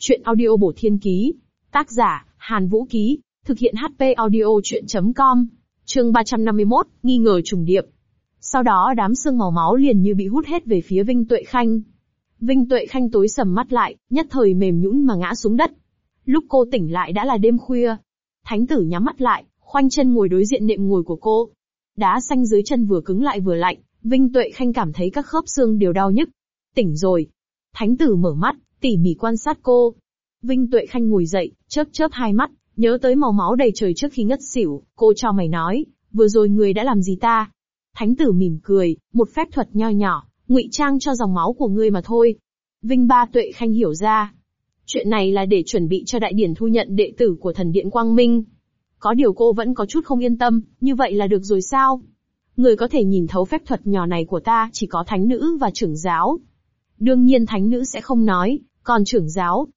Chuyện audio bổ thiên ký. Tác giả, Hàn Vũ Ký. Thực hiện HP audio chuyện.com. Chương 351, nghi ngờ trùng điệp. Sau đó đám sương màu máu liền như bị hút hết về phía Vinh Tuệ Khanh. Vinh Tuệ Khanh tối sầm mắt lại, nhất thời mềm nhũn mà ngã xuống đất. Lúc cô tỉnh lại đã là đêm khuya. Thánh tử nhắm mắt lại, khoanh chân ngồi đối diện nệm ngồi của cô. Đá xanh dưới chân vừa cứng lại vừa lạnh, Vinh Tuệ Khanh cảm thấy các khớp xương đều đau nhức. Tỉnh rồi. Thánh tử mở mắt, tỉ mỉ quan sát cô. Vinh Tuệ Khanh ngồi dậy, chớp chớp hai mắt, nhớ tới màu máu đầy trời trước khi ngất xỉu, cô chau mày nói, vừa rồi người đã làm gì ta? Thánh tử mỉm cười, một phép thuật nho nhỏ, ngụy trang cho dòng máu của ngươi mà thôi. Vinh Tuệ Khanh hiểu ra. Chuyện này là để chuẩn bị cho đại điển thu nhận đệ tử của thần điện Quang Minh. Có điều cô vẫn có chút không yên tâm, như vậy là được rồi sao? Người có thể nhìn thấu phép thuật nhỏ này của ta chỉ có thánh nữ và trưởng giáo. Đương nhiên thánh nữ sẽ không nói, còn trưởng giáo,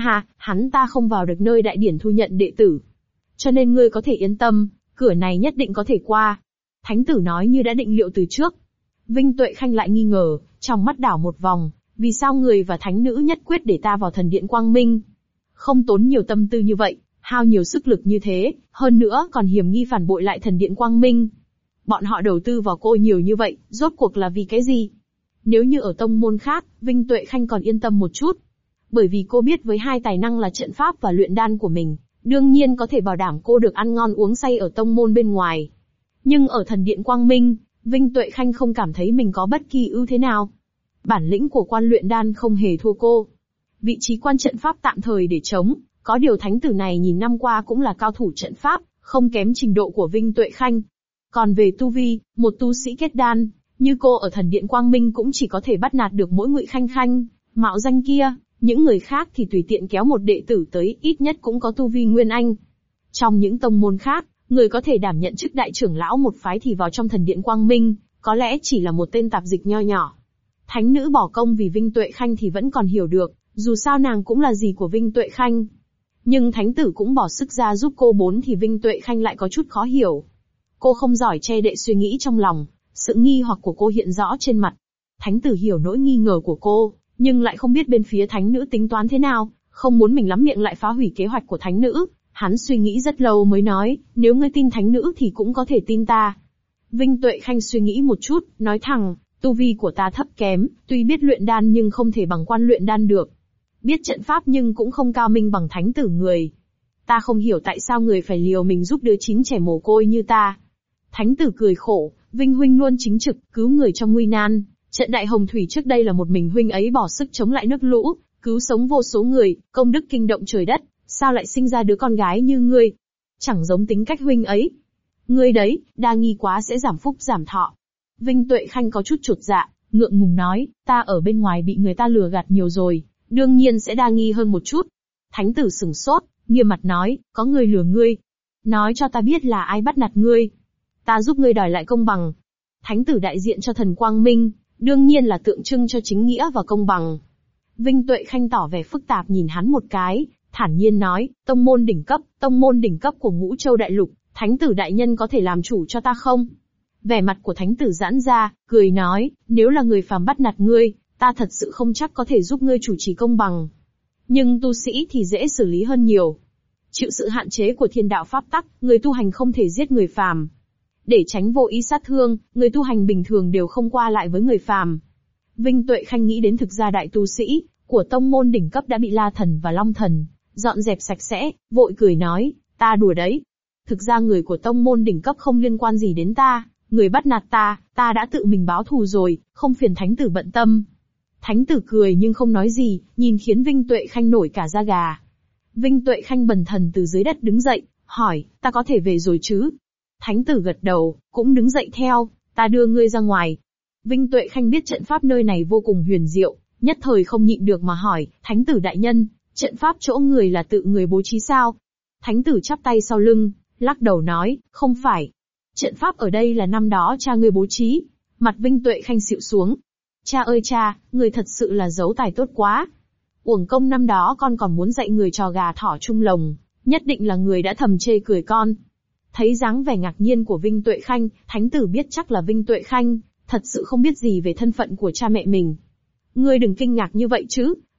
hắn ta không vào được nơi đại điển thu nhận đệ tử. Cho nên ngươi có thể yên tâm, cửa này nhất định có thể qua. Thánh tử nói như đã định liệu từ trước. Vinh Tuệ Khanh lại nghi ngờ, trong mắt đảo một vòng, vì sao người và thánh nữ nhất quyết để ta vào thần điện Quang Minh? Không tốn nhiều tâm tư như vậy, hao nhiều sức lực như thế, hơn nữa còn hiểm nghi phản bội lại thần điện Quang Minh. Bọn họ đầu tư vào cô nhiều như vậy, rốt cuộc là vì cái gì? Nếu như ở tông môn khác, Vinh Tuệ Khanh còn yên tâm một chút. Bởi vì cô biết với hai tài năng là trận pháp và luyện đan của mình, đương nhiên có thể bảo đảm cô được ăn ngon uống say ở tông môn bên ngoài. Nhưng ở thần điện Quang Minh, Vinh Tuệ Khanh không cảm thấy mình có bất kỳ ưu thế nào. Bản lĩnh của quan luyện đan không hề thua cô. Vị trí quan trận pháp tạm thời để chống, có điều thánh tử này nhìn năm qua cũng là cao thủ trận pháp, không kém trình độ của Vinh Tuệ Khanh. Còn về tu vi, một tu sĩ kết đan, như cô ở thần điện Quang Minh cũng chỉ có thể bắt nạt được mỗi Ngụy Khanh Khanh, mạo danh kia, những người khác thì tùy tiện kéo một đệ tử tới ít nhất cũng có tu vi Nguyên Anh. Trong những tông môn khác, người có thể đảm nhận chức đại trưởng lão một phái thì vào trong thần điện Quang Minh, có lẽ chỉ là một tên tạp dịch nho nhỏ. Thánh nữ bỏ công vì Vinh Tuệ Khanh thì vẫn còn hiểu được, dù sao nàng cũng là dì của Vinh Tuệ Khanh. Nhưng thánh tử cũng bỏ sức ra giúp cô thì Vinh Tuệ Khanh lại có chút khó hiểu. Cô không giỏi che đậy suy nghĩ trong lòng, sự nghi hoặc của cô hiện rõ trên mặt. Thánh tử hiểu nỗi nghi ngờ của cô, nhưng lại không biết bên phía thánh nữ tính toán thế nào, không muốn mình lắm miệng lại phá hủy kế hoạch của thánh nữ. Hắn suy nghĩ rất lâu mới nói, nếu ngươi tin thánh nữ thì cũng có thể tin ta. Vinh Tuệ Khanh suy nghĩ một chút, nói thẳng, tu vi của ta thấp kém, tuy biết luyện đan nhưng không thể bằng quan luyện đan được. Biết trận pháp nhưng cũng không cao minh bằng thánh tử người. Ta không hiểu tại sao người phải liều mình giúp đứa chín trẻ mồ côi như ta. Thánh tử cười khổ, Vinh huynh luôn chính trực, cứu người trong nguy nan. Trận đại hồng thủy trước đây là một mình huynh ấy bỏ sức chống lại nước lũ, cứu sống vô số người, công đức kinh động trời đất, sao lại sinh ra đứa con gái như ngươi? Chẳng giống tính cách huynh ấy. Ngươi đấy, đa nghi quá sẽ giảm phúc giảm thọ. Vinh Tuệ Khanh có chút chột dạ, ngượng ngùng nói, ta ở bên ngoài bị người ta lừa gạt nhiều rồi, đương nhiên sẽ đa nghi hơn một chút. Thánh tử sửng sốt, nghiêm mặt nói, có người lừa ngươi. Nói cho ta biết là ai bắt nạt ngươi. Ta giúp ngươi đòi lại công bằng. Thánh tử đại diện cho thần Quang Minh, đương nhiên là tượng trưng cho chính nghĩa và công bằng. Vinh Tuệ Khanh tỏ vẻ phức tạp nhìn hắn một cái, thản nhiên nói, tông môn đỉnh cấp của Ngũ Châu Đại Lục, thánh tử đại nhân có thể làm chủ cho ta không? Vẻ mặt của thánh tử giãn ra, cười nói, nếu là người phàm bắt nạt ngươi, ta thật sự không chắc có thể giúp ngươi chủ trì công bằng. Nhưng tu sĩ thì dễ xử lý hơn nhiều. Chịu sự hạn chế của thiên đạo pháp tắc, người tu hành không thể giết người phàm. Để tránh vô ý sát thương, người tu hành bình thường đều không qua lại với người phàm. Vinh Tuệ Khanh nghĩ đến thực ra đại tu sĩ của tông môn đỉnh cấp đã bị La Thần và Long Thần dọn dẹp sạch sẽ, vội cười nói, ta đùa đấy. Thực ra người của tông môn đỉnh cấp không liên quan gì đến ta, người bắt nạt ta đã tự mình báo thù rồi, không phiền thánh tử bận tâm. Thánh tử cười nhưng không nói gì, nhìn khiến Vinh Tuệ Khanh nổi cả da gà. Vinh Tuệ Khanh bần thần từ dưới đất đứng dậy, hỏi, ta có thể về rồi chứ? Thánh tử gật đầu, cũng đứng dậy theo, ta đưa ngươi ra ngoài. Vinh Tuệ Khanh biết trận pháp nơi này vô cùng huyền diệu, nhất thời không nhịn được mà hỏi, thánh tử đại nhân, trận pháp chỗ người là tự người bố trí sao? Thánh tử chắp tay sau lưng, lắc đầu nói, không phải. Trận pháp ở đây là năm đó cha ngươi bố trí. Mặt Vinh Tuệ Khanh xịu xuống. Cha ơi cha, người thật sự là giấu tài tốt quá. Uổng công năm đó con còn muốn dạy người trò gà thỏ chung lồng, nhất định là người đã thầm chê cười con. Thấy dáng vẻ ngạc nhiên của Vinh Tuệ Khanh, thánh tử biết chắc là Vinh Tuệ Khanh thật sự không biết gì về thân phận của cha mẹ mình. Ngươi đừng kinh ngạc như vậy chứ,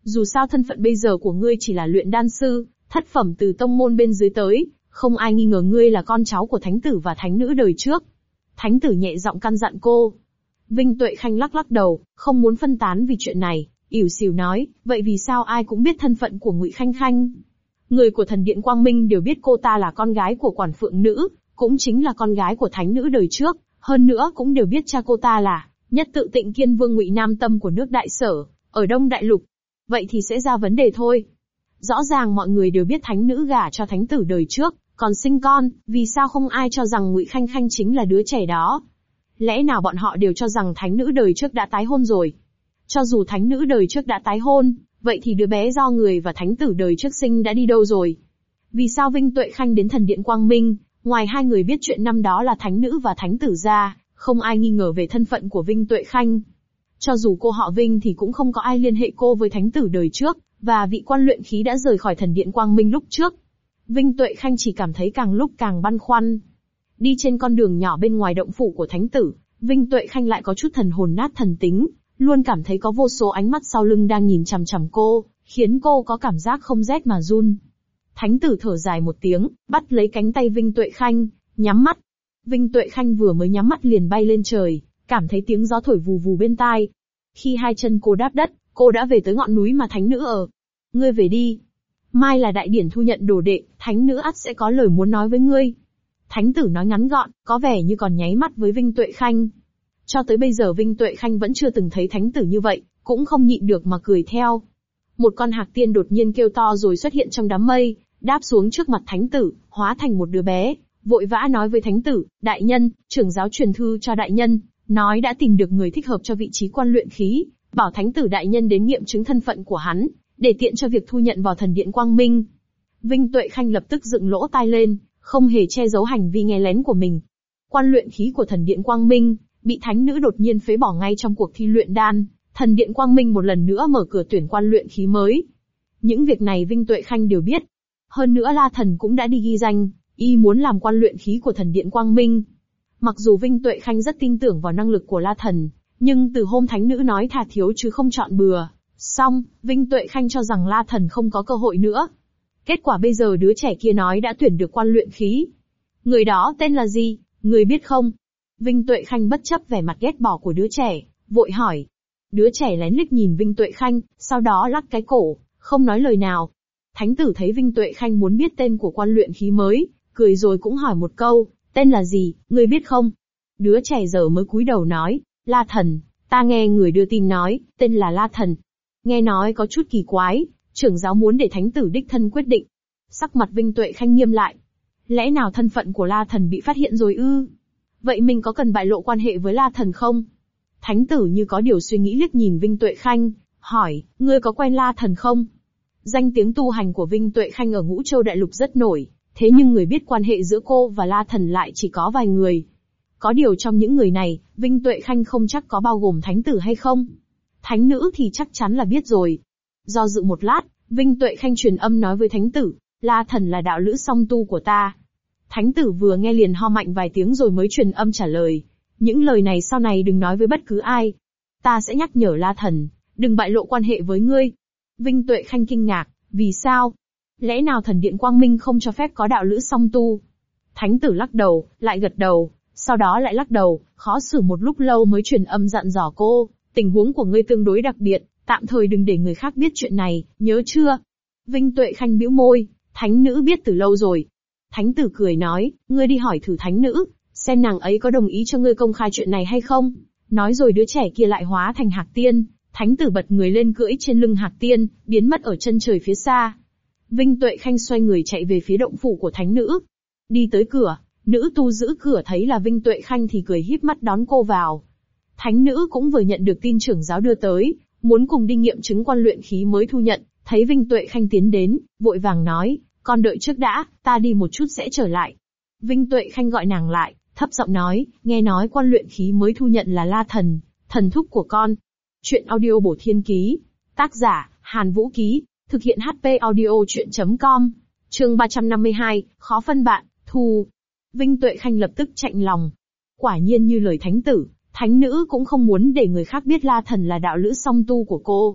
Dù sao thân phận bây giờ của ngươi chỉ là luyện đan sư, thất phẩm từ tông môn bên dưới tới, không ai nghi ngờ ngươi là con cháu của thánh tử và thánh nữ đời trước. Thánh tử nhẹ giọng căn dặn cô. Vinh Tuệ Khanh lắc lắc đầu, không muốn phân tán vì chuyện này, ỉu xìu nói, vậy vì sao ai cũng biết thân phận của Ngụy Khanh Khanh? Người của thần điện Quang Minh đều biết cô ta là con gái của quản phượng nữ, cũng chính là con gái của thánh nữ đời trước, hơn nữa cũng đều biết cha cô ta là nhất tự Tịnh Kiên Vương Ngụy Nam Tâm của nước Đại Sở, ở Đông Đại Lục. Vậy thì sẽ ra vấn đề thôi. Rõ ràng mọi người đều biết thánh nữ gả cho thánh tử đời trước, còn sinh con, vì sao không ai cho rằng Ngụy Khanh Khanh chính là đứa trẻ đó? Lẽ nào bọn họ đều cho rằng thánh nữ đời trước đã tái hôn rồi? Cho dù thánh nữ đời trước đã tái hôn, vậy thì đứa bé do người và thánh tử đời trước sinh đã đi đâu rồi? Vì sao Vinh Tuệ Khanh đến thần điện Quang Minh, ngoài hai người biết chuyện năm đó là thánh nữ và thánh tử ra, không ai nghi ngờ về thân phận của Vinh Tuệ Khanh. Cho dù cô họ Vinh thì cũng không có ai liên hệ cô với thánh tử đời trước, và vị quan luyện khí đã rời khỏi thần điện Quang Minh lúc trước. Vinh Tuệ Khanh chỉ cảm thấy càng lúc càng băn khoăn. Đi trên con đường nhỏ bên ngoài động phủ của thánh tử, Vinh Tuệ Khanh lại có chút thần hồn nát thần tính, luôn cảm thấy có vô số ánh mắt sau lưng đang nhìn chằm chằm cô, khiến cô có cảm giác không rét mà run. Thánh tử thở dài một tiếng, bắt lấy cánh tay Vinh Tuệ Khanh, nhắm mắt. Vinh Tuệ Khanh vừa mới nhắm mắt liền bay lên trời, cảm thấy tiếng gió thổi vù vù bên tai. Khi hai chân cô đáp đất, cô đã về tới ngọn núi mà thánh nữ ở. Ngươi về đi. Mai là đại điển thu nhận đồ đệ, thánh nữ ắt sẽ có lời muốn nói với ngươi. Thánh tử nói ngắn gọn, có vẻ như còn nháy mắt với Vinh Tuệ Khanh. Cho tới bây giờ Vinh Tuệ Khanh vẫn chưa từng thấy thánh tử như vậy, cũng không nhịn được mà cười theo. Một con hạc tiên đột nhiên kêu to rồi xuất hiện trong đám mây, đáp xuống trước mặt thánh tử, hóa thành một đứa bé, vội vã nói với thánh tử, đại nhân, trưởng giáo truyền thư cho đại nhân, nói đã tìm được người thích hợp cho vị trí quan luyện khí, bảo thánh tử đại nhân đến nghiệm chứng thân phận của hắn, để tiện cho việc thu nhận vào thần điện Quang Minh. Vinh Tuệ Khanh lập tức dựng lỗ tai lên, không hề che giấu hành vi nghe lén của mình. Quan luyện khí của thần điện Quang Minh bị thánh nữ đột nhiên phế bỏ ngay trong cuộc thi luyện đan, thần điện Quang Minh một lần nữa mở cửa tuyển quan luyện khí mới. Những việc này Vinh Tuệ Khanh đều biết. Hơn nữa La Thần cũng đã đi ghi danh, y muốn làm quan luyện khí của thần điện Quang Minh. Mặc dù Vinh Tuệ Khanh rất tin tưởng vào năng lực của La Thần, nhưng từ hôm thánh nữ nói thà thiếu chứ không chọn bừa, xong, Vinh Tuệ Khanh cho rằng La Thần không có cơ hội nữa. Kết quả bây giờ đứa trẻ kia nói đã tuyển được quan luyện khí. Người đó tên là gì, người biết không? Vinh Tuệ Khanh bất chấp vẻ mặt ghét bỏ của đứa trẻ, vội hỏi. Đứa trẻ lén lích nhìn Vinh Tuệ Khanh, sau đó lắc cái cổ, không nói lời nào. Thánh tử thấy Vinh Tuệ Khanh muốn biết tên của quan luyện khí mới, cười rồi cũng hỏi một câu, tên là gì, ngươi biết không? Đứa trẻ giờ mới cúi đầu nói, La Thần, ta nghe người đưa tin nói, tên là La Thần. Nghe nói có chút kỳ quái, trưởng giáo muốn để thánh tử đích thân quyết định. Sắc mặt Vinh Tuệ Khanh nghiêm lại. Lẽ nào thân phận của La Thần bị phát hiện rồi ư? Vậy mình có cần bại lộ quan hệ với La Thần không? Thánh tử như có điều suy nghĩ liếc nhìn Vinh Tuệ Khanh, hỏi, ngươi có quen La Thần không? Danh tiếng tu hành của Vinh Tuệ Khanh ở Ngũ Châu Đại Lục rất nổi, thế nhưng người biết quan hệ giữa cô và La Thần lại chỉ có vài người. Có điều trong những người này, Vinh Tuệ Khanh không chắc có bao gồm thánh tử hay không. Thánh nữ thì chắc chắn là biết rồi. Do dự một lát, Vinh Tuệ Khanh truyền âm nói với thánh tử, La Thần là đạo lữ song tu của ta. Thánh tử vừa nghe liền ho mạnh vài tiếng rồi mới truyền âm trả lời. Những lời này sau này đừng nói với bất cứ ai. Ta sẽ nhắc nhở La Thần, đừng bại lộ quan hệ với ngươi. Vinh Tuệ Khanh kinh ngạc, vì sao? Lẽ nào thần điện Quang Minh không cho phép có đạo lữ song tu? Thánh tử lắc đầu, lại gật đầu, sau đó lại lắc đầu, khó xử một lúc lâu mới truyền âm dặn dò cô, tình huống của ngươi tương đối đặc biệt, tạm thời đừng để người khác biết chuyện này, nhớ chưa? Vinh Tuệ Khanh bĩu môi, thánh nữ biết từ lâu rồi. Thánh tử cười nói, ngươi đi hỏi thử thánh nữ, xem nàng ấy có đồng ý cho ngươi công khai chuyện này hay không. Nói rồi đứa trẻ kia lại hóa thành hạc tiên, thánh tử bật người lên cưỡi trên lưng hạc tiên, biến mất ở chân trời phía xa. Vinh Tuệ Khanh xoay người chạy về phía động phủ của thánh nữ. Đi tới cửa, nữ tu giữ cửa thấy là Vinh Tuệ Khanh thì cười híp mắt đón cô vào. Thánh nữ cũng vừa nhận được tin trưởng giáo đưa tới, muốn cùng đi nghiệm chứng quan luyện khí mới thu nhận, thấy Vinh Tuệ Khanh tiến đến, vội vàng nói, con đợi trước đã, ta đi một chút sẽ trở lại. Vinh Tuệ Khanh gọi nàng lại, thấp giọng nói, nghe nói quan luyện khí mới thu nhận là La Thần, thần thúc của con. Chuyện audio bổ thiên ký, tác giả, Hàn Vũ Ký, thực hiện HP audio chuyện.com, chương 352, khó phân bạn, thu. Vinh Tuệ Khanh lập tức chạnh lòng. Quả nhiên như lời thánh tử, thánh nữ cũng không muốn để người khác biết La Thần là đạo lữ song tu của cô.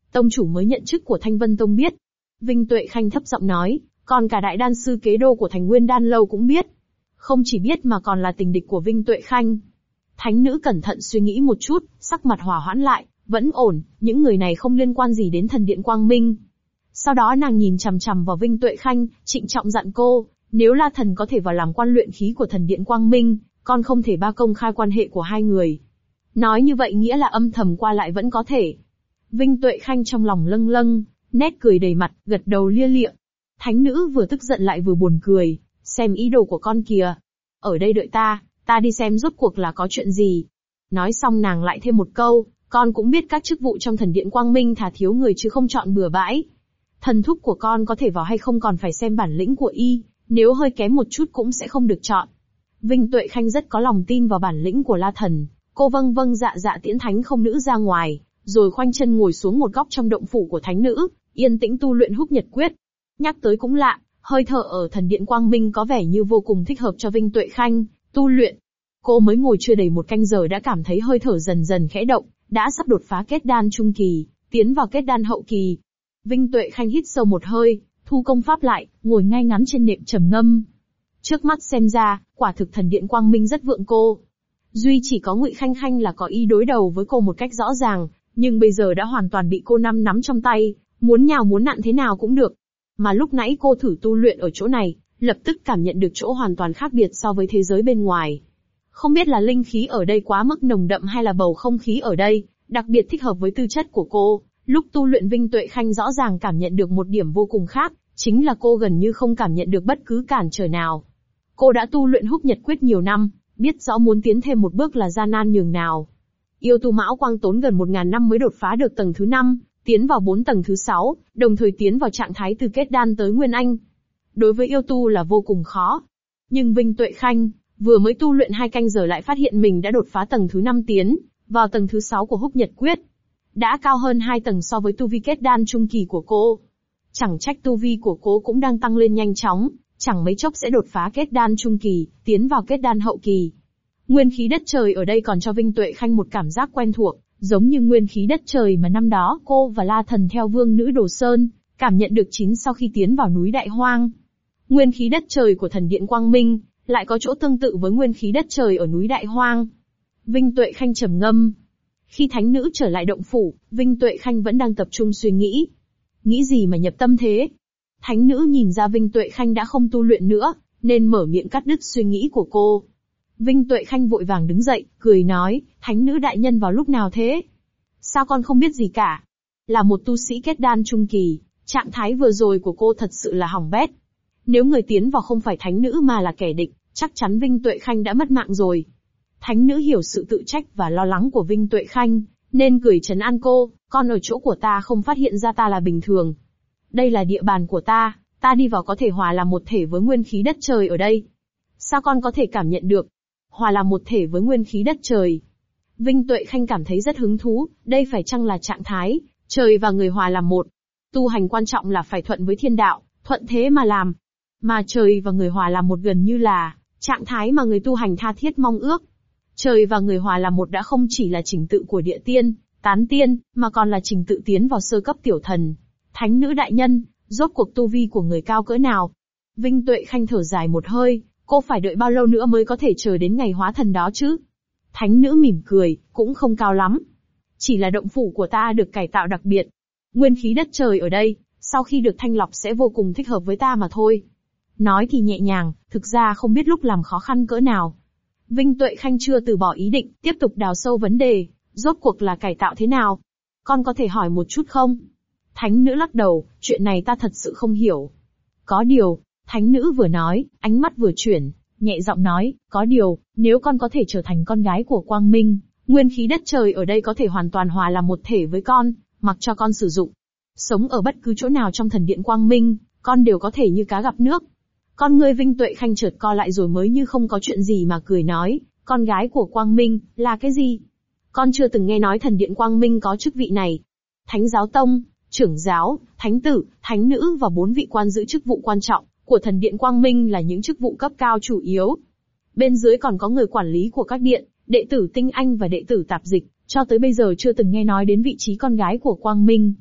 tông chủ mới nhận chức của Thanh Vân Tông biết. Vinh Tuệ Khanh thấp giọng nói, còn cả đại đan sư kế đô của Thành Nguyên Đan Lâu cũng biết. Không chỉ biết mà còn là tình địch của Vinh Tuệ Khanh. Thánh nữ cẩn thận suy nghĩ một chút, sắc mặt hòa hoãn lại, vẫn ổn, những người này không liên quan gì đến thần điện Quang Minh. Sau đó nàng nhìn chằm chằm vào Vinh Tuệ Khanh, trịnh trọng dặn cô, nếu La Thần có thể vào làm quan luyện khí của thần điện Quang Minh, con không thể ba công khai quan hệ của hai người. Nói như vậy nghĩa là âm thầm qua lại vẫn có thể. Vinh Tuệ Khanh trong lòng lâng lâng, nét cười đầy mặt, gật đầu lia lịa. Thánh nữ vừa tức giận lại vừa buồn cười, xem ý đồ của con kìa. Ở đây đợi ta đi xem rốt cuộc là có chuyện gì. Nói xong nàng lại thêm một câu, con cũng biết các chức vụ trong thần điện Quang Minh thà thiếu người chứ không chọn bừa bãi. Thần thúc của con có thể vào hay không còn phải xem bản lĩnh của y, nếu hơi kém một chút cũng sẽ không được chọn. Vinh Tuệ Khanh rất có lòng tin vào bản lĩnh của La Thần, cô vâng vâng dạ dạ tiễn thánh không nữ ra ngoài, rồi khoanh chân ngồi xuống một góc trong động phủ của thánh nữ, yên tĩnh tu luyện Húc Nhật Quyết. Nhắc tới cũng lạ, hơi thở ở thần điện Quang Minh có vẻ như vô cùng thích hợp cho Vinh Tuệ Khanh tu luyện. Cô mới ngồi chưa đầy một canh giờ đã cảm thấy hơi thở dần dần khẽ động, đã sắp đột phá kết đan trung kỳ, tiến vào kết đan hậu kỳ. Vinh Tuệ Khanh hít sâu một hơi, thu công pháp lại, ngồi ngay ngắn trên nệm trầm ngâm. Trước mắt xem ra, quả thực thần điện Quang Minh rất vượng cô. Duy chỉ có Ngụy Khanh Khanh là có ý đối đầu với cô một cách rõ ràng, nhưng bây giờ đã hoàn toàn bị cô nắm trong tay, muốn nhào muốn nặn thế nào cũng được. Mà lúc nãy cô thử tu luyện ở chỗ này, lập tức cảm nhận được chỗ hoàn toàn khác biệt so với thế giới bên ngoài. Không biết là linh khí ở đây quá mức nồng đậm hay là bầu không khí ở đây, đặc biệt thích hợp với tư chất của cô. Lúc tu luyện Vinh Tuệ Khanh rõ ràng cảm nhận được một điểm vô cùng khác, chính là cô gần như không cảm nhận được bất cứ cản trở nào. Cô đã tu luyện Húc Nhật Quyết nhiều năm, biết rõ muốn tiến thêm một bước là gian nan nhường nào. Yêu tu Mão Quang tốn gần 1000 năm mới đột phá được tầng thứ 5, tiến vào 4 tầng thứ 6, đồng thời tiến vào trạng thái từ kết đan tới Nguyên Anh. Đối với yêu tu là vô cùng khó. Nhưng Vinh Tuệ Khanh, vừa mới tu luyện 2 canh giờ lại phát hiện mình đã đột phá tầng thứ 5 tiến vào tầng thứ 6 của Húc Nhật Quyết. Đã cao hơn 2 tầng so với tu vi kết đan trung kỳ của cô. Chẳng trách tu vi của cô cũng đang tăng lên nhanh chóng, chẳng mấy chốc sẽ đột phá kết đan trung kỳ, tiến vào kết đan hậu kỳ. Nguyên khí đất trời ở đây còn cho Vinh Tuệ Khanh một cảm giác quen thuộc, giống như nguyên khí đất trời mà năm đó cô và La Thần theo vương nữ Đồ Sơn, cảm nhận được sau khi tiến vào núi Đại Hoang. Nguyên khí đất trời của thần điện Quang Minh, lại có chỗ tương tự với nguyên khí đất trời ở núi Đại Hoang. Vinh Tuệ Khanh trầm ngâm. Khi thánh nữ trở lại động phủ, Vinh Tuệ Khanh vẫn đang tập trung suy nghĩ. Nghĩ gì mà nhập tâm thế? Thánh nữ nhìn ra Vinh Tuệ Khanh đã không tu luyện nữa, nên mở miệng cắt đứt suy nghĩ của cô. Vinh Tuệ Khanh vội vàng đứng dậy, cười nói, thánh nữ đại nhân vào lúc nào thế? Sao con không biết gì cả? Là một tu sĩ kết đan trung kỳ, trạng thái vừa rồi của cô thật sự là hỏng bét. Nếu người tiến vào không phải thánh nữ mà là kẻ địch, chắc chắn Vinh Tuệ Khanh đã mất mạng rồi. Thánh nữ hiểu sự tự trách và lo lắng của Vinh Tuệ Khanh, nên cười trấn an cô, con ở chỗ của ta không phát hiện ra ta là bình thường. Đây là địa bàn của ta đi vào có thể hòa làm một thể với nguyên khí đất trời ở đây. Sao con có thể cảm nhận được? Hòa làm một thể với nguyên khí đất trời. Vinh Tuệ Khanh cảm thấy rất hứng thú, đây phải chăng là trạng thái, trời và người hòa làm một. Tu hành quan trọng là phải thuận với thiên đạo, thuận thế mà làm. Mà trời và người hòa làm một gần như là trạng thái mà người tu hành tha thiết mong ước. Trời và người hòa làm một đã không chỉ là trình tự của địa tiên, tán tiên, mà còn là trình tự tiến vào sơ cấp tiểu thần. Thánh nữ đại nhân, rốt cuộc tu vi của người cao cỡ nào? Vinh Tuệ Khanh thở dài một hơi, cô phải đợi bao lâu nữa mới có thể chờ đến ngày hóa thần đó chứ? Thánh nữ mỉm cười, cũng không cao lắm. Chỉ là động phủ của ta được cải tạo đặc biệt. Nguyên khí đất trời ở đây, sau khi được thanh lọc sẽ vô cùng thích hợp với ta mà thôi. Nói thì nhẹ nhàng, thực ra không biết lúc làm khó khăn cỡ nào. Vinh Tuệ Khanh chưa từ bỏ ý định, tiếp tục đào sâu vấn đề, rốt cuộc là cải tạo thế nào? Con có thể hỏi một chút không? Thánh nữ lắc đầu, chuyện này ta thật sự không hiểu. Có điều, thánh nữ vừa nói, ánh mắt vừa chuyển, nhẹ giọng nói, có điều, nếu con có thể trở thành con gái của Quang Minh, nguyên khí đất trời ở đây có thể hoàn toàn hòa làm một thể với con, mặc cho con sử dụng. Sống ở bất cứ chỗ nào trong thần điện Quang Minh, con đều có thể như cá gặp nước. Con ngươi Vinh Tuệ Khanh chợt co lại rồi mới như không có chuyện gì mà cười nói, con gái của Quang Minh, là cái gì? Con chưa từng nghe nói thần điện Quang Minh có chức vị này. Thánh giáo tông, trưởng giáo, thánh tử, thánh nữ và 4 vị quan giữ chức vụ quan trọng của thần điện Quang Minh là những chức vụ cấp cao chủ yếu. Bên dưới còn có người quản lý của các điện, đệ tử tinh anh và đệ tử tạp dịch, cho tới bây giờ chưa từng nghe nói đến vị trí con gái của Quang Minh.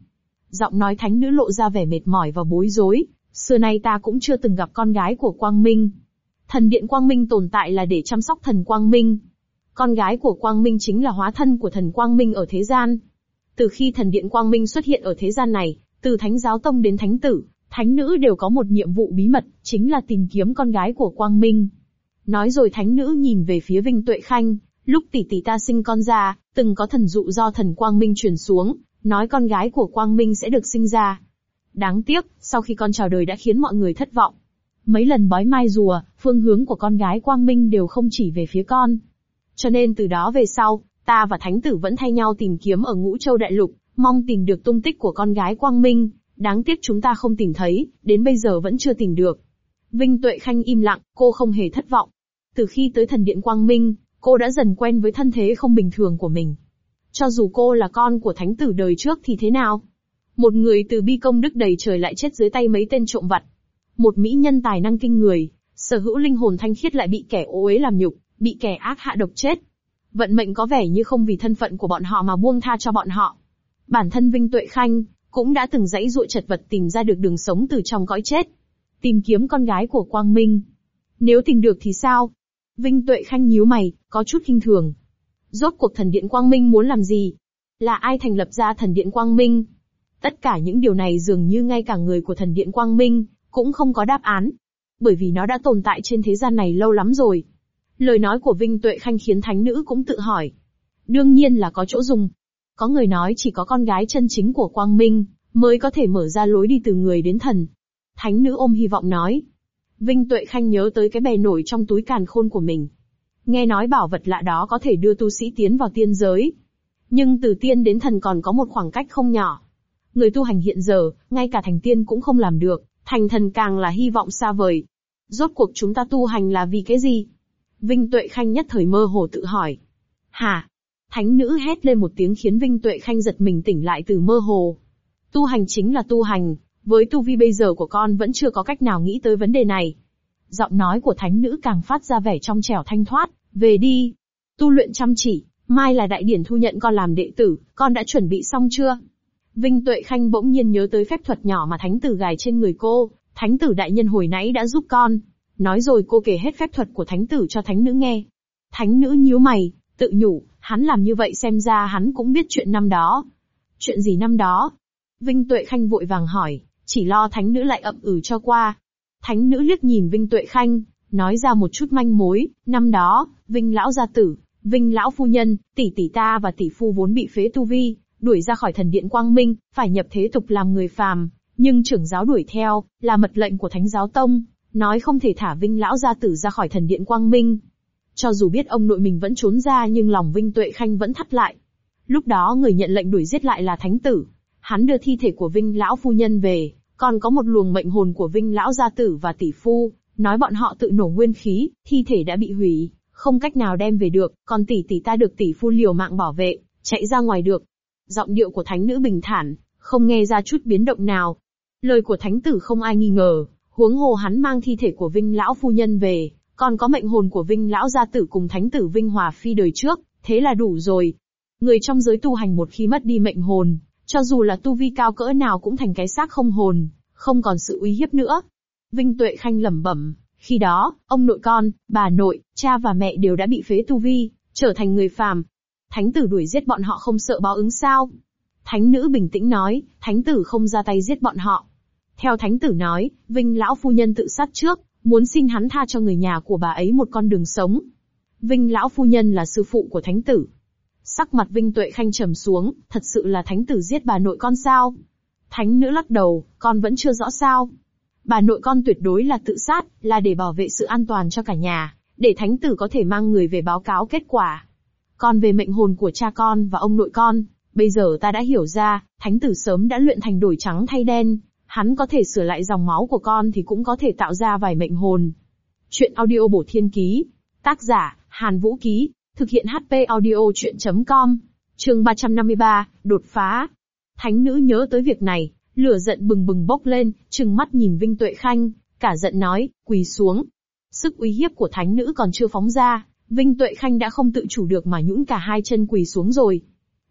Giọng nói thánh nữ lộ ra vẻ mệt mỏi và bối rối. Xưa nay ta cũng chưa từng gặp con gái của Quang Minh. Thần điện Quang Minh tồn tại là để chăm sóc thần Quang Minh. Con gái của Quang Minh chính là hóa thân của thần Quang Minh ở thế gian. Từ khi thần điện Quang Minh xuất hiện ở thế gian này, từ Thánh Giáo Tông đến Thánh Tử, Thánh Nữ đều có một nhiệm vụ bí mật, chính là tìm kiếm con gái của Quang Minh. Nói rồi Thánh Nữ nhìn về phía Vinh Tuệ Khanh, lúc tỷ tỷ ta sinh con ra, từng có thần dụ do thần Quang Minh truyền xuống, nói con gái của Quang Minh sẽ được sinh ra. Đáng tiếc, sau khi con chào đời đã khiến mọi người thất vọng. Mấy lần bói mai rùa, phương hướng của con gái Quang Minh đều không chỉ về phía con. Cho nên từ đó về sau, ta và Thánh Tử vẫn thay nhau tìm kiếm ở Ngũ Châu Đại Lục, mong tìm được tung tích của con gái Quang Minh. Đáng tiếc chúng ta không tìm thấy, đến bây giờ vẫn chưa tìm được. Vinh Tuệ Khanh im lặng, cô không hề thất vọng. Từ khi tới thần điện Quang Minh, cô đã dần quen với thân thế không bình thường của mình. Cho dù cô là con của Thánh Tử đời trước thì thế nào? Một người từ bi công đức đầy trời lại chết dưới tay mấy tên trộm vặt. Một mỹ nhân tài năng kinh người, sở hữu linh hồn thanh khiết lại bị kẻ ô uế làm nhục, bị kẻ ác hạ độc chết. Vận mệnh có vẻ như không vì thân phận của bọn họ mà buông tha cho bọn họ. Bản thân Vinh Tuệ Khanh cũng đã từng giãy giụa chật vật tìm ra được đường sống từ trong cõi chết. Tìm kiếm con gái của Quang Minh. Nếu tìm được thì sao? Vinh Tuệ Khanh nhíu mày, có chút khinh thường. Rốt cuộc thần điện Quang Minh muốn làm gì? Là ai thành lập ra thần điện Quang Minh? Tất cả những điều này dường như ngay cả người của thần điện Quang Minh cũng không có đáp án. Bởi vì nó đã tồn tại trên thế gian này lâu lắm rồi. Lời nói của Vinh Tuệ Khanh khiến Thánh Nữ cũng tự hỏi. Đương nhiên là có chỗ dùng. Có người nói chỉ có con gái chân chính của Quang Minh mới có thể mở ra lối đi từ người đến thần. Thánh Nữ ôm hy vọng nói. Vinh Tuệ Khanh nhớ tới cái bè nổi trong túi càn khôn của mình. Nghe nói bảo vật lạ đó có thể đưa tu sĩ tiến vào tiên giới. Nhưng từ tiên đến thần còn có một khoảng cách không nhỏ. Người tu hành hiện giờ, ngay cả thành tiên cũng không làm được, thành thần càng là hy vọng xa vời. Rốt cuộc chúng ta tu hành là vì cái gì? Vinh Tuệ Khanh nhất thời mơ hồ tự hỏi. Hả? Thánh Nữ hét lên một tiếng khiến Vinh Tuệ Khanh giật mình tỉnh lại từ mơ hồ. Tu hành chính là tu hành, với tu vi bây giờ của con vẫn chưa có cách nào nghĩ tới vấn đề này. Giọng nói của Thánh Nữ càng phát ra vẻ trong trẻo thanh thoát, về đi. Tu luyện chăm chỉ, mai là đại điển thu nhận con làm đệ tử, con đã chuẩn bị xong chưa? Vinh Tuệ Khanh bỗng nhiên nhớ tới phép thuật nhỏ mà Thánh Tử gài trên người cô, Thánh Tử đại nhân hồi nãy đã giúp con. Nói rồi cô kể hết phép thuật của Thánh Tử cho Thánh Nữ nghe. Thánh Nữ nhíu mày, tự nhủ, hắn làm như vậy xem ra hắn cũng biết chuyện năm đó. Chuyện gì năm đó? Vinh Tuệ Khanh vội vàng hỏi, chỉ lo Thánh Nữ lại ậm ừ cho qua. Thánh Nữ liếc nhìn Vinh Tuệ Khanh, nói ra một chút manh mối, năm đó, Vinh lão gia tử, Vinh lão phu nhân, tỷ tỷ ta và tỷ phu vốn bị phế tu vi, đuổi ra khỏi thần điện Quang Minh, phải nhập thế tục làm người phàm, nhưng trưởng giáo đuổi theo, là mật lệnh của Thánh Giáo Tông, nói không thể thả Vinh lão gia tử ra khỏi thần điện Quang Minh. Cho dù biết ông nội mình vẫn trốn ra nhưng lòng Vinh Tuệ Khanh vẫn thắt lại. Lúc đó người nhận lệnh đuổi giết lại là Thánh Tử. Hắn đưa thi thể của Vinh lão phu nhân về, còn có một luồng mệnh hồn của Vinh lão gia tử và tỷ phu, nói bọn họ tự nổ nguyên khí, thi thể đã bị hủy, không cách nào đem về được, còn tỷ tỷ ta được tỷ phu liều mạng bảo vệ, chạy ra ngoài được. Giọng điệu của Thánh Nữ bình thản, không nghe ra chút biến động nào. Lời của Thánh Tử không ai nghi ngờ, huống hồ hắn mang thi thể của Vinh lão phu nhân về, còn có mệnh hồn của Vinh lão gia tử cùng Thánh Tử Vinh Hòa Phi đời trước, thế là đủ rồi. Người trong giới tu hành một khi mất đi mệnh hồn, cho dù là tu vi cao cỡ nào cũng thành cái xác không hồn, không còn sự uy hiếp nữa. Vinh Tuệ Khanh lẩm bẩm, khi đó, ông nội con, bà nội, cha và mẹ đều đã bị phế tu vi, trở thành người phàm. Thánh Tử đuổi giết bọn họ không sợ báo ứng sao? Thánh Nữ bình tĩnh nói, Thánh Tử không ra tay giết bọn họ. Theo Thánh Tử nói, Vinh lão phu nhân tự sát trước, muốn xin hắn tha cho người nhà của bà ấy một con đường sống. Vinh lão phu nhân là sư phụ của Thánh Tử. Sắc mặt Vinh Tuệ Khanh trầm xuống, thật sự là Thánh Tử giết bà nội con sao? Thánh Nữ lắc đầu, con vẫn chưa rõ sao. Bà nội con tuyệt đối là tự sát, là để bảo vệ sự an toàn cho cả nhà, để Thánh Tử có thể mang người về báo cáo kết quả. Còn về mệnh hồn của cha con và ông nội con, bây giờ ta đã hiểu ra, Thánh Tử sớm đã luyện thành đổi trắng thay đen, hắn có thể sửa lại dòng máu của con thì cũng có thể tạo ra vài mệnh hồn. Chuyện audio bổ thiên ký, tác giả, Hàn Vũ Ký, thực hiện HP audio chuyện.com, chương 353, đột phá. Thánh Nữ nhớ tới việc này, lửa giận bừng bừng bốc lên, trừng mắt nhìn Vinh Tuệ Khanh, cả giận nói, quỳ xuống. Sức uy hiếp của Thánh Nữ còn chưa phóng ra, Vinh Tuệ Khanh đã không tự chủ được mà nhũn cả hai chân quỳ xuống rồi.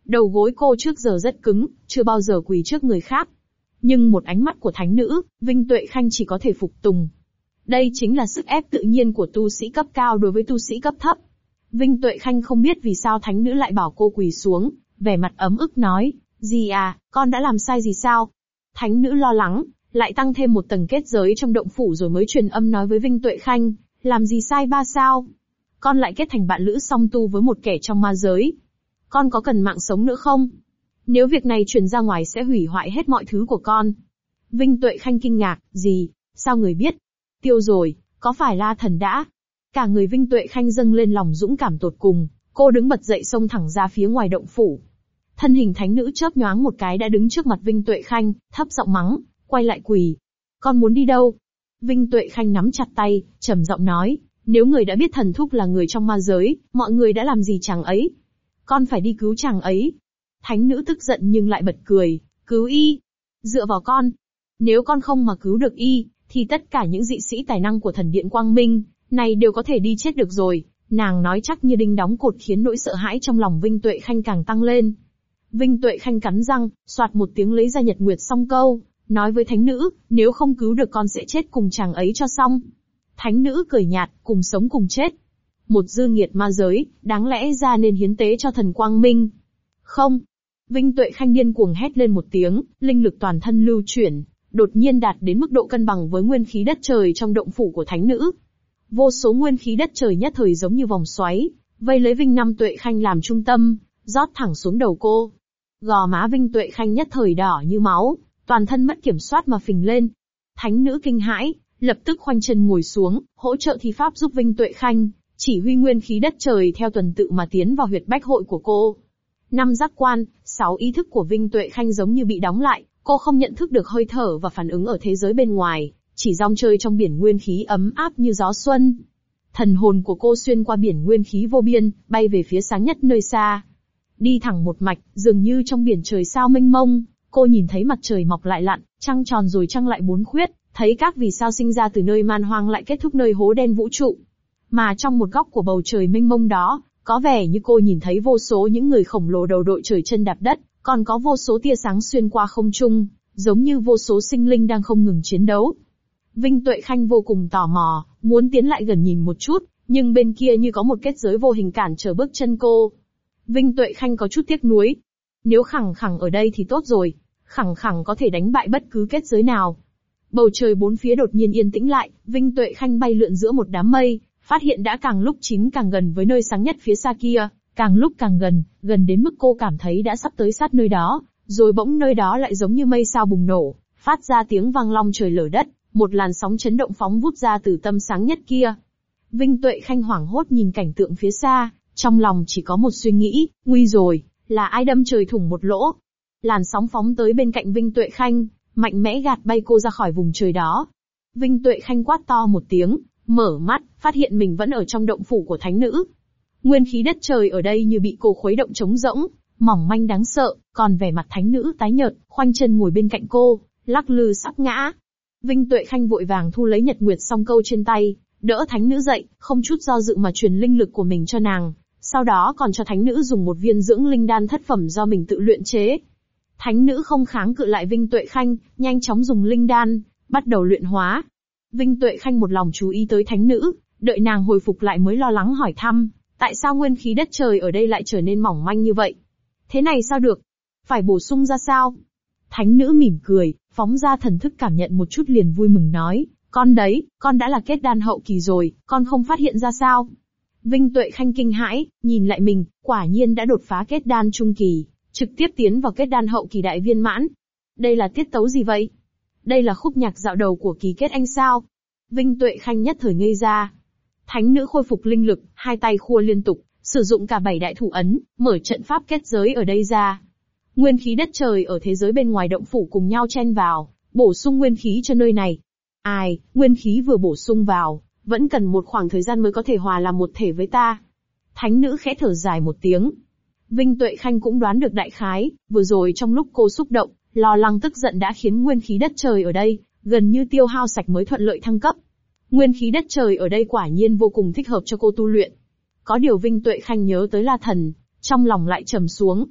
Đầu gối cô trước giờ rất cứng, chưa bao giờ quỳ trước người khác. Nhưng một ánh mắt của thánh nữ, Vinh Tuệ Khanh chỉ có thể phục tùng. Đây chính là sức ép tự nhiên của tu sĩ cấp cao đối với tu sĩ cấp thấp. Vinh Tuệ Khanh không biết vì sao thánh nữ lại bảo cô quỳ xuống, vẻ mặt ấm ức nói, "Dì à, con đã làm sai gì sao?" Thánh nữ lo lắng, lại tăng thêm một tầng kết giới trong động phủ rồi mới truyền âm nói với Vinh Tuệ Khanh, "Làm gì sai ba sao? Con lại kết thành bạn lữ song tu với một kẻ trong ma giới. Con có cần mạng sống nữa không? Nếu việc này truyền ra ngoài sẽ hủy hoại hết mọi thứ của con." Vinh Tuệ Khanh kinh ngạc, "Gì? Sao người biết?" "Tiêu rồi, có phải La Thần đã?" Cả người Vinh Tuệ Khanh dâng lên lòng dũng cảm tột cùng, cô đứng bật dậy xông thẳng ra phía ngoài động phủ. Thân hình thánh nữ chớp nhoáng một cái đã đứng trước mặt Vinh Tuệ Khanh, thấp giọng mắng, quay lại quỳ. "Con muốn đi đâu?" Vinh Tuệ Khanh nắm chặt tay, trầm giọng nói, "Nếu người đã biết thần thúc là người trong ma giới, mọi người đã làm gì chàng ấy? Con phải đi cứu chàng ấy." Thánh nữ tức giận nhưng lại bật cười, "Cứu y? Dựa vào con. Nếu con không mà cứu được y, thì tất cả những dị sĩ tài năng của thần điện Quang Minh này đều có thể đi chết được rồi." Nàng nói chắc như đinh đóng cột khiến nỗi sợ hãi trong lòng Vinh Tuệ Khanh càng tăng lên. Vinh Tuệ Khanh cắn răng, soạt một tiếng lấy ra Nhật Nguyệt Song Câu, nói với thánh nữ, "Nếu không cứu được con sẽ chết cùng chàng ấy cho xong." Thánh nữ cười nhạt, "Cùng sống cùng chết. Một dư nghiệt ma giới, đáng lẽ ra nên hiến tế cho thần Quang Minh." "Không!" Vinh Tuệ Khanh điên cuồng hét lên một tiếng, linh lực toàn thân lưu chuyển, đột nhiên đạt đến mức độ cân bằng với nguyên khí đất trời trong động phủ của thánh nữ. Vô số nguyên khí đất trời nhất thời giống như vòng xoáy, vây lấy Vinh Nam Tuệ Khanh làm trung tâm, rót thẳng xuống đầu cô. Gò má Vinh Tuệ Khanh nhất thời đỏ như máu, toàn thân mất kiểm soát mà phình lên. Thánh nữ kinh hãi, lập tức khoanh chân ngồi xuống, hỗ trợ thi pháp giúp Vinh Tuệ Khanh, chỉ huy nguyên khí đất trời theo tuần tự mà tiến vào huyệt bách hội của cô. 5 giác quan, 6 ý thức của Vinh Tuệ Khanh giống như bị đóng lại, cô không nhận thức được hơi thở và phản ứng ở thế giới bên ngoài, chỉ rong chơi trong biển nguyên khí ấm áp như gió xuân. Thần hồn của cô xuyên qua biển nguyên khí vô biên, bay về phía sáng nhất nơi xa. Đi thẳng một mạch, dường như trong biển trời sao mênh mông, cô nhìn thấy mặt trời mọc lại lặn, trăng tròn rồi trăng lại bốn khuyết, thấy các vì sao sinh ra từ nơi man hoang lại kết thúc nơi hố đen vũ trụ. Mà trong một góc của bầu trời mênh mông đó, có vẻ như cô nhìn thấy vô số những người khổng lồ đầu đội trời chân đạp đất, còn có vô số tia sáng xuyên qua không trung, giống như vô số sinh linh đang không ngừng chiến đấu. Vinh Tuệ Khanh vô cùng tò mò, muốn tiến lại gần nhìn một chút, nhưng bên kia như có một kết giới vô hình cản trở bước chân cô. Vinh Tuệ Khanh có chút tiếc nuối. Nếu khẳng khẳng ở đây thì tốt rồi, khẳng khẳng có thể đánh bại bất cứ kết giới nào. Bầu trời bốn phía đột nhiên yên tĩnh lại, Vinh Tuệ Khanh bay lượn giữa một đám mây, phát hiện đã càng lúc chín càng gần với nơi sáng nhất phía xa kia, càng lúc càng gần, gần đến mức cô cảm thấy đã sắp tới sát nơi đó, rồi bỗng nơi đó lại giống như mây sao bùng nổ, phát ra tiếng vang long trời lở đất, một làn sóng chấn động phóng vút ra từ tâm sáng nhất kia. Vinh Tuệ Khanh hoảng hốt nhìn cảnh tượng phía xa, trong lòng chỉ có một suy nghĩ, nguy rồi, là ai đâm trời thủng một lỗ. Làn sóng phóng tới bên cạnh Vinh Tuệ Khanh, mạnh mẽ gạt bay cô ra khỏi vùng trời đó. Vinh Tuệ Khanh quát to một tiếng, mở mắt, phát hiện mình vẫn ở trong động phủ của thánh nữ. Nguyên khí đất trời ở đây như bị cô khuấy động trống rỗng, mỏng manh đáng sợ, còn vẻ mặt thánh nữ tái nhợt, khoanh chân ngồi bên cạnh cô, lắc lư sắp ngã. Vinh Tuệ Khanh vội vàng thu lấy Nhật Nguyệt Song Câu trên tay, đỡ thánh nữ dậy, không chút do dự mà truyền linh lực của mình cho nàng, sau đó còn cho thánh nữ dùng một viên dưỡng linh đan thất phẩm do mình tự luyện chế. Thánh nữ không kháng cự lại Vinh Tuệ Khanh, nhanh chóng dùng linh đan, bắt đầu luyện hóa. Vinh Tuệ Khanh một lòng chú ý tới thánh nữ, đợi nàng hồi phục lại mới lo lắng hỏi thăm, tại sao nguyên khí đất trời ở đây lại trở nên mỏng manh như vậy? Thế này sao được? Phải bổ sung ra sao? Thánh nữ mỉm cười, phóng ra thần thức cảm nhận một chút liền vui mừng nói, con đấy, con đã là kết đan hậu kỳ rồi, con không phát hiện ra sao? Vinh Tuệ Khanh kinh hãi, nhìn lại mình, quả nhiên đã đột phá kết đan trung kỳ, trực tiếp tiến vào kết đan hậu kỳ đại viên mãn. Đây là tiết tấu gì vậy? Đây là khúc nhạc dạo đầu của kỳ kết anh sao? Vinh Tuệ Khanh nhất thời ngây ra. Thánh nữ khôi phục linh lực, hai tay khua liên tục, sử dụng cả 7 đại thủ ấn, mở trận pháp kết giới ở đây ra. Nguyên khí đất trời ở thế giới bên ngoài động phủ cùng nhau chen vào, bổ sung nguyên khí cho nơi này. Ai, nguyên khí vừa bổ sung vào, vẫn cần một khoảng thời gian mới có thể hòa làm một thể với ta. Thánh nữ khẽ thở dài một tiếng. Vinh Tuệ Khanh cũng đoán được đại khái, vừa rồi trong lúc cô xúc động, lo lắng tức giận đã khiến nguyên khí đất trời ở đây, gần như tiêu hao sạch mới thuận lợi thăng cấp. Nguyên khí đất trời ở đây quả nhiên vô cùng thích hợp cho cô tu luyện. Có điều Vinh Tuệ Khanh nhớ tới La Thần, trong lòng lại trầm xuống.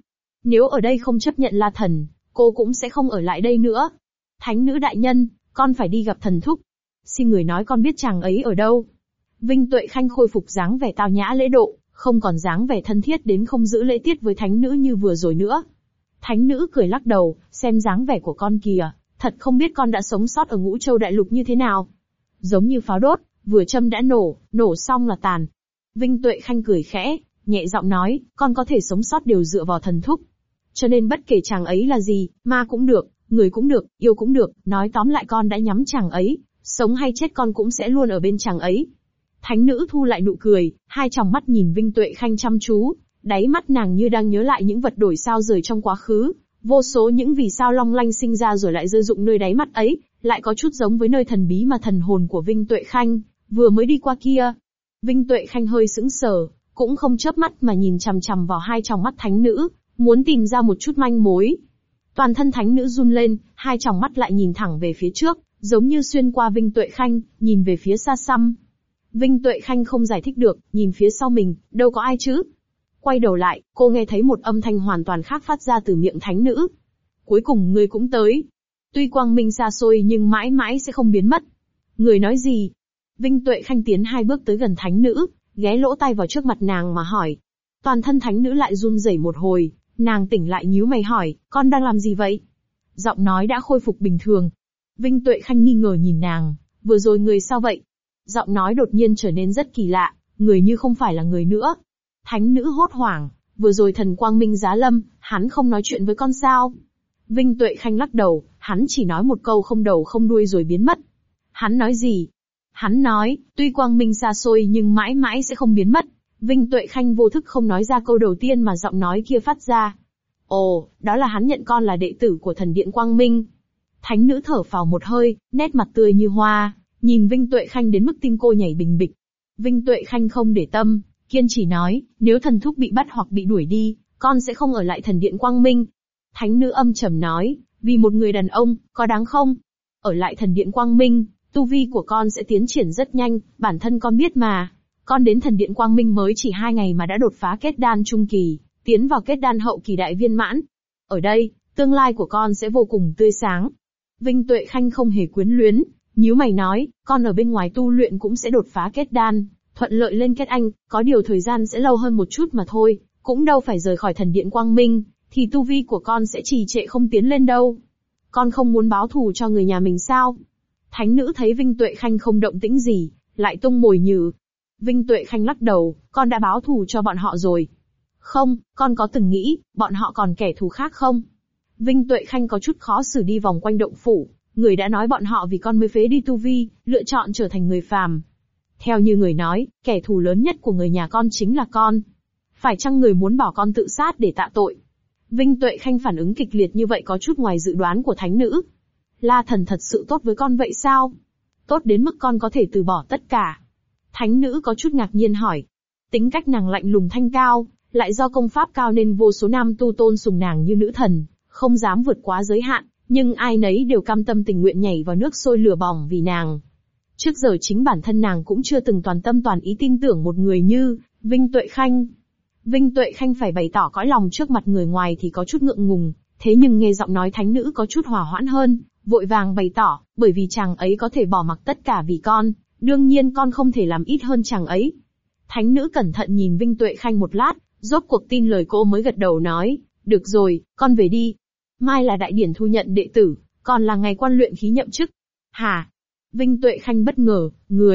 Nếu ở đây không chấp nhận La Thần, cô cũng sẽ không ở lại đây nữa. Thánh nữ đại nhân, con phải đi gặp thần thúc. Xin người nói con biết chàng ấy ở đâu. Vinh Tuệ Khanh khôi phục dáng vẻ tao nhã lễ độ, không còn dáng vẻ thân thiết đến không giữ lễ tiết với thánh nữ như vừa rồi nữa. Thánh nữ cười lắc đầu, xem dáng vẻ của con kìa, thật không biết con đã sống sót ở Ngũ Châu Đại Lục như thế nào. Giống như pháo đốt, vừa châm đã nổ, nổ xong là tàn. Vinh Tuệ Khanh cười khẽ, nhẹ giọng nói, con có thể sống sót đều dựa vào thần thúc. Cho nên bất kể chàng ấy là gì, ma cũng được, người cũng được, yêu cũng được, nói tóm lại con đã nhắm chàng ấy, sống hay chết con cũng sẽ luôn ở bên chàng ấy. Thánh nữ thu lại nụ cười, hai tròng mắt nhìn Vinh Tuệ Khanh chăm chú, đáy mắt nàng như đang nhớ lại những vật đổi sao rời trong quá khứ, vô số những vì sao long lanh sinh ra rồi lại rơi rụng nơi đáy mắt ấy, lại có chút giống với nơi thần bí mà thần hồn của Vinh Tuệ Khanh vừa mới đi qua kia. Vinh Tuệ Khanh hơi sững sờ, cũng không chớp mắt mà nhìn chằm chằm vào hai tròng mắt thánh nữ, muốn tìm ra một chút manh mối. Toàn thân thánh nữ run lên, hai tròng mắt lại nhìn thẳng về phía trước, giống như xuyên qua Vinh Tuệ Khanh, nhìn về phía xa xăm. Vinh Tuệ Khanh không giải thích được, nhìn phía sau mình, đâu có ai chứ. Quay đầu lại, cô nghe thấy một âm thanh hoàn toàn khác phát ra từ miệng thánh nữ. Cuối cùng ngươi cũng tới. Tuy quang minh xa xôi nhưng mãi mãi sẽ không biến mất. Người nói gì? Vinh Tuệ Khanh tiến hai bước tới gần thánh nữ, ghé lỗ tai vào trước mặt nàng mà hỏi. Toàn thân thánh nữ lại run rẩy một hồi, nàng tỉnh lại nhíu mày hỏi, con đang làm gì vậy? Giọng nói đã khôi phục bình thường. Vinh Tuệ Khanh nghi ngờ nhìn nàng, vừa rồi người sao vậy? Giọng nói đột nhiên trở nên rất kỳ lạ, người như không phải là người nữa. Thánh nữ hốt hoảng, vừa rồi thần quang minh giá lâm, hắn không nói chuyện với con sao? Vinh Tuệ Khanh lắc đầu, hắn chỉ nói một câu không đầu không đuôi rồi biến mất. Hắn nói gì? Hắn nói, tuy quang minh xa xôi nhưng mãi mãi sẽ không biến mất. Vinh Tuệ Khanh vô thức không nói ra câu đầu tiên mà giọng nói kia phát ra. Ồ, đó là hắn nhận con là đệ tử của thần điện quang minh. Thánh nữ thở phào một hơi, nét mặt tươi như hoa, nhìn Vinh Tuệ Khanh đến mức tim cô nhảy bình bịch. Vinh Tuệ Khanh không để tâm, kiên trì nói, nếu thần thúc bị bắt hoặc bị đuổi đi, con sẽ không ở lại thần điện quang minh. Thánh nữ âm trầm nói, vì một người đàn ông, có đáng không? Ở lại thần điện quang minh, tu vi của con sẽ tiến triển rất nhanh, bản thân con biết mà. Con đến thần điện quang minh mới chỉ 2 ngày mà đã đột phá kết đan trung kỳ, tiến vào kết đan hậu kỳ đại viên mãn. Ở đây, tương lai của con sẽ vô cùng tươi sáng. Vinh Tuệ Khanh không hề quyến luyến, nhíu mày nói, con ở bên ngoài tu luyện cũng sẽ đột phá kết đan, thuận lợi lên kết anh, có điều thời gian sẽ lâu hơn một chút mà thôi, cũng đâu phải rời khỏi thần điện quang minh, thì tu vi của con sẽ trì trệ không tiến lên đâu. Con không muốn báo thù cho người nhà mình sao? Thánh nữ thấy Vinh Tuệ Khanh không động tĩnh gì, lại tung mồi nhử. Vinh Tuệ Khanh lắc đầu, con đã báo thù cho bọn họ rồi. Không, con có từng nghĩ, bọn họ còn kẻ thù khác không? Vinh Tuệ Khanh có chút khó xử đi vòng quanh động phủ, người đã nói bọn họ vì con mới phế đi tu vi, lựa chọn trở thành người phàm. Theo như người nói, kẻ thù lớn nhất của người nhà con chính là con. Phải chăng người muốn bảo con tự sát để tạ tội? Vinh Tuệ Khanh phản ứng kịch liệt như vậy có chút ngoài dự đoán của thánh nữ. La Thần thật sự tốt với con vậy sao? Tốt đến mức con có thể từ bỏ tất cả. Thánh nữ có chút ngạc nhiên hỏi. Tính cách nàng lạnh lùng thanh cao, lại do công pháp cao nên vô số nam tu tôn sùng nàng như nữ thần, không dám vượt quá giới hạn, nhưng ai nấy đều cam tâm tình nguyện nhảy vào nước sôi lửa bỏng vì nàng. Trước giờ chính bản thân nàng cũng chưa từng toàn tâm toàn ý tin tưởng một người như Vinh Tuệ Khanh. Vinh Tuệ Khanh phải bày tỏ cõi lòng trước mặt người ngoài thì có chút ngượng ngùng, thế nhưng nghe giọng nói thánh nữ có chút hòa hoãn hơn, vội vàng bày tỏ, bởi vì chàng ấy có thể bỏ mặc tất cả vì con, đương nhiên con không thể làm ít hơn chàng ấy. Thánh nữ cẩn thận nhìn Vinh Tuệ Khanh một lát, rốt cuộc tin lời cô mới gật đầu nói, được rồi, con về đi. Mai là đại điển thu nhận đệ tử, còn là ngày quan luyện khí nhậm chức. Hả? Vinh Tuệ Khanh bất ngờ,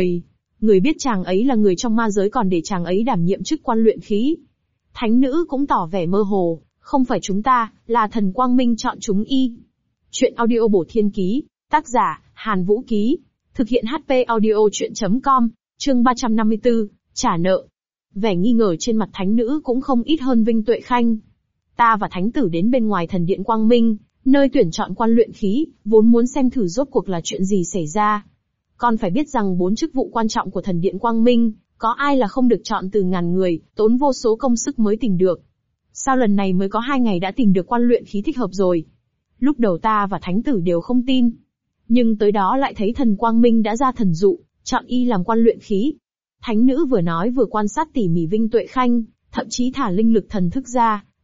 người biết chàng ấy là người trong ma giới còn để chàng ấy đảm nhiệm chức quan luyện khí. Thánh nữ cũng tỏ vẻ mơ hồ, không phải chúng ta, là thần quang minh chọn chúng y. Chuyện audio bổ thiên ký, tác giả, Hàn Vũ Ký. Thực hiện HP audio chuyện.com, chương 354, trả nợ. Vẻ nghi ngờ trên mặt thánh nữ cũng không ít hơn Vinh Tuệ Khanh. Ta và thánh tử đến bên ngoài thần điện quang minh, nơi tuyển chọn quan luyện khí, vốn muốn xem thử rốt cuộc là chuyện gì xảy ra. Con phải biết rằng 4 chức vụ quan trọng của thần điện quang minh, có ai là không được chọn từ ngàn người, tốn vô số công sức mới tìm được. Sao lần này mới có 2 ngày đã tìm được quan luyện khí thích hợp rồi? Lúc đầu ta và thánh tử đều không tin. Nhưng tới đó lại thấy thần quang minh đã ra thần dụ, chọn y làm quan luyện khí. Thánh nữ vừa nói vừa quan sát tỉ mỉ Vinh Tuệ Khanh, thậm chí thả linh lực thần thức ra,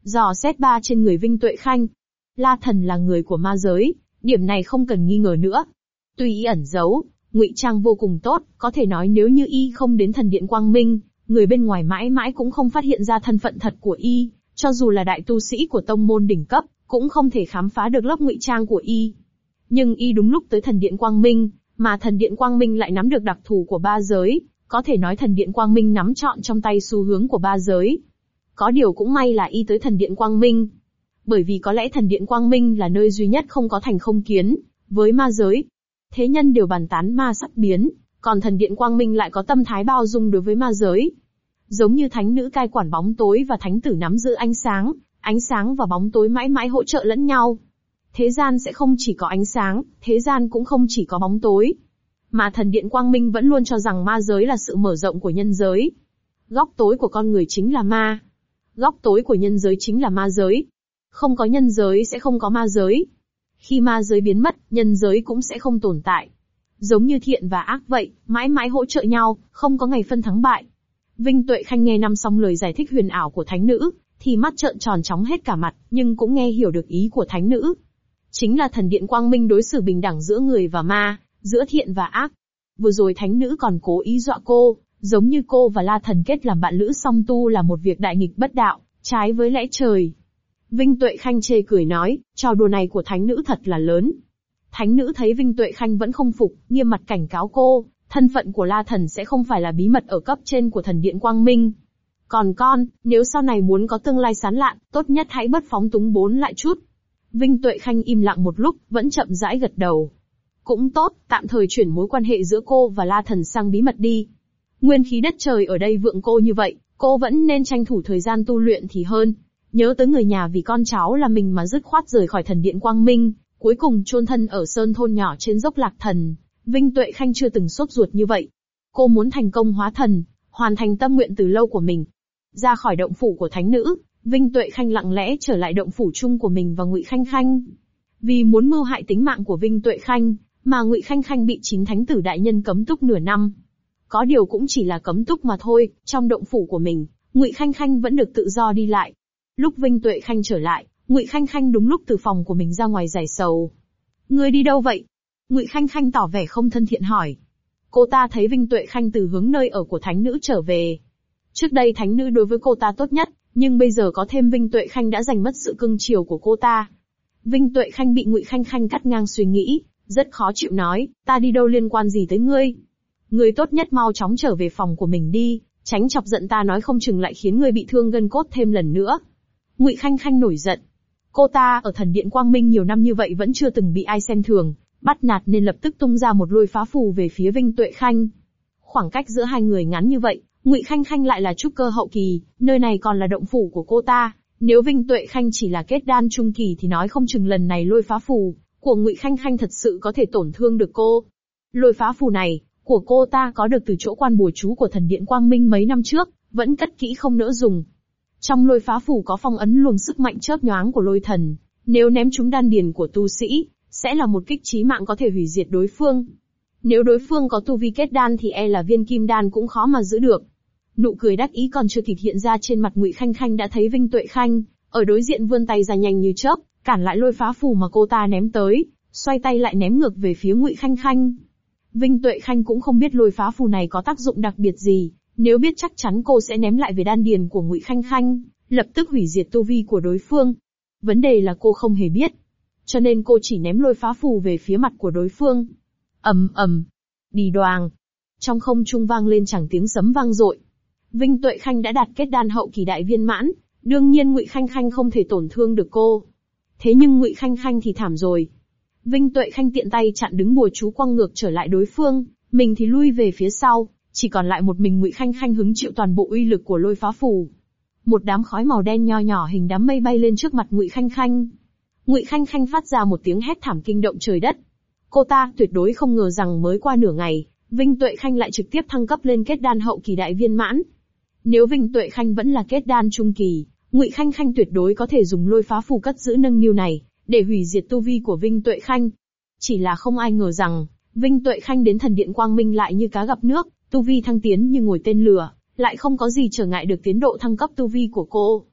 Dò xét ba trên người Vinh Tuệ Khanh. La Thần là người của ma giới, điểm này không cần nghi ngờ nữa. Tuy y ẩn giấu, ngụy trang vô cùng tốt, có thể nói nếu như y không đến thần điện Quang Minh, người bên ngoài mãi mãi cũng không phát hiện ra thân phận thật của y, cho dù là đại tu sĩ của tông môn đỉnh cấp, cũng không thể khám phá được lớp ngụy trang của y. Nhưng y đúng lúc tới thần điện Quang Minh, mà thần điện Quang Minh lại nắm được đặc thù của ba giới, có thể nói thần điện Quang Minh nắm trọn trong tay xu hướng của ba giới. Có điều cũng may là y tới thần điện Quang Minh. Bởi vì có lẽ thần điện Quang Minh là nơi duy nhất không có thành không kiến với ma giới. Thế nhân đều bàn tán ma sắc biến, còn thần điện Quang Minh lại có tâm thái bao dung đối với ma giới. Giống như thánh nữ cai quản bóng tối và thánh tử nắm giữ ánh sáng và bóng tối mãi mãi hỗ trợ lẫn nhau. Thế gian sẽ không chỉ có ánh sáng, thế gian cũng không chỉ có bóng tối. Mà thần điện Quang Minh vẫn luôn cho rằng ma giới là sự mở rộng của nhân giới. Góc tối của con người chính là ma. Góc tối của nhân giới chính là ma giới. Không có nhân giới sẽ không có ma giới. Khi ma giới biến mất, nhân giới cũng sẽ không tồn tại. Giống như thiện và ác vậy, mãi mãi hỗ trợ nhau, không có ngày phân thắng bại. Vinh Tuệ Khanh nghe năm xong lời giải thích huyền ảo của thánh nữ, thì mắt trợn tròn tróng hết cả mặt, nhưng cũng nghe hiểu được ý của thánh nữ. Chính là thần điện Quang Minh đối xử bình đẳng giữa người và ma, giữa thiện và ác. Vừa rồi thánh nữ còn cố ý dọa cô, giống như cô và La Thần kết làm bạn lữ song tu là một việc đại nghịch bất đạo, trái với lẽ trời. Vinh Tuệ Khanh chê cười nói, trò đùa này của thánh nữ thật là lớn. Thánh nữ thấy Vinh Tuệ Khanh vẫn không phục, nghiêm mặt cảnh cáo cô, thân phận của La Thần sẽ không phải là bí mật ở cấp trên của thần điện Quang Minh. Còn con, nếu sau này muốn có tương lai sáng lạn, tốt nhất hãy bớt phóng túng bốn lại chút. Vinh Tuệ Khanh im lặng một lúc, vẫn chậm rãi gật đầu. Cũng tốt, tạm thời chuyển mối quan hệ giữa cô và La Thần sang bí mật đi. Nguyên khí đất trời ở đây vượng cô như vậy, cô vẫn nên tranh thủ thời gian tu luyện thì hơn. Nhớ tới người nhà vì con cháu là mình mà dứt khoát rời khỏi thần điện Quang Minh, cuối cùng chôn thân ở sơn thôn nhỏ trên dốc Lạc Thần. Vinh Tuệ Khanh chưa từng sốt ruột như vậy. Cô muốn thành công hóa thần, hoàn thành tâm nguyện từ lâu của mình. Ra khỏi động phủ của thánh nữ, Vinh Tuệ Khanh lặng lẽ trở lại động phủ chung của mình và Ngụy Khanh Khanh. Vì muốn mưu hại tính mạng của Vinh Tuệ Khanh, mà Ngụy Khanh Khanh bị 9 thánh tử đại nhân cấm túc nửa năm. Có điều cũng chỉ là cấm túc mà thôi, trong động phủ của mình, Ngụy Khanh Khanh vẫn được tự do đi lại. Lúc Vinh Tuệ Khanh trở lại, Ngụy Khanh Khanh đúng lúc từ phòng của mình ra ngoài giải sầu. Ngươi đi đâu vậy? Ngụy Khanh Khanh tỏ vẻ không thân thiện hỏi. Cô ta thấy Vinh Tuệ Khanh từ hướng nơi ở của thánh nữ trở về. Trước đây thánh nữ đối với cô ta tốt nhất, nhưng bây giờ có thêm Vinh Tuệ Khanh đã giành mất sự cưng chiều của cô ta. Vinh Tuệ Khanh bị Ngụy Khanh Khanh cắt ngang suy nghĩ, rất khó chịu nói, ta đi đâu liên quan gì tới ngươi? Ngươi tốt nhất mau chóng trở về phòng của mình đi, tránh chọc giận ta nói không chừng lại khiến ngươi bị thương gân cốt thêm lần nữa. Ngụy Khanh Khanh nổi giận. Cô ta ở thần điện Quang Minh nhiều năm như vậy vẫn chưa từng bị ai xem thường, bắt nạt nên lập tức tung ra một lôi phá phù về phía Vinh Tuệ Khanh. Khoảng cách giữa hai người ngắn như vậy, Ngụy Khanh Khanh lại là trúc cơ hậu kỳ, nơi này còn là động phủ của cô ta. Nếu Vinh Tuệ Khanh chỉ là kết đan trung kỳ thì nói không chừng lần này lôi phá phù của Ngụy Khanh Khanh thật sự có thể tổn thương được cô. Lôi phá phù này của cô ta có được từ chỗ quan bùa chú của thần điện Quang Minh mấy năm trước, vẫn cất kỹ không nỡ dùng. Trong lôi phá phù có phong ấn luồng sức mạnh chớp nhoáng của lôi thần, nếu ném trúng đan điền của tu sĩ, sẽ là một kích chí mạng có thể hủy diệt đối phương. Nếu đối phương có tu vi kết đan thì e là viên kim đan cũng khó mà giữ được. Nụ cười đắc ý còn chưa kịp hiện ra trên mặt Ngụy Khanh Khanh đã thấy Vinh Tuệ Khanh ở đối diện vươn tay ra nhanh như chớp, cản lại lôi phá phù mà cô ta ném tới, xoay tay lại ném ngược về phía Ngụy Khanh Khanh. Vinh Tuệ Khanh cũng không biết lôi phá phù này có tác dụng đặc biệt gì, nếu biết chắc chắn cô sẽ ném lại về đan điền của Ngụy Khanh Khanh, lập tức hủy diệt tu vi của đối phương. Vấn đề là cô không hề biết, cho nên cô chỉ ném lôi phá phù về phía mặt của đối phương. Ầm ầm, đì đoàng. Trong không trung vang lên chẳng tiếng sấm vang dội. Vinh Tuệ Khanh đã đạt kết đan hậu kỳ đại viên mãn, đương nhiên Ngụy Khanh Khanh không thể tổn thương được cô. Thế nhưng Ngụy Khanh Khanh thì thảm rồi. Vinh Tuệ Khanh tiện tay chặn đứng bùa chú quăng ngược trở lại đối phương, mình thì lui về phía sau, chỉ còn lại một mình Ngụy Khanh Khanh hứng chịu toàn bộ uy lực của lôi phá phù. Một đám khói màu đen nho nhỏ hình đám mây bay lên trước mặt Ngụy Khanh Khanh. Ngụy Khanh Khanh phát ra một tiếng hét thảm kinh động trời đất. Cô ta tuyệt đối không ngờ rằng mới qua nửa ngày, Vinh Tuệ Khanh lại trực tiếp thăng cấp lên kết đan hậu kỳ đại viên mãn. Nếu Vinh Tuệ Khanh vẫn là kết đan trung kỳ, Ngụy Khanh Khanh tuyệt đối có thể dùng lôi phá phù cất giữ nâng niu này để hủy diệt tu vi của Vinh Tuệ Khanh. Chỉ là không ai ngờ rằng, Vinh Tuệ Khanh đến thần điện Quang Minh lại như cá gặp nước, tu vi thăng tiến như ngồi tên lửa, lại không có gì trở ngại được tiến độ thăng cấp tu vi của cô.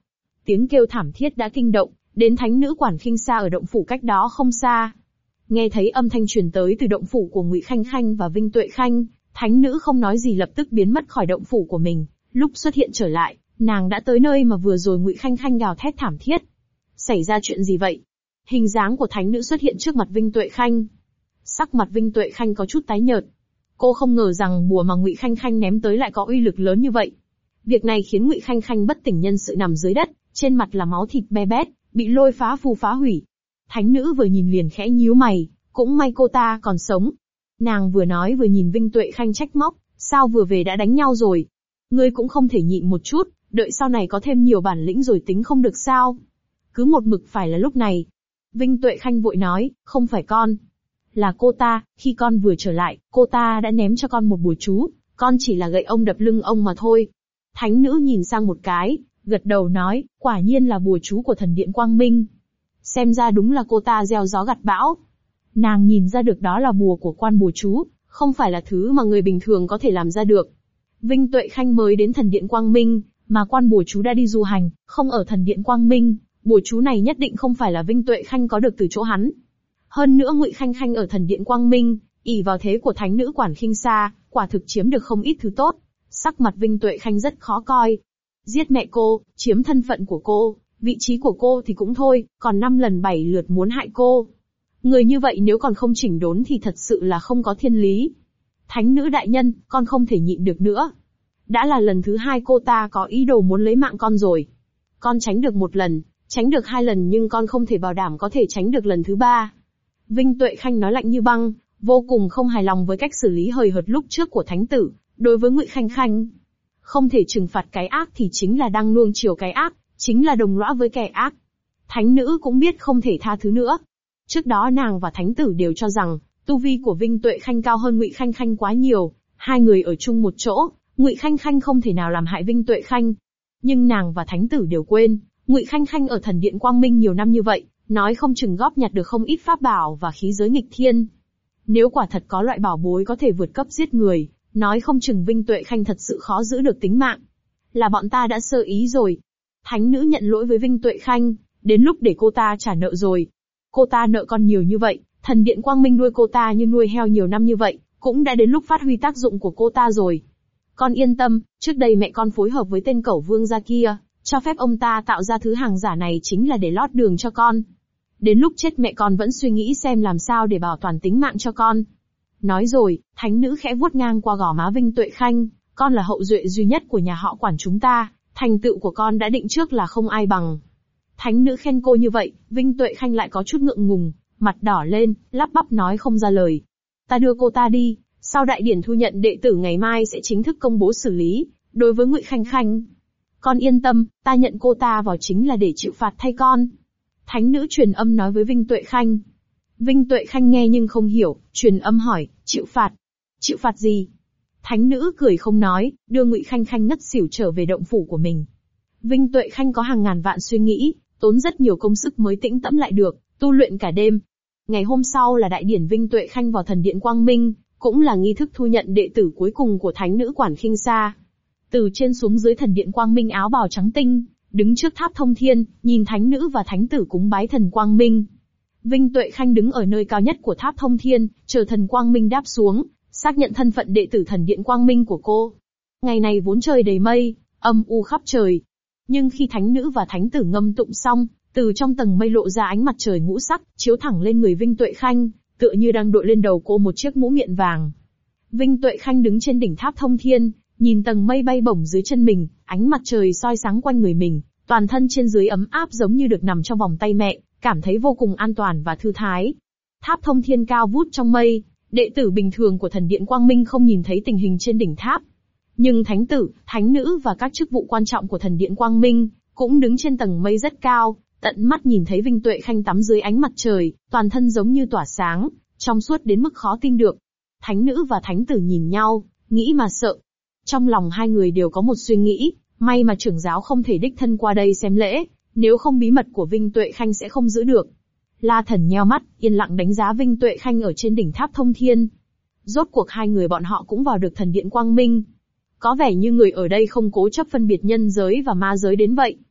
tiếng kêu thảm thiết đã kinh động đến thánh nữ Quản Khinh Sa ở động phủ cách đó không xa. Nghe thấy âm thanh truyền tới từ động phủ của Ngụy Khanh Khanh và Vinh Tuệ Khanh, thánh nữ không nói gì lập tức biến mất khỏi động phủ của mình. Lúc xuất hiện trở lại, nàng đã tới nơi mà vừa rồi Ngụy Khanh Khanh gào thét thảm thiết. Xảy ra chuyện gì vậy? Hình dáng của thánh nữ xuất hiện trước mặt Vinh Tuệ Khanh. Sắc mặt Vinh Tuệ Khanh có chút tái nhợt. Cô không ngờ rằng bùa mà Ngụy Khanh Khanh ném tới lại có uy lực lớn như vậy. Việc này khiến Ngụy Khanh Khanh bất tỉnh nhân sự nằm dưới đất, trên mặt là máu thịt be bét, bị lôi phá hủy. Thánh nữ vừa nhìn liền khẽ nhíu mày, cũng may cô ta còn sống. Nàng vừa nói vừa nhìn Vinh Tuệ Khanh trách móc, sao vừa về đã đánh nhau rồi? Ngươi cũng không thể nhịn một chút, đợi sau này có thêm nhiều bản lĩnh rồi tính không được sao? Cứ một mực phải là lúc này. Vinh Tuệ Khanh vội nói, không phải con. Là cô ta, khi con vừa trở lại, cô ta đã ném cho con một bùa chú, con chỉ là gậy ông đập lưng ông mà thôi. Thánh nữ nhìn sang một cái, gật đầu nói, quả nhiên là bùa chú của thần điện Quang Minh. Xem ra đúng là cô ta gieo gió gặt bão. Nàng nhìn ra được đó là bùa của quan bùa chú, không phải là thứ mà người bình thường có thể làm ra được. Vinh Tuệ Khanh mới đến thần điện Quang Minh, mà quan bùa chú đã đi du hành, không ở thần điện Quang Minh, bùa chú này nhất định không phải là Vinh Tuệ Khanh có được từ chỗ hắn. Hơn nữa Ngụy Khanh Khanh ở thần điện Quang Minh, ỷ vào thế của thánh nữ Quản Khinh Sa, quả thực chiếm được không ít thứ tốt. Sắc mặt Vinh Tuệ Khanh rất khó coi. Giết mẹ cô, chiếm thân phận của cô, vị trí của cô thì cũng thôi, còn 5 lần 7 lượt muốn hại cô. Người như vậy nếu còn không chỉnh đốn thì thật sự là không có thiên lý. Thánh nữ đại nhân, con không thể nhịn được nữa. Đã là lần thứ 2 cô ta có ý đồ muốn lấy mạng con rồi. Con tránh được 1 lần, tránh được 2 lần nhưng con không thể bảo đảm có thể tránh được lần thứ 3. Vinh Tuệ Khanh nói lạnh như băng, vô cùng không hài lòng với cách xử lý hời hợt lúc trước của thánh tử, đối với Ngụy Khanh Khanh. Không thể trừng phạt cái ác thì chính là đang nuông chiều cái ác, chính là đồng lõa với kẻ ác. Thánh nữ cũng biết không thể tha thứ nữa. Trước đó nàng và thánh tử đều cho rằng, tu vi của Vinh Tuệ Khanh cao hơn Ngụy Khanh Khanh quá nhiều, hai người ở chung một chỗ, Ngụy Khanh Khanh không thể nào làm hại Vinh Tuệ Khanh. Nhưng nàng và thánh tử đều quên, Ngụy Khanh Khanh ở thần điện Quang Minh nhiều năm như vậy, nói không chừng góp nhặt được không ít pháp bảo và khí giới nghịch thiên. Nếu quả thật có loại bảo bối có thể vượt cấp giết người, nói không chừng Vinh Tuệ Khanh thật sự khó giữ được tính mạng. Là bọn ta đã sơ ý rồi. Thánh nữ nhận lỗi với Vinh Tuệ Khanh, đến lúc để cô ta trả nợ rồi. Cô ta nợ con nhiều như vậy, thần điện Quang Minh nuôi cô ta như nuôi heo nhiều năm như vậy, cũng đã đến lúc phát huy tác dụng của cô ta rồi. Con yên tâm, trước đây mẹ con phối hợp với tên cẩu vương gia kia, cho phép ông ta tạo ra thứ hàng giả này chính là để lót đường cho con. Đến lúc chết mẹ con vẫn suy nghĩ xem làm sao để bảo toàn tính mạng cho con. Nói rồi, thánh nữ khẽ vuốt ngang qua gò má Vinh Tuệ Khanh, con là hậu duệ duy nhất của nhà họ Quản chúng ta, thành tựu của con đã định trước là không ai bằng. Thánh nữ khen cô như vậy, Vinh Tuệ Khanh lại có chút ngượng ngùng, mặt đỏ lên, lắp bắp nói không ra lời. Ta đưa cô ta đi, sau đại điển thu nhận đệ tử ngày mai sẽ chính thức công bố xử lý, đối với Ngụy Khanh Khanh. Con yên tâm, ta nhận cô ta vào chính là để chịu phạt thay con. Thánh nữ truyền âm nói với Vinh Tuệ Khanh. Vinh Tuệ Khanh nghe nhưng không hiểu, truyền âm hỏi, chịu phạt? Chịu phạt gì? Thánh nữ cười không nói, đưa Ngụy Khanh Khanh ngất xỉu trở về động phủ của mình. Vinh Tuệ Khanh có hàng ngàn vạn suy nghĩ, tốn rất nhiều công sức mới tĩnh tẫm lại được, tu luyện cả đêm. Ngày hôm sau là đại điển Vinh Tuệ Khanh vào thần điện Quang Minh, cũng là nghi thức thu nhận đệ tử cuối cùng của thánh nữ Quản Khinh Sa. Từ trên xuống dưới thần điện Quang Minh áo bào trắng tinh, đứng trước tháp thông thiên, nhìn thánh nữ và thánh tử cúng bái thần Quang Minh. Vinh Tuệ Khanh đứng ở nơi cao nhất của tháp thông thiên, chờ thần Quang Minh đáp xuống, xác nhận thân phận đệ tử thần điện Quang Minh của cô. Ngày này vốn trời đầy mây, âm u khắp trời. Nhưng khi thánh nữ và thánh tử ngâm tụng xong, từ trong tầng mây lộ ra ánh mặt trời ngũ sắc, chiếu thẳng lên người Vinh Tuệ Khanh, tựa như đang đội lên đầu cô một chiếc mũ miện vàng. Vinh Tuệ Khanh đứng trên đỉnh tháp thông thiên, nhìn tầng mây bay bổng dưới chân mình, ánh mặt trời soi sáng quanh người mình, toàn thân trên dưới ấm áp giống như được nằm trong vòng tay mẹ, cảm thấy vô cùng an toàn và thư thái. Tháp thông thiên cao vút trong mây, đệ tử bình thường của thần điện Quang Minh không nhìn thấy tình hình trên đỉnh tháp. Nhưng thánh tử, thánh nữ và các chức vụ quan trọng của thần điện Quang Minh, cũng đứng trên tầng mây rất cao, tận mắt nhìn thấy Vinh Tuệ Khanh tắm dưới ánh mặt trời, toàn thân giống như tỏa sáng, trong suốt đến mức khó tin được. Thánh nữ và thánh tử nhìn nhau, nghĩ mà sợ. Trong lòng hai người đều có một suy nghĩ, may mà trưởng giáo không thể đích thân qua đây xem lễ, nếu không bí mật của Vinh Tuệ Khanh sẽ không giữ được. La Thần nheo mắt, yên lặng đánh giá Vinh Tuệ Khanh ở trên đỉnh tháp thông thiên. Rốt cuộc hai người bọn họ cũng vào được thần điện Quang Minh. Có vẻ như người ở đây không cố chấp phân biệt nhân giới và ma giới đến vậy.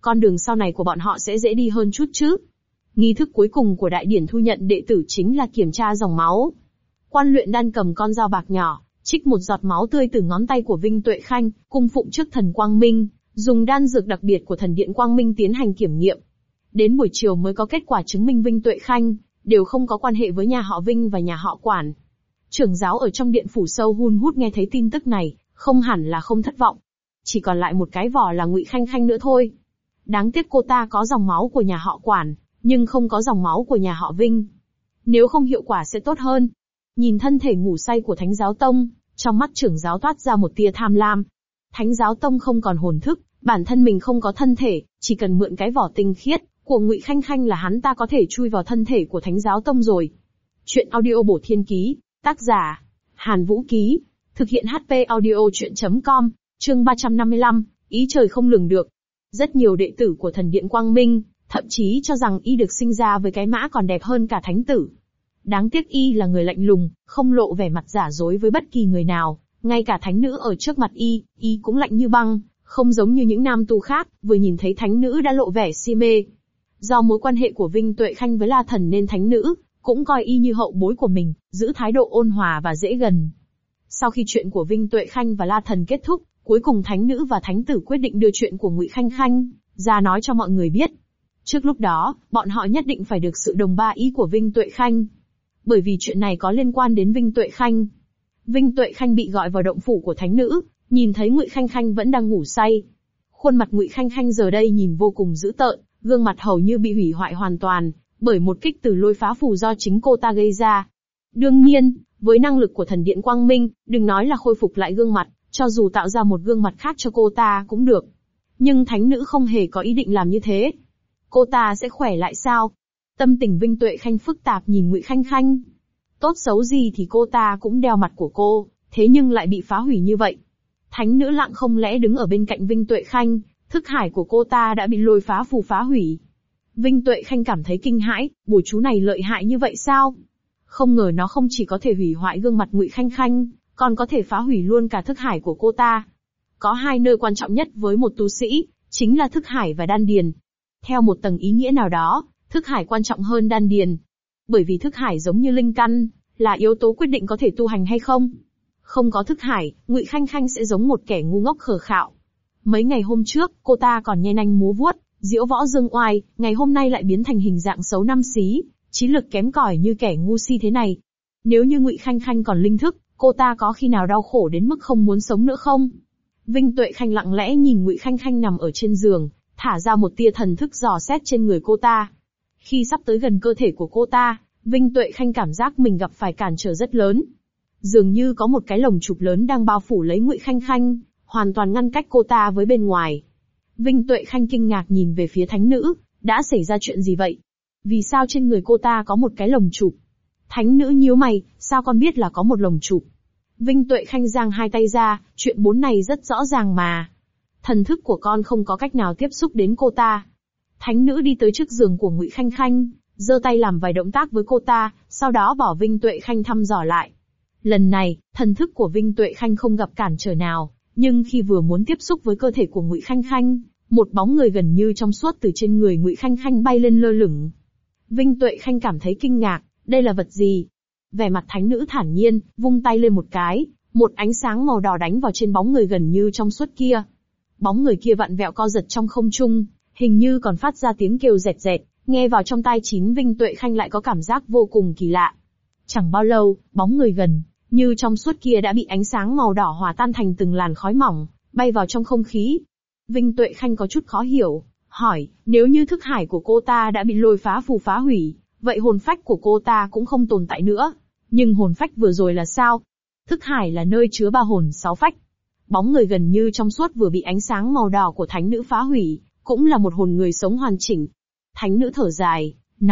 con đường sau này của bọn họ sẽ dễ đi hơn chút chứ. Nghi thức cuối cùng của đại điển thu nhận đệ tử chính là kiểm tra dòng máu. Quan luyện đan cầm con dao bạc nhỏ, trích một giọt máu tươi từ ngón tay của Vinh Tuệ Khanh, cung phụng trước thần Quang Minh, dùng đan dược đặc biệt của thần điện Quang Minh tiến hành kiểm nghiệm. Đến buổi chiều mới có kết quả chứng minh Vinh Tuệ Khanh đều không có quan hệ với nhà họ Vinh và nhà họ Quản. Trưởng giáo ở trong điện phủ sâu hun hút nghe thấy tin tức này, không hẳn là không thất vọng. Chỉ còn lại một cái vỏ là Ngụy Khanh Khanh nữa thôi. Đáng tiếc cô ta có dòng máu của nhà họ Quản, nhưng không có dòng máu của nhà họ Vinh. Nếu không hiệu quả sẽ tốt hơn. Nhìn thân thể ngủ say của Thánh Giáo Tông, trong mắt trưởng giáo toát ra một tia tham lam. Thánh Giáo Tông không còn hồn thức, bản thân mình không có thân thể, chỉ cần mượn cái vỏ tinh khiết của Ngụy Khanh Khanh là hắn ta có thể chui vào thân thể của Thánh Giáo Tông rồi. Chuyện audio bổ thiên ký, tác giả Hàn Vũ Ký, thực hiện HP audio chuyện.com, chương 355, ý trời không lường được. Rất nhiều đệ tử của thần điện Quang Minh, thậm chí cho rằng y được sinh ra với cái mã còn đẹp hơn cả thánh tử. Đáng tiếc y là người lạnh lùng, không lộ vẻ mặt giả dối với bất kỳ người nào, ngay cả thánh nữ ở trước mặt y cũng lạnh như băng, không giống như những nam tu khác, vừa nhìn thấy thánh nữ đã lộ vẻ si mê. Do mối quan hệ của Vinh Tuệ Khanh với La Thần nên thánh nữ cũng coi y như hậu bối của mình, giữ thái độ ôn hòa và dễ gần. Sau khi chuyện của Vinh Tuệ Khanh và La Thần kết thúc, cuối cùng thánh nữ và thánh tử quyết định đưa chuyện của Ngụy Khanh Khanh ra nói cho mọi người biết. Trước lúc đó, bọn họ nhất định phải được sự đồng ba ý của Vinh Tuệ Khanh. Bởi vì chuyện này có liên quan đến Vinh Tuệ Khanh. Vinh Tuệ Khanh bị gọi vào động phủ của thánh nữ, nhìn thấy Ngụy Khanh Khanh vẫn đang ngủ say. Khuôn mặt Ngụy Khanh Khanh giờ đây nhìn vô cùng dữ tợn, gương mặt hầu như bị hủy hoại hoàn toàn, bởi một kích từ lôi phá phù do chính cô ta gây ra. Đương nhiên, với năng lực của thần điện Quang Minh, đừng nói là khôi phục lại gương mặt, cho dù tạo ra một gương mặt khác cho cô ta cũng được. Nhưng thánh nữ không hề có ý định làm như thế. Cô ta sẽ khỏe lại sao? Tâm tình Vinh Tuệ Khanh phức tạp nhìn Ngụy Khanh Khanh. Tốt xấu gì thì cô ta cũng đeo mặt của cô, thế nhưng lại bị phá hủy như vậy. Thánh nữ lặng không lẽ đứng ở bên cạnh Vinh Tuệ Khanh, thức hải của cô ta đã bị lôi phá phù phá hủy. Vinh Tuệ Khanh cảm thấy kinh hãi, bùa chú này lợi hại như vậy sao? Không ngờ nó không chỉ có thể hủy hoại gương mặt Ngụy Khanh Khanh, còn có thể phá hủy luôn cả thức hải của cô ta. Có hai nơi quan trọng nhất với một tu sĩ, chính là thức hải và đan điền. Theo một tầng ý nghĩa nào đó, thức hải quan trọng hơn đan điền. Bởi vì thức hải giống như linh căn, là yếu tố quyết định có thể tu hành hay không. Không có thức hải, Ngụy Khanh Khanh sẽ giống một kẻ ngu ngốc khờ khạo. Mấy ngày hôm trước, cô ta còn nhe nanh múa vuốt, diễu võ dương oai, ngày hôm nay lại biến thành hình dạng xấu năm xí, trí lực kém cỏi như kẻ ngu si thế này. Nếu như Ngụy Khanh Khanh còn linh thức, cô ta có khi nào đau khổ đến mức không muốn sống nữa không? Vinh Tuệ Khanh lặng lẽ nhìn Ngụy Khanh Khanh nằm ở trên giường, thả ra một tia thần thức dò xét trên người cô ta. Khi sắp tới gần cơ thể của cô ta, Vinh Tuệ Khanh cảm giác mình gặp phải cản trở rất lớn. Dường như có một cái lồng chụp lớn đang bao phủ lấy Ngụy Khanh Khanh, hoàn toàn ngăn cách cô ta với bên ngoài. Vinh Tuệ Khanh kinh ngạc nhìn về phía thánh nữ, đã xảy ra chuyện gì vậy? Vì sao trên người cô ta có một cái lồng chụp? Thánh nữ nhíu mày, sao con biết là có một lồng chụp? Vinh Tuệ Khanh giang hai tay ra, chuyện bốn này rất rõ ràng mà. Thần thức của con không có cách nào tiếp xúc đến cô ta. Thánh nữ đi tới trước giường của Ngụy Khanh Khanh, giơ tay làm vài động tác với cô ta, sau đó bỏ Vinh Tuệ Khanh thăm dò lại. Lần này, thần thức của Vinh Tuệ Khanh không gặp cản trở nào, nhưng khi vừa muốn tiếp xúc với cơ thể của Ngụy Khanh Khanh, một bóng người gần như trong suốt từ trên người Ngụy Khanh Khanh bay lên lơ lửng. Vinh Tuệ Khanh cảm thấy kinh ngạc, đây là vật gì? Vẻ mặt thánh nữ thản nhiên, vung tay lên một cái, một ánh sáng màu đỏ đánh vào trên bóng người gần như trong suốt kia. Bóng người kia vặn vẹo co giật trong không trung, hình như còn phát ra tiếng kêu rẹt rẹt, nghe vào trong tai chín Vinh Tuệ Khanh lại có cảm giác vô cùng kỳ lạ. Chẳng bao lâu, bóng người gần như trong suốt kia đã bị ánh sáng màu đỏ hòa tan thành từng làn khói mỏng, bay vào trong không khí. Vinh Tuệ Khanh có chút khó hiểu, hỏi, nếu như thức hải của cô ta đã bị lôi phá phù phá hủy, vậy hồn phách của cô ta cũng không tồn tại nữa. Nhưng hồn phách vừa rồi là sao? Thức hải là nơi chứa ba hồn sáu phách. Bóng người gần như trong suốt vừa bị ánh sáng màu đỏ của thánh nữ phá hủy, cũng là một hồn người sống hoàn chỉnh. Thánh nữ thở dài,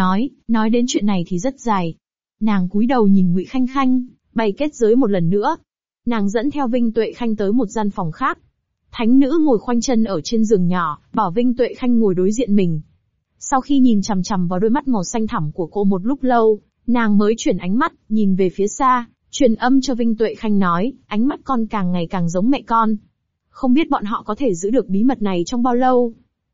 nói đến chuyện này thì rất dài. Nàng cúi đầu nhìn Ngụy Khanh Khanh, bày kết giới một lần nữa. Nàng dẫn theo Vinh Tuệ Khanh tới một gian phòng khác. Thánh nữ ngồi khoanh chân ở trên giường nhỏ, bảo Vinh Tuệ Khanh ngồi đối diện mình. Sau khi nhìn chằm chằm vào đôi mắt màu xanh thẳm của cô một lúc lâu, nàng mới chuyển ánh mắt, nhìn về phía xa, truyền âm cho Vinh Tuệ Khanh nói, ánh mắt con càng ngày càng giống mẹ con. Không biết bọn họ có thể giữ được bí mật này trong bao lâu.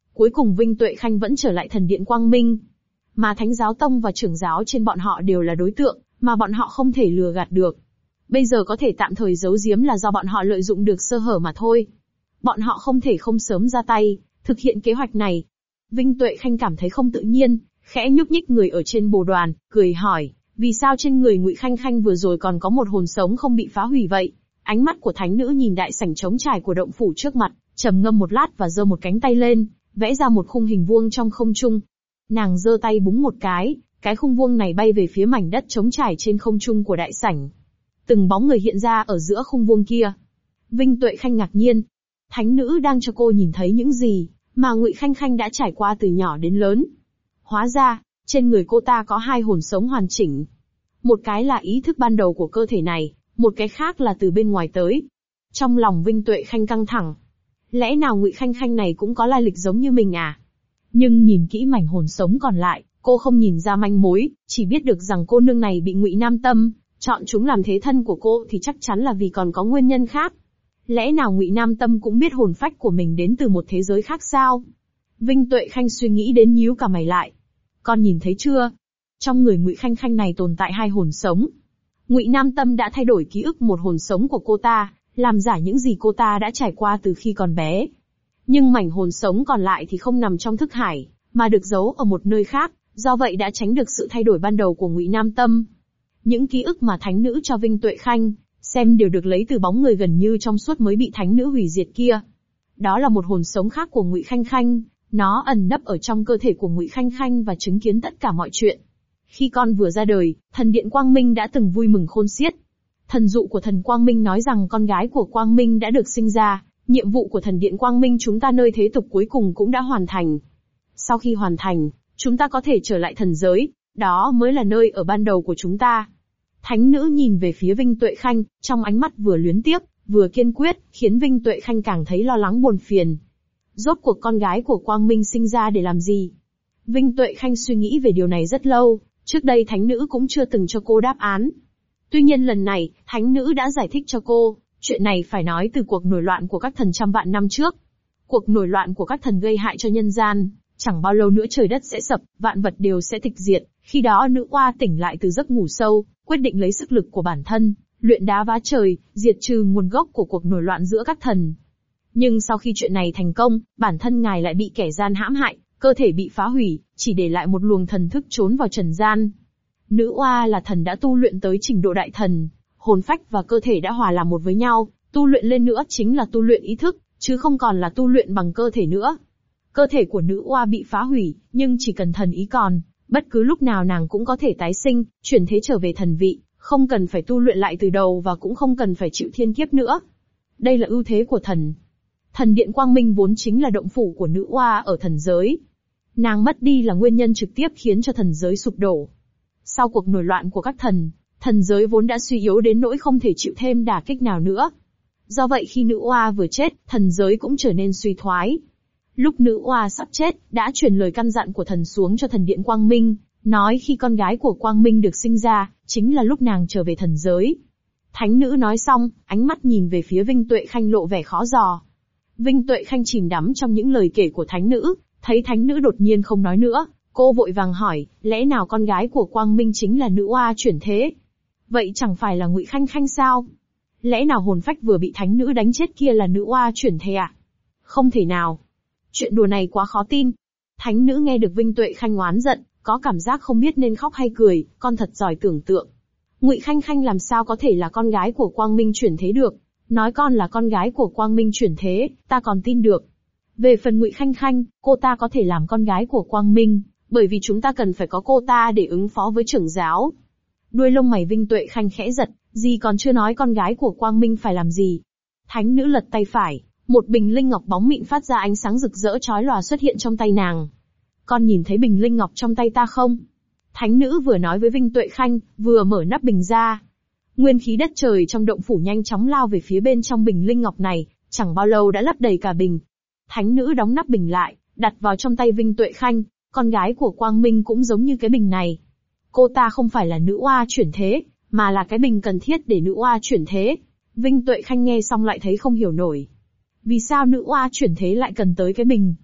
Cuối cùng Vinh Tuệ Khanh vẫn trở lại thần điện Quang Minh. Mà Thánh giáo tông và trưởng giáo trên bọn họ đều là đối tượng, mà bọn họ không thể lừa gạt được. Bây giờ có thể tạm thời giấu giếm là do bọn họ lợi dụng được sơ hở mà thôi. Bọn họ không thể không sớm ra tay, thực hiện kế hoạch này. Vinh Tuệ Khanh cảm thấy không tự nhiên, khẽ nhúc nhích người ở trên bồ đoàn, cười hỏi, vì sao trên người Ngụy Khanh Khanh vừa rồi còn có một hồn sống không bị phá hủy vậy? Ánh mắt của thánh nữ nhìn đại sảnh trống trải của động phủ trước mặt, trầm ngâm một lát và giơ một cánh tay lên, vẽ ra một khung hình vuông trong không trung. Nàng giơ tay búng một cái khung vuông này bay về phía mảnh đất trống trải trên không trung của đại sảnh. Từng bóng người hiện ra ở giữa khung vuông kia. Vinh Tuệ Khanh ngạc nhiên. Thánh nữ đang cho cô nhìn thấy những gì mà Ngụy Khanh Khanh đã trải qua từ nhỏ đến lớn. Hóa ra, trên người cô ta có hai hồn sống hoàn chỉnh. Một cái là ý thức ban đầu của cơ thể này, một cái khác là từ bên ngoài tới. Trong lòng Vinh Tuệ Khanh căng thẳng. Lẽ nào Ngụy Khanh Khanh này cũng có lai lịch giống như mình à? Nhưng nhìn kỹ mảnh hồn sống còn lại, cô không nhìn ra manh mối, chỉ biết được rằng cô nương này bị Ngụy Nam Tâm chọn chúng làm thế thân của cô thì chắc chắn là vì còn có nguyên nhân khác. Lẽ nào Ngụy Nam Tâm cũng biết hồn phách của mình đến từ một thế giới khác sao? Vinh Tuệ Khanh suy nghĩ đến nhíu cả mày lại. Con nhìn thấy chưa? Trong người Ngụy Khanh Khanh này tồn tại hai hồn sống. Ngụy Nam Tâm đã thay đổi ký ức một hồn sống của cô ta, làm giả những gì cô ta đã trải qua từ khi còn bé. Nhưng mảnh hồn sống còn lại thì không nằm trong thức hải, mà được giấu ở một nơi khác, do vậy đã tránh được sự thay đổi ban đầu của Ngụy Nam Tâm. Những ký ức mà thánh nữ cho Vinh Tuệ Khanh xem đều được lấy từ bóng người gần như trong suốt mới bị thánh nữ hủy diệt kia. Đó là một hồn sống khác của Ngụy Khanh Khanh, nó ẩn nấp ở trong cơ thể của Ngụy Khanh Khanh và chứng kiến tất cả mọi chuyện. Khi con vừa ra đời, thần điện Quang Minh đã từng vui mừng khôn xiết. Thần dụ của thần Quang Minh nói rằng con gái của Quang Minh đã được sinh ra, nhiệm vụ của thần điện Quang Minh chúng ta nơi thế tục cuối cùng cũng đã hoàn thành. Sau khi hoàn thành, chúng ta có thể trở lại thần giới, đó mới là nơi ở ban đầu của chúng ta. Thánh nữ nhìn về phía Vinh Tuệ Khanh, trong ánh mắt vừa luyến tiếc, vừa kiên quyết, khiến Vinh Tuệ Khanh càng thấy lo lắng buồn phiền. Rốt cuộc con gái của Quang Minh sinh ra để làm gì? Vinh Tuệ Khanh suy nghĩ về điều này rất lâu, trước đây thánh nữ cũng chưa từng cho cô đáp án. Tuy nhiên lần này, thánh nữ đã giải thích cho cô, chuyện này phải nói từ cuộc nổi loạn của các thần trăm vạn năm trước. Cuộc nổi loạn của các thần gây hại cho nhân gian, chẳng bao lâu nữa trời đất sẽ sập, vạn vật đều sẽ tịch diệt, khi đó nữ oa tỉnh lại từ giấc ngủ sâu, quyết định lấy sức lực của bản thân, luyện đá vá trời, diệt trừ nguồn gốc của cuộc nổi loạn giữa các thần. Nhưng sau khi chuyện này thành công, bản thân ngài lại bị kẻ gian hãm hại, cơ thể bị phá hủy, chỉ để lại một luồng thần thức trốn vào trần gian. Nữ oa là thần đã tu luyện tới trình độ đại thần, hồn phách và cơ thể đã hòa làm một với nhau, tu luyện lên nữa chính là tu luyện ý thức, chứ không còn là tu luyện bằng cơ thể nữa. Cơ thể của nữ oa bị phá hủy, nhưng chỉ cần thần ý còn, bất cứ lúc nào nàng cũng có thể tái sinh, chuyển thế trở về thần vị, không cần phải tu luyện lại từ đầu và cũng không cần phải chịu thiên kiếp nữa. Đây là ưu thế của thần. Thần điện Quang Minh vốn chính là động phủ của nữ oa ở thần giới. Nàng mất đi là nguyên nhân trực tiếp khiến cho thần giới sụp đổ. Sau cuộc nổi loạn của các thần, thần giới vốn đã suy yếu đến nỗi không thể chịu thêm đả kích nào nữa. Do vậy khi nữ oa vừa chết, thần giới cũng trở nên suy thoái. Lúc nữ oa sắp chết, đã truyền lời căn dặn của thần xuống cho thần điện Quang Minh, nói khi con gái của Quang Minh được sinh ra, chính là lúc nàng trở về thần giới. Thánh nữ nói xong, ánh mắt nhìn về phía Vinh Tuệ Khanh lộ vẻ khó dò. Vinh Tuệ Khanh chìm đắm trong những lời kể của thánh nữ, thấy thánh nữ đột nhiên không nói nữa, cô vội vàng hỏi, lẽ nào con gái của Quang Minh chính là nữ oa chuyển thế? Vậy chẳng phải là Ngụy Khanh Khanh sao? Lẽ nào hồn phách vừa bị thánh nữ đánh chết kia là nữ oa chuyển thế à? Không thể nào. Chuyện đùa này quá khó tin. Thánh nữ nghe được Vinh Tuệ Khanh oán giận, có cảm giác không biết nên khóc hay cười, con thật giỏi tưởng tượng. Ngụy Khanh Khanh làm sao có thể là con gái của Quang Minh chuyển thế được? Nói con là con gái của Quang Minh chuyển thế, ta còn tin được. Về phần Ngụy Khanh Khanh, cô ta có thể làm con gái của Quang Minh, bởi vì chúng ta cần phải có cô ta để ứng phó với trưởng giáo. Đuôi lông mày Vinh Tuệ Khanh khẽ giật, gì còn chưa nói con gái của Quang Minh phải làm gì. Thánh nữ lật tay phải, một bình linh ngọc bóng mịn phát ra ánh sáng rực rỡ chói lòa xuất hiện trong tay nàng. Con nhìn thấy bình linh ngọc trong tay ta không? Thánh nữ vừa nói với Vinh Tuệ Khanh, vừa mở nắp bình ra. Nguyên khí đất trời trong động phủ nhanh chóng lao về phía bên trong bình linh ngọc này, chẳng bao lâu đã lấp đầy cả bình. Thánh nữ đóng nắp bình lại, đặt vào trong tay Vinh Tuệ Khanh, con gái của Quang Minh cũng giống như cái bình này. Cô ta không phải là nữ oa chuyển thế, mà là cái bình cần thiết để nữ oa chuyển thế. Vinh Tuệ Khanh nghe xong lại thấy không hiểu nổi. Vì sao nữ oa chuyển thế lại cần tới cái bình?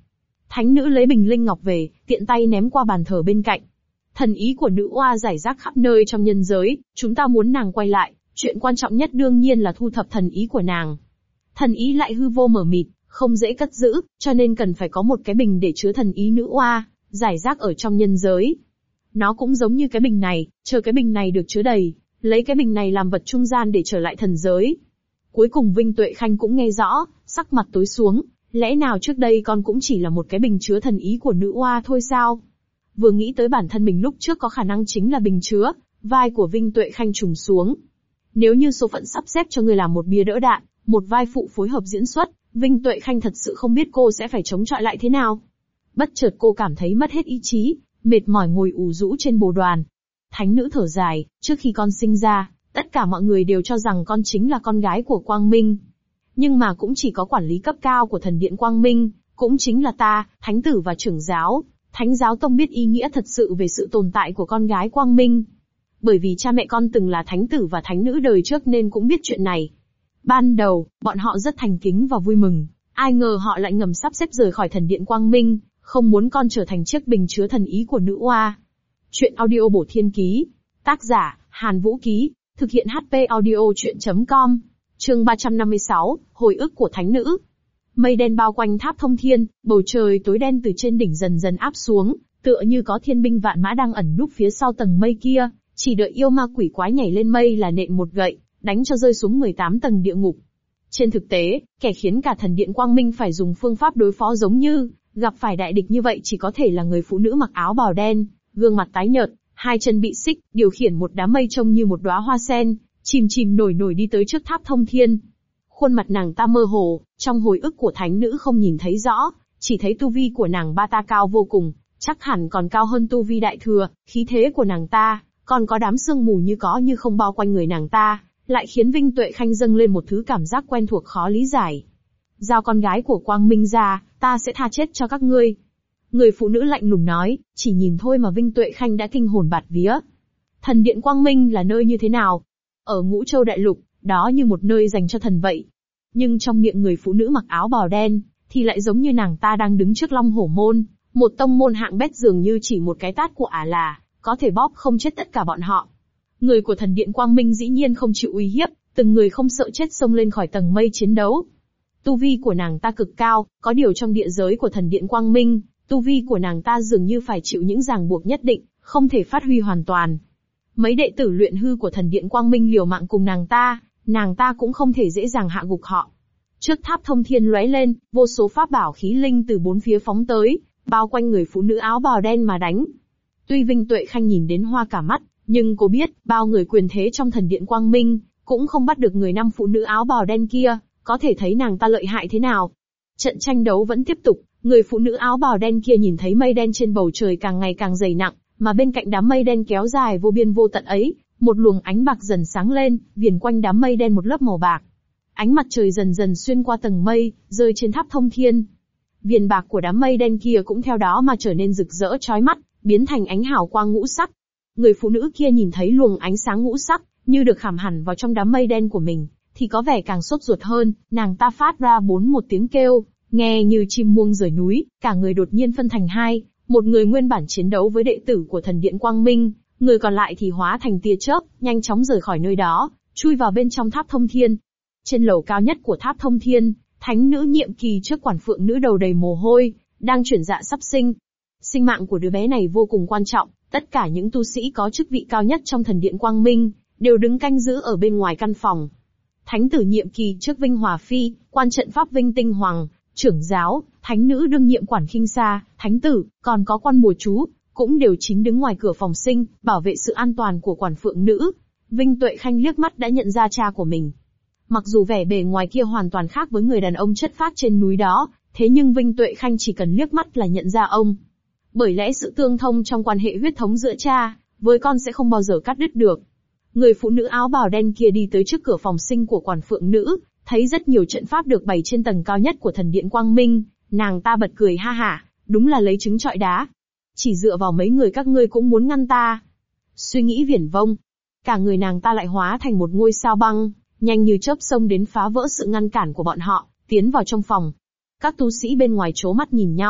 Thánh nữ lấy bình linh ngọc về, tiện tay ném qua bàn thờ bên cạnh. Thần ý của nữ oa rải rác khắp nơi trong nhân giới, chúng ta muốn nàng quay lại, chuyện quan trọng nhất đương nhiên là thu thập thần ý của nàng. Thần ý lại hư vô mờ mịt, không dễ cất giữ, cho nên cần phải có một cái bình để chứa thần ý nữ oa, rải rác ở trong nhân giới. Nó cũng giống như cái bình này, chờ cái bình này được chứa đầy, lấy cái bình này làm vật trung gian để trở lại thần giới. Cuối cùng Vinh Tuệ Khanh cũng nghe rõ, sắc mặt tối xuống, lẽ nào trước đây con cũng chỉ là một cái bình chứa thần ý của nữ oa thôi sao? Vừa nghĩ tới bản thân mình lúc trước có khả năng chính là bình chứa, vai của Vinh Tuệ Khanh trùng xuống. Nếu như số phận sắp xếp cho người làm một bia đỡ đạn, một vai phụ phối hợp diễn xuất, Vinh Tuệ Khanh thật sự không biết cô sẽ phải chống chọi lại thế nào. Bất chợt cô cảm thấy mất hết ý chí, mệt mỏi ngồi ù rũ trên bồ đoàn. Thánh nữ thở dài, trước khi con sinh ra, tất cả mọi người đều cho rằng con chính là con gái của Quang Minh. Nhưng mà cũng chỉ có quản lý cấp cao của thần điện Quang Minh, cũng chính là ta, thánh tử và trưởng giáo, Thánh giáo tông biết ý nghĩa thật sự về sự tồn tại của con gái Quang Minh. Bởi vì cha mẹ con từng là thánh tử và thánh nữ đời trước nên cũng biết chuyện này. Ban đầu, bọn họ rất thành kính và vui mừng, ai ngờ họ lại ngầm sắp xếp rời khỏi thần điện Quang Minh, không muốn con trở thành chiếc bình chứa thần ý của nữ oa. Chuyện audio bổ thiên ký. Tác giả, Hàn Vũ Ký. Thực hiện HP audio chuyện.com. Chương 356, Hồi ức của thánh nữ. Mây đen bao quanh tháp thông thiên, bầu trời tối đen từ trên đỉnh dần dần áp xuống, tựa như có thiên binh vạn mã đang ẩn núp phía sau tầng mây kia, chỉ đợi yêu ma quỷ quái nhảy lên mây là nện một gậy, đánh cho rơi xuống 18 tầng địa ngục. Trên thực tế, kẻ khiến cả thần điện Quang Minh phải dùng phương pháp đối phó giống như, gặp phải đại địch như vậy chỉ có thể là người phụ nữ mặc áo bào đen, gương mặt tái nhợt, hai chân bị xích, điều khiển một đám mây trông như một đóa hoa sen, chìm chìm nổi nổi đi tới trước tháp thông thiên. Khuôn mặt nàng ta mơ hồ, trong hồi ức của thánh nữ không nhìn thấy rõ, chỉ thấy tu vi của nàng ba ta cao vô cùng, chắc hẳn còn cao hơn tu vi đại thừa, khí thế của nàng ta, còn có đám sương mù như có như không bao quanh người nàng ta, lại khiến Vinh Tuệ Khanh dâng lên một thứ cảm giác quen thuộc khó lý giải. Giao con gái của Quang Minh ra, ta sẽ tha chết cho các ngươi. Người phụ nữ lạnh lùng nói, chỉ nhìn thôi mà Vinh Tuệ Khanh đã kinh hồn bạt vía. Thần điện Quang Minh là nơi như thế nào? Ở Ngũ Châu Đại Lục, đó như một nơi dành cho thần vậy. Nhưng trong miệng người phụ nữ mặc áo bào đen, thì lại giống như nàng ta đang đứng trước Long Hổ Môn, một tông môn hạng bét dường như chỉ một cái tát của ả là, có thể bóp không chết tất cả bọn họ. Người của thần điện Quang Minh dĩ nhiên không chịu uy hiếp, từng người không sợ chết xông lên khỏi tầng mây chiến đấu. Tu vi của nàng ta cực cao, có điều trong địa giới của thần điện Quang Minh, tu vi của nàng ta dường như phải chịu những ràng buộc nhất định, không thể phát huy hoàn toàn. Mấy đệ tử luyện hư của thần điện Quang Minh liều mạng cùng nàng ta cũng không thể dễ dàng hạ gục họ. Trước tháp thông thiên lóe lên, vô số pháp bảo khí linh từ bốn phía phóng tới, bao quanh người phụ nữ áo bào đen mà đánh. Tuy Vinh Tuệ Khanh nhìn đến hoa cả mắt, nhưng cô biết, bao người quyền thế trong thần điện Quang Minh, cũng không bắt được người năm phụ nữ áo bào đen kia, có thể thấy nàng ta lợi hại thế nào. Trận tranh đấu vẫn tiếp tục, người phụ nữ áo bào đen kia nhìn thấy mây đen trên bầu trời càng ngày càng dày nặng, mà bên cạnh đám mây đen kéo dài vô biên vô tận ấy, một luồng ánh bạc dần sáng lên, viền quanh đám mây đen một lớp màu bạc. Ánh mặt trời dần dần xuyên qua tầng mây, rơi trên tháp thông thiên. Viền bạc của đám mây đen kia cũng theo đó mà trở nên rực rỡ chói mắt, biến thành ánh hào quang ngũ sắc. Người phụ nữ kia nhìn thấy luồng ánh sáng ngũ sắc, như được khảm hẳn vào trong đám mây đen của mình, thì có vẻ càng sốt ruột hơn, nàng ta phát ra một tiếng kêu, nghe như chim muông rời núi, cả người đột nhiên phân thành hai, một người nguyên bản chiến đấu với đệ tử của thần điện Quang Minh, người còn lại thì hóa thành tia chớp, nhanh chóng rời khỏi nơi đó, chui vào bên trong tháp thông thiên. Trên lầu cao nhất của tháp thông thiên, thánh nữ nhiệm kỳ trước quản phượng nữ đầu đầy mồ hôi, đang chuyển dạ sắp sinh. Sinh mạng của đứa bé này vô cùng quan trọng, tất cả những tu sĩ có chức vị cao nhất trong thần điện Quang Minh, đều đứng canh giữ ở bên ngoài căn phòng. Thánh tử nhiệm kỳ trước Vinh Hòa Phi, quan trận pháp Vinh Tinh Hoàng, trưởng giáo, thánh nữ đương nhiệm quản Khinh Sa, thánh tử, còn có quan bùa chú, cũng đều chính đứng ngoài cửa phòng sinh, bảo vệ sự an toàn của quản phượng nữ. Vinh Tuệ Khanh liếc mắt đã nhận ra cha của mình. Mặc dù vẻ bề ngoài kia hoàn toàn khác với người đàn ông chất phác trên núi đó, thế nhưng Vinh Tuệ Khanh chỉ cần liếc mắt là nhận ra ông. Bởi lẽ sự tương thông trong quan hệ huyết thống giữa cha với con sẽ không bao giờ cắt đứt được. Người phụ nữ áo bào đen kia đi tới trước cửa phòng sinh của quản phượng nữ, thấy rất nhiều trận pháp được bày trên tầng cao nhất của thần điện Quang Minh, nàng ta bật cười ha hả, đúng là lấy trứng trọi đá. Chỉ dựa vào mấy người các ngươi cũng muốn ngăn ta. Suy nghĩ viển vông, cả người nàng ta lại hóa thành một ngôi sao băng, nhanh như chớp xông đến phá vỡ sự ngăn cản của bọn họ, tiến vào trong phòng. Các tu sĩ bên ngoài trố mắt nhìn nhau,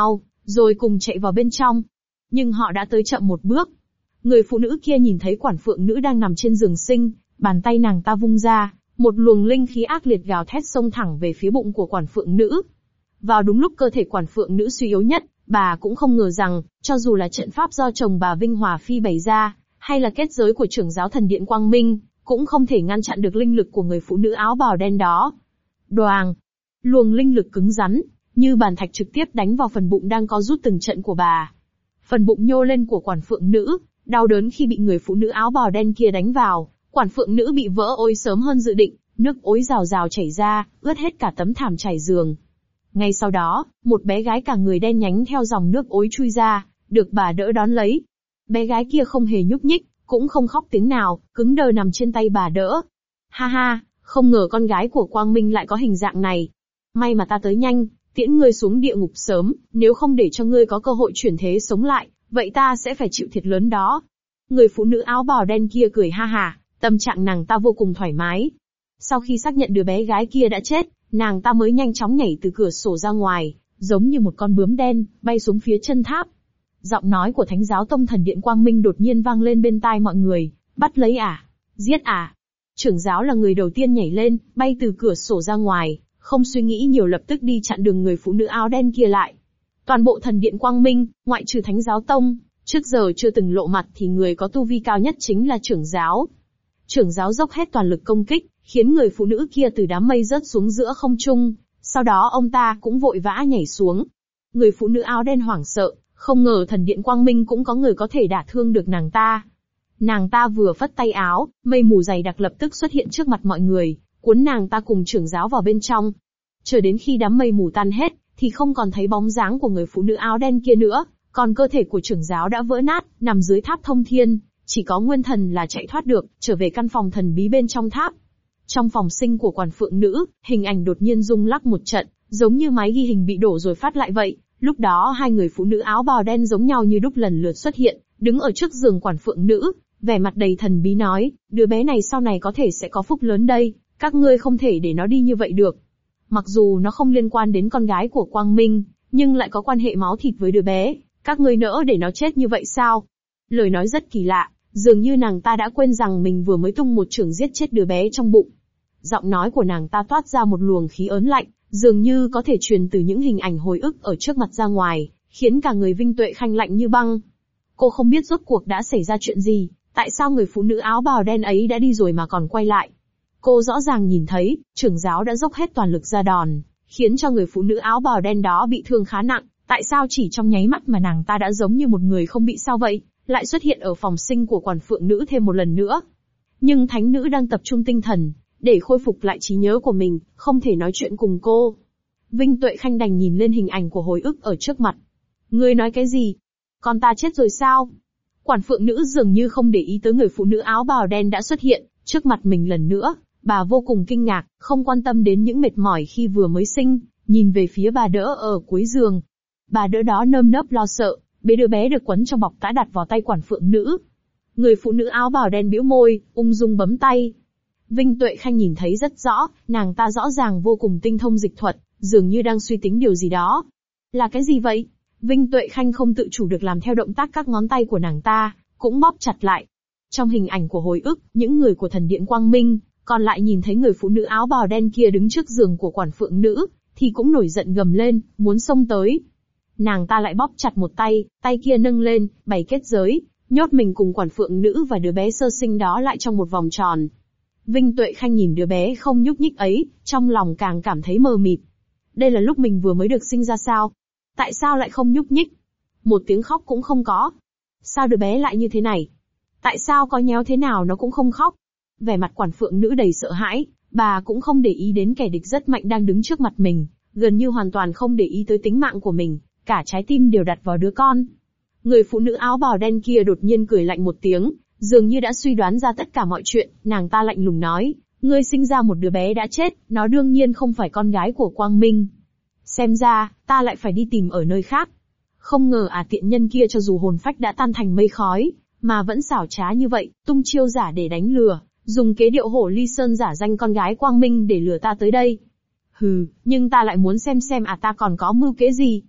rồi cùng chạy vào bên trong. Nhưng họ đã tới chậm một bước. Người phụ nữ kia nhìn thấy quản phượng nữ đang nằm trên giường sinh, bàn tay nàng ta vung ra, một luồng linh khí ác liệt gào thét xông thẳng về phía bụng của quản phượng nữ. Vào đúng lúc cơ thể quản phượng nữ suy yếu nhất, bà cũng không ngờ rằng, cho dù là trận pháp do chồng bà Vinh Hòa Phi bày ra, hay là kết giới của trưởng giáo thần điện Quang Minh, cũng không thể ngăn chặn được linh lực của người phụ nữ áo bào đen đó. Đoàng! Luồng linh lực cứng rắn, như bàn thạch trực tiếp đánh vào phần bụng đang co rút từng trận của bà. Phần bụng nhô lên của quản phượng nữ, đau đớn khi bị người phụ nữ áo bào đen kia đánh vào, quản phượng nữ bị vỡ ối sớm hơn dự định, nước ối rào rào chảy ra, ướt hết cả tấm thảm trải giường. Ngay sau đó, một bé gái cả người đen nhánh theo dòng nước ối chui ra, được bà đỡ đón lấy. Bé gái kia không hề nhúc nhích, cũng không khóc tiếng nào, cứng đờ nằm trên tay bà đỡ. Ha ha, không ngờ con gái của Quang Minh lại có hình dạng này. May mà ta tới nhanh, tiễn ngươi xuống địa ngục sớm, nếu không để cho ngươi có cơ hội chuyển thế sống lại, vậy ta sẽ phải chịu thiệt lớn đó. Người phụ nữ áo bào đen kia cười ha hả, tâm trạng nàng ta vô cùng thoải mái. Sau khi xác nhận đứa bé gái kia đã chết, nàng ta mới nhanh chóng nhảy từ cửa sổ ra ngoài, giống như một con bướm đen, bay xuống phía chân tháp. Giọng nói của Thánh giáo tông thần điện Quang Minh đột nhiên vang lên bên tai mọi người, bắt lấy à? Giết à? Trưởng giáo là người đầu tiên nhảy lên, bay từ cửa sổ ra ngoài, không suy nghĩ nhiều lập tức đi chặn đường người phụ nữ áo đen kia lại. Toàn bộ thần điện Quang Minh, ngoại trừ Thánh giáo tông, trước giờ chưa từng lộ mặt thì người có tu vi cao nhất chính là trưởng giáo. Trưởng giáo dốc hết toàn lực công kích, khiến người phụ nữ kia từ đám mây rớt xuống giữa không trung, sau đó ông ta cũng vội vã nhảy xuống. Người phụ nữ áo đen hoảng sợ, không ngờ thần điện Quang Minh cũng có người có thể đả thương được nàng ta. Nàng ta vừa phất tay áo, mây mù dày đặc lập tức xuất hiện trước mặt mọi người, cuốn nàng ta cùng trưởng giáo vào bên trong. Chờ đến khi đám mây mù tan hết, thì không còn thấy bóng dáng của người phụ nữ áo đen kia nữa, còn cơ thể của trưởng giáo đã vỡ nát, nằm dưới tháp thông thiên, chỉ có nguyên thần là chạy thoát được, trở về căn phòng thần bí bên trong tháp. Trong phòng sinh của quản phượng nữ, hình ảnh đột nhiên rung lắc một trận, giống như máy ghi hình bị đổ rồi phát lại vậy. Lúc đó hai người phụ nữ áo bào đen giống nhau như đúc lần lượt xuất hiện, đứng ở trước giường quản phượng nữ, vẻ mặt đầy thần bí nói, đứa bé này sau này có thể sẽ có phúc lớn đây, các ngươi không thể để nó đi như vậy được. Mặc dù nó không liên quan đến con gái của Quang Minh, nhưng lại có quan hệ máu thịt với đứa bé, các ngươi nỡ để nó chết như vậy sao? Lời nói rất kỳ lạ, dường như nàng ta đã quên rằng mình vừa mới tung một chưởng giết chết đứa bé trong bụng. Giọng nói của nàng ta toát ra một luồng khí ớn lạnh, dường như có thể truyền từ những hình ảnh hồi ức ở trước mặt ra ngoài, khiến cả người Vinh Tuệ Khanh lạnh như băng. Cô không biết rốt cuộc đã xảy ra chuyện gì, tại sao người phụ nữ áo bào đen ấy đã đi rồi mà còn quay lại. Cô rõ ràng nhìn thấy, trưởng giáo đã dốc hết toàn lực ra đòn, khiến cho người phụ nữ áo bào đen đó bị thương khá nặng, tại sao chỉ trong nháy mắt mà nàng ta đã giống như một người không bị sao vậy, lại xuất hiện ở phòng sinh của quản phượng nữ thêm một lần nữa. Nhưng thánh nữ đang tập trung tinh thần, để khôi phục lại trí nhớ của mình, không thể nói chuyện cùng cô. Vinh Tuệ Khanh đành nhìn lên hình ảnh của hồi ức ở trước mặt. Ngươi nói cái gì? Con ta chết rồi sao? Quản phượng nữ dường như không để ý tới người phụ nữ áo bào đen đã xuất hiện, trước mặt mình lần nữa, bà vô cùng kinh ngạc, không quan tâm đến những mệt mỏi khi vừa mới sinh, nhìn về phía bà đỡ ở cuối giường. Bà đỡ đó nơm nớp lo sợ, bế đứa bé được quấn trong bọc tã đặt vào tay quản phượng nữ. Người phụ nữ áo bào đen bĩu môi, ung dung bấm tay. Vinh Tuệ Khanh nhìn thấy rất rõ, nàng ta rõ ràng vô cùng tinh thông dịch thuật, dường như đang suy tính điều gì đó. Là cái gì vậy? Vinh Tuệ Khanh không tự chủ được làm theo động tác các ngón tay của nàng ta, cũng bóp chặt lại. Trong hình ảnh của hồi ức, những người của thần điện Quang Minh, còn lại nhìn thấy người phụ nữ áo bào đen kia đứng trước giường của quản phượng nữ, thì cũng nổi giận gầm lên, muốn xông tới. Nàng ta lại bóp chặt một tay, tay kia nâng lên, bày kết giới, nhốt mình cùng quản phượng nữ và đứa bé sơ sinh đó lại trong một vòng tròn. Vinh Tuệ Khanh nhìn đứa bé không nhúc nhích ấy, trong lòng càng cảm thấy mờ mịt. Đây là lúc mình vừa mới được sinh ra sao? Tại sao lại không nhúc nhích? Một tiếng khóc cũng không có. Sao đứa bé lại như thế này? Tại sao có nhéo thế nào nó cũng không khóc? Vẻ mặt quản phượng nữ đầy sợ hãi, bà cũng không để ý đến kẻ địch rất mạnh đang đứng trước mặt mình, gần như hoàn toàn không để ý tới tính mạng của mình, cả trái tim đều đặt vào đứa con. Người phụ nữ áo bào đen kia đột nhiên cười lạnh một tiếng, dường như đã suy đoán ra tất cả mọi chuyện, nàng ta lạnh lùng nói, ngươi sinh ra một đứa bé đã chết, nó đương nhiên không phải con gái của Quang Minh. Xem ra, ta lại phải đi tìm ở nơi khác. Không ngờ tiện nhân kia cho dù hồn phách đã tan thành mây khói, mà vẫn xảo trá như vậy, tung chiêu giả để đánh lừa, dùng kế điệu hổ ly sơn giả danh con gái Quang Minh để lừa ta tới đây. Hừ, nhưng ta lại muốn xem ta còn có mưu kế gì.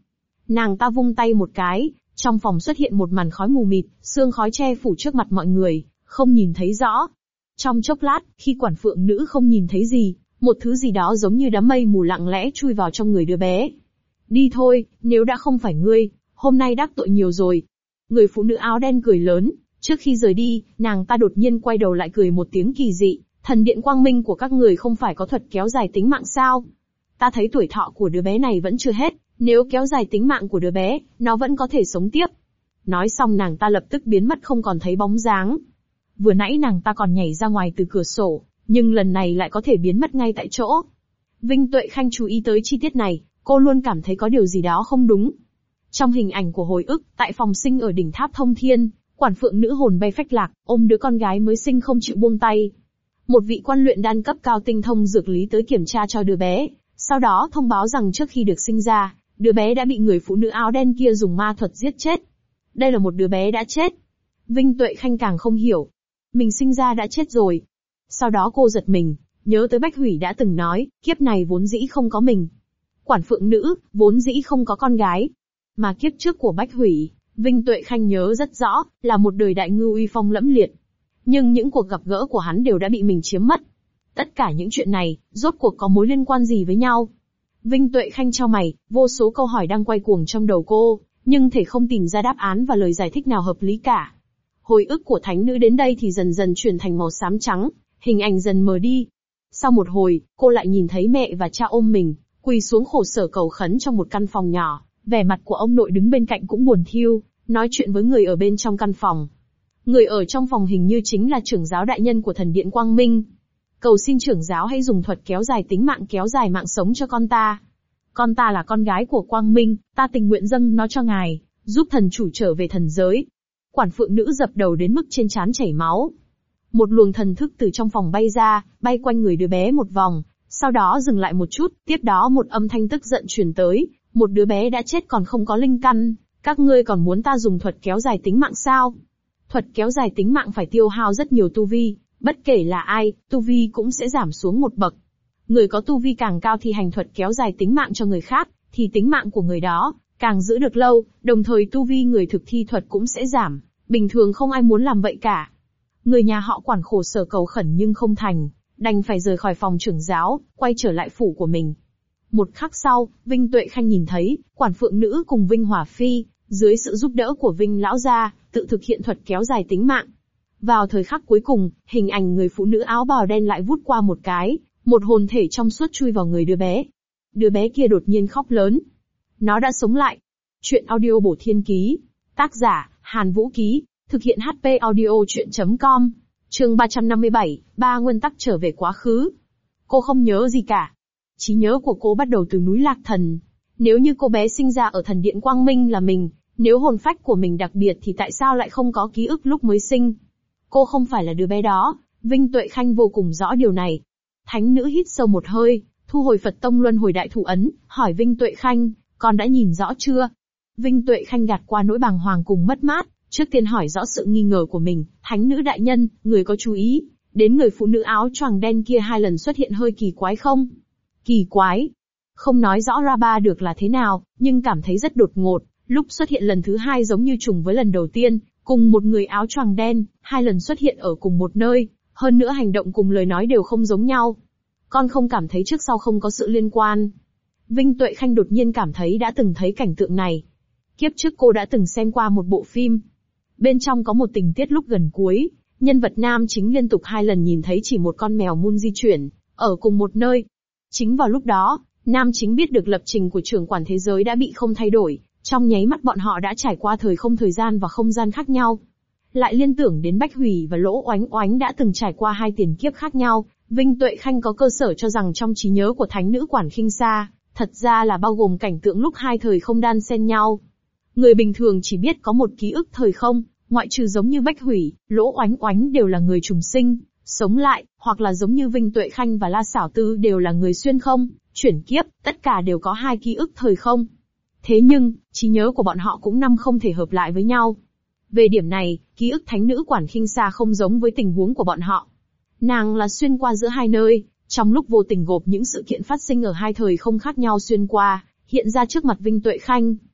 Nàng ta vung tay một cái, trong phòng xuất hiện một màn khói mù mịt, sương khói che phủ trước mặt mọi người, không nhìn thấy rõ. Trong chốc lát, khi quản phượng nữ không nhìn thấy gì, một thứ gì đó giống như đám mây mù lặng lẽ chui vào trong người đứa bé. Đi thôi, nếu đã không phải ngươi, hôm nay đắc tội nhiều rồi. Người phụ nữ áo đen cười lớn, trước khi rời đi, nàng ta đột nhiên quay đầu lại cười một tiếng kỳ dị, thần điện quang minh của các người không phải có thuật kéo dài tính mạng sao? Ta thấy tuổi thọ của đứa bé này vẫn chưa hết, nếu kéo dài tính mạng của đứa bé, nó vẫn có thể sống tiếp. Nói xong nàng ta lập tức biến mất không còn thấy bóng dáng. Vừa nãy nàng ta còn nhảy ra ngoài từ cửa sổ, nhưng lần này lại có thể biến mất ngay tại chỗ. Vinh Tuệ Khanh chú ý tới chi tiết này, cô luôn cảm thấy có điều gì đó không đúng. Trong hình ảnh của hồi ức, tại phòng sinh ở đỉnh tháp thông thiên, quản phượng nữ hồn bay phách lạc, ôm đứa con gái mới sinh không chịu buông tay. Một vị quan luyện đan cấp cao tinh thông dược lý tới kiểm tra cho đứa bé, sau đó thông báo rằng trước khi được sinh ra, đứa bé đã bị người phụ nữ áo đen kia dùng ma thuật giết chết. Đây là một đứa bé đã chết. Vinh Tuệ Khanh càng không hiểu. Mình sinh ra đã chết rồi. Sau đó cô giật mình, nhớ tới Bách Hủy đã từng nói, kiếp này vốn dĩ không có mình. Quản phượng nữ, vốn dĩ không có con gái. Mà kiếp trước của Bách Hủy, Vinh Tuệ Khanh nhớ rất rõ, là một đời đại ngưu uy phong lẫm liệt. Nhưng những cuộc gặp gỡ của hắn đều đã bị mình chiếm mất. Tất cả những chuyện này, rốt cuộc có mối liên quan gì với nhau? Vinh Tuệ Khanh chau mày, vô số câu hỏi đang quay cuồng trong đầu cô, nhưng thể không tìm ra đáp án và lời giải thích nào hợp lý cả. Hồi ức của thánh nữ đến đây thì dần dần chuyển thành màu xám trắng, hình ảnh dần mờ đi. Sau một hồi, cô lại nhìn thấy mẹ và cha ôm mình, quỳ xuống khổ sở cầu khấn trong một căn phòng nhỏ, vẻ mặt của ông nội đứng bên cạnh cũng buồn thiu, nói chuyện với người ở bên trong căn phòng. Người ở trong phòng hình như chính là trưởng giáo đại nhân của thần điện Quang Minh. Cầu xin trưởng giáo hãy dùng thuật kéo dài tính mạng kéo dài mạng sống cho con ta. Con ta là con gái của Quang Minh, ta tình nguyện dâng nó cho ngài, giúp thần chủ trở về thần giới. Quản phượng nữ dập đầu đến mức trên trán chảy máu. Một luồng thần thức từ trong phòng bay ra, bay quanh người đứa bé một vòng, sau đó dừng lại một chút, tiếp đó một âm thanh tức giận truyền tới, một đứa bé đã chết còn không có linh căn, các ngươi còn muốn ta dùng thuật kéo dài tính mạng sao? Thuật kéo dài tính mạng phải tiêu hao rất nhiều tu vi, bất kể là ai, tu vi cũng sẽ giảm xuống một bậc. Người có tu vi càng cao thì hành thuật kéo dài tính mạng cho người khác, thì tính mạng của người đó càng giữ được lâu, đồng thời tu vi người thực thi thuật cũng sẽ giảm, bình thường không ai muốn làm vậy cả. Người nhà họ Quản khổ sở cầu khẩn nhưng không thành, đành phải rời khỏi phòng trưởng giáo, quay trở lại phủ của mình. Một khắc sau, Vinh Tuệ Khanh nhìn thấy, Quản phượng nữ cùng Vinh Hỏa Phi, dưới sự giúp đỡ của Vinh lão gia, tự thực hiện thuật kéo dài tính mạng. Vào thời khắc cuối cùng, hình ảnh người phụ nữ áo bào đen lại vút qua một cái, một hồn thể trong suốt chui vào người đứa bé. Đứa bé kia đột nhiên khóc lớn. Nó đã sống lại. Chuyện audio bổ thiên ký. Tác giả, Hàn Vũ Ký. Thực hiện HP audio chuyện.com. Chương 357, ba nguyên tắc trở về quá khứ. Cô không nhớ gì cả. Trí nhớ của cô bắt đầu từ núi Lạc Thần. Nếu như cô bé sinh ra ở thần điện Quang Minh là mình, nếu hồn phách của mình đặc biệt thì tại sao lại không có ký ức lúc mới sinh? Cô không phải là đứa bé đó, Vinh Tuệ Khanh vô cùng rõ điều này. Thánh nữ hít sâu một hơi, thu hồi Phật tông luân hồi đại thủ ấn, hỏi Vinh Tuệ Khanh, con đã nhìn rõ chưa? Vinh Tuệ Khanh gạt qua nỗi bàng hoàng cùng mất mát, trước tiên hỏi rõ sự nghi ngờ của mình. Thánh nữ đại nhân, người có chú ý đến người phụ nữ áo choàng đen kia 2 lần xuất hiện hơi kỳ quái không? Kỳ quái? Không nói rõ ra ba được là thế nào, nhưng cảm thấy rất đột ngột. Lúc xuất hiện lần thứ 2 giống như trùng với lần đầu tiên, cùng một người áo choàng đen, 2 lần xuất hiện ở cùng một nơi, hơn nữa hành động cùng lời nói đều không giống nhau. Con không cảm thấy trước sau không có sự liên quan. Vinh Tuệ Khanh đột nhiên cảm thấy đã từng thấy cảnh tượng này. Kiếp trước cô đã từng xem qua một bộ phim. Bên trong có một tình tiết lúc gần cuối, nhân vật nam chính liên tục 2 lần nhìn thấy chỉ một con mèo mun di chuyển, ở cùng một nơi. Chính vào lúc đó, nam chính biết được lập trình của trưởng quản thế giới đã bị không thay đổi, trong nháy mắt bọn họ đã trải qua thời không thời gian và không gian khác nhau. Lại liên tưởng đến Bách Hủy và Lỗ Oánh Oánh đã từng trải qua 2 tiền kiếp khác nhau, Vinh Tuệ Khanh có cơ sở cho rằng trong trí nhớ của thánh nữ Quản Khinh Sa, thật ra là bao gồm cảnh tượng lúc 2 thời không đan xen nhau. Người bình thường chỉ biết có một ký ức thời không, ngoại trừ giống như Bách Hủy, Lỗ Oánh Oánh đều là người trùng sinh, sống lại, hoặc là giống như Vinh Tuệ Khanh và La Xảo Tư đều là người xuyên không, chuyển kiếp, tất cả đều có 2 ký ức thời không. Thế nhưng, trí nhớ của bọn họ cũng không thể hợp lại với nhau. Về điểm này, ký ức thánh nữ Quản Khinh Sa không giống với tình huống của bọn họ. Nàng là xuyên qua giữa 2 nơi, trong lúc vô tình gộp những sự kiện phát sinh ở 2 thời không khác nhau xuyên qua, hiện ra trước mặt Vinh Tuệ Khanh.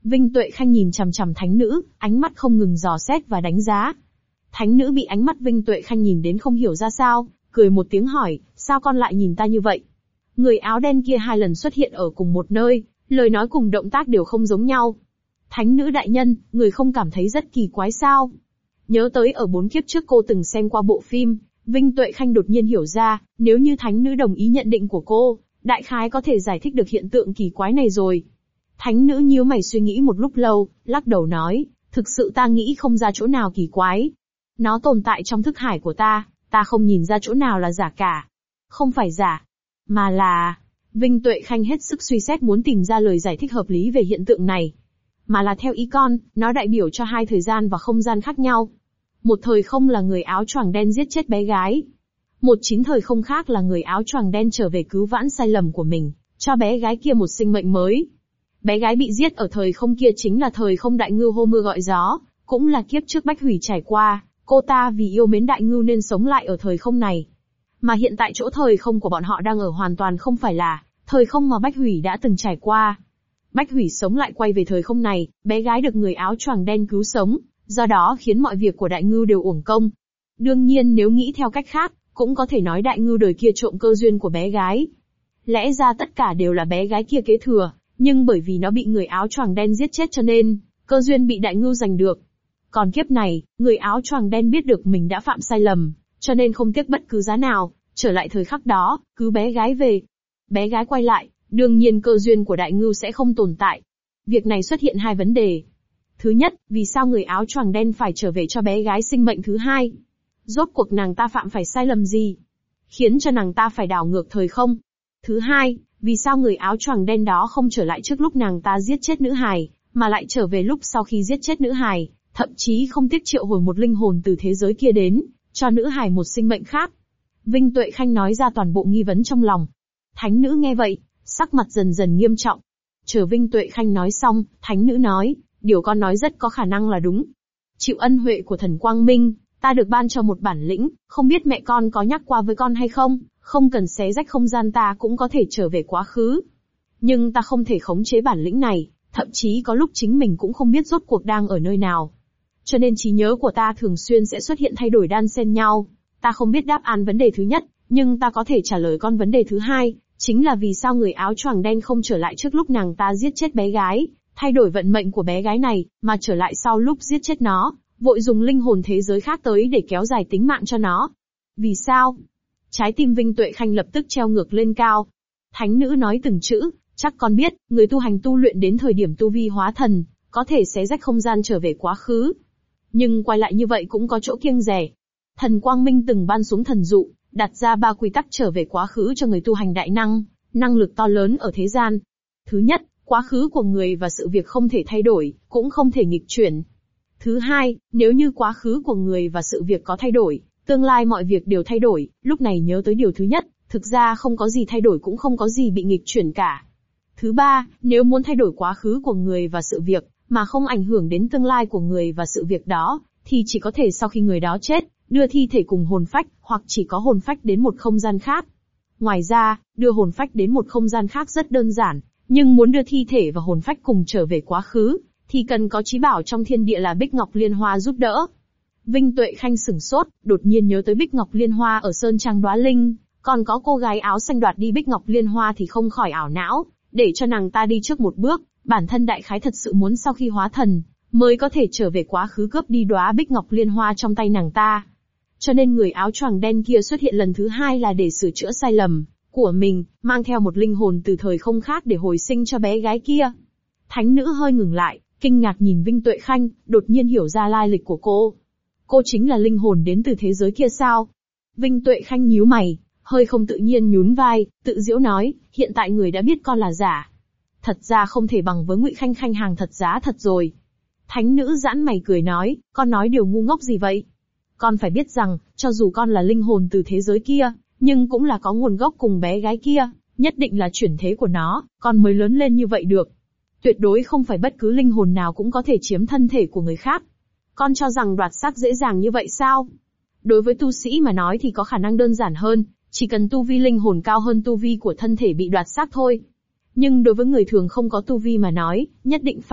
Vinh Tuệ Khanh nhìn chằm chằm thánh nữ, ánh mắt không ngừng dò xét và đánh giá. Thánh nữ bị ánh mắt Vinh Tuệ Khanh nhìn đến không hiểu ra sao, cười một tiếng hỏi, sao con lại nhìn ta như vậy? Người áo đen kia 2 lần xuất hiện ở cùng một nơi, lời nói cùng động tác đều không giống nhau. Thánh nữ đại nhân, người không cảm thấy rất kỳ quái sao? Nhớ tới ở 4 kiếp trước cô từng xem qua bộ phim, Vinh Tuệ Khanh đột nhiên hiểu ra, nếu như thánh nữ đồng ý nhận định của cô, đại khái có thể giải thích được hiện tượng kỳ quái này rồi. Thánh nữ nhíu mày suy nghĩ một lúc lâu, lắc đầu nói, thực sự ta nghĩ không ra chỗ nào kỳ quái. Nó tồn tại trong thức hải của ta không nhìn ra chỗ nào là giả cả. Không phải giả, mà là... Vinh Tuệ Khanh hết sức suy xét muốn tìm ra lời giải thích hợp lý về hiện tượng này. Mà là theo ý con, nó đại biểu cho 2 thời gian và không gian khác nhau. Một thời không là người áo choàng đen giết chết bé gái. Một chính thời không khác là người áo choàng đen trở về cứu vãn sai lầm của mình, cho bé gái kia một sinh mệnh mới. Bé gái bị giết ở thời không kia chính là thời không đại ngưu hô mưa gọi gió, cũng là kiếp trước Bách Hủy trải qua, cô ta vì yêu mến đại ngưu nên sống lại ở thời không này. Mà hiện tại chỗ thời không của bọn họ đang ở hoàn toàn không phải là thời không mà Bách Hủy đã từng trải qua. Bách Hủy sống lại quay về thời không này, bé gái được người áo choàng đen cứu sống, do đó khiến mọi việc của đại ngưu đều uổng công. Đương nhiên nếu nghĩ theo cách khác, cũng có thể nói đại ngưu đời kia trộm cơ duyên của bé gái. Lẽ ra tất cả đều là bé gái kia kế thừa, nhưng bởi vì nó bị người áo choàng đen giết chết cho nên, cơ duyên bị đại ngưu giành được. Còn kiếp này, người áo choàng đen biết được mình đã phạm sai lầm, cho nên không tiếc bất cứ giá nào, trở lại thời khắc đó, cứu bé gái về. Bé gái quay lại, đương nhiên cơ duyên của đại ngưu sẽ không tồn tại. Việc này xuất hiện 2 vấn đề. Thứ nhất, vì sao người áo choàng đen phải trở về cho bé gái sinh mệnh thứ hai? Rốt cuộc nàng ta phạm phải sai lầm gì, khiến cho nàng ta phải đảo ngược thời không? Thứ hai, vì sao người áo choàng đen đó không trở lại trước lúc nàng ta giết chết nữ hài, mà lại trở về lúc sau khi giết chết nữ hài, thậm chí không tiếc triệu hồi một linh hồn từ thế giới kia đến, cho nữ hài một sinh mệnh khác? Vinh Tuệ Khanh nói ra toàn bộ nghi vấn trong lòng. Thánh nữ nghe vậy, sắc mặt dần dần nghiêm trọng. Chờ Vinh Tuệ Khanh nói xong, thánh nữ nói, điều con nói rất có khả năng là đúng. Chịu ân huệ của thần Quang Minh, ta được ban cho một bản lĩnh, không biết mẹ con có nhắc qua với con hay không, không cần xé rách không gian ta cũng có thể trở về quá khứ. Nhưng ta không thể khống chế bản lĩnh này, thậm chí có lúc chính mình cũng không biết rốt cuộc đang ở nơi nào. Cho nên trí nhớ của ta thường xuyên sẽ xuất hiện thay đổi đan xen nhau. Ta không biết đáp án vấn đề thứ nhất, nhưng ta có thể trả lời con vấn đề thứ hai, chính là vì sao người áo choàng đen không trở lại trước lúc nàng ta giết chết bé gái, thay đổi vận mệnh của bé gái này, mà trở lại sau lúc giết chết nó, vội dùng linh hồn thế giới khác tới để kéo dài tính mạng cho nó. Vì sao? Trái tim Vinh Tuệ Khanh lập tức treo ngược lên cao. Thánh nữ nói từng chữ, chắc con biết, người tu hành tu luyện đến thời điểm tu vi hóa thần, có thể xé rách không gian trở về quá khứ. Nhưng quay lại như vậy cũng có chỗ kiêng dè. Thần Quang Minh từng ban xuống thần dụ, đặt ra 3 quy tắc trở về quá khứ cho người tu hành đại năng, năng lực to lớn ở thế gian. Thứ nhất, quá khứ của người và sự việc không thể thay đổi, cũng không thể nghịch chuyển. Thứ hai, nếu như quá khứ của người và sự việc có thay đổi, tương lai mọi việc đều thay đổi, lúc này nhớ tới điều thứ nhất, thực ra không có gì thay đổi cũng không có gì bị nghịch chuyển cả. Thứ ba, nếu muốn thay đổi quá khứ của người và sự việc, mà không ảnh hưởng đến tương lai của người và sự việc đó, thì chỉ có thể sau khi người đó chết, đưa thi thể cùng hồn phách, hoặc chỉ có hồn phách đến một không gian khác. Ngoài ra, đưa hồn phách đến một không gian khác rất đơn giản, nhưng muốn đưa thi thể và hồn phách cùng trở về quá khứ, thì cần có chí bảo trong thiên địa là Bích Ngọc Liên Hoa giúp đỡ. Vinh Tuệ Khanh sửng sốt, đột nhiên nhớ tới Bích Ngọc Liên Hoa ở Sơn Trang Đóa Linh, còn có cô gái áo xanh đoạt đi Bích Ngọc Liên Hoa thì không khỏi ảo não, để cho nàng ta đi trước một bước, bản thân đại khái thật sự muốn sau khi hóa thần, mới có thể trở về quá khứ cướp đi đóa Bích Ngọc Liên Hoa trong tay nàng ta. Cho nên người áo choàng đen kia xuất hiện lần thứ hai là để sửa chữa sai lầm của mình, mang theo một linh hồn từ thời không khác để hồi sinh cho bé gái kia. Thánh nữ hơi ngừng lại, kinh ngạc nhìn Vinh Tuệ Khanh, đột nhiên hiểu ra lai lịch của cô. Cô chính là linh hồn đến từ thế giới kia sao? Vinh Tuệ Khanh nhíu mày, hơi không tự nhiên nhún vai, tự giễu nói, hiện tại người đã biết con là giả. Thật ra không thể bằng với Ngụy Khanh Khanh hàng thật giá thật rồi. Thánh nữ giãn mày cười nói, con nói điều ngu ngốc gì vậy? Con phải biết rằng, cho dù con là linh hồn từ thế giới kia, nhưng cũng là có nguồn gốc cùng bé gái kia, nhất định là chuyển thế của nó, con mới lớn lên như vậy được. Tuyệt đối không phải bất cứ linh hồn nào cũng có thể chiếm thân thể của người khác. Con cho rằng đoạt xác dễ dàng như vậy sao? Đối với tu sĩ mà nói thì có khả năng đơn giản hơn, chỉ cần tu vi linh hồn cao hơn tu vi của thân thể bị đoạt xác thôi. Nhưng đối với người thường không có tu vi mà nói, nhất định phải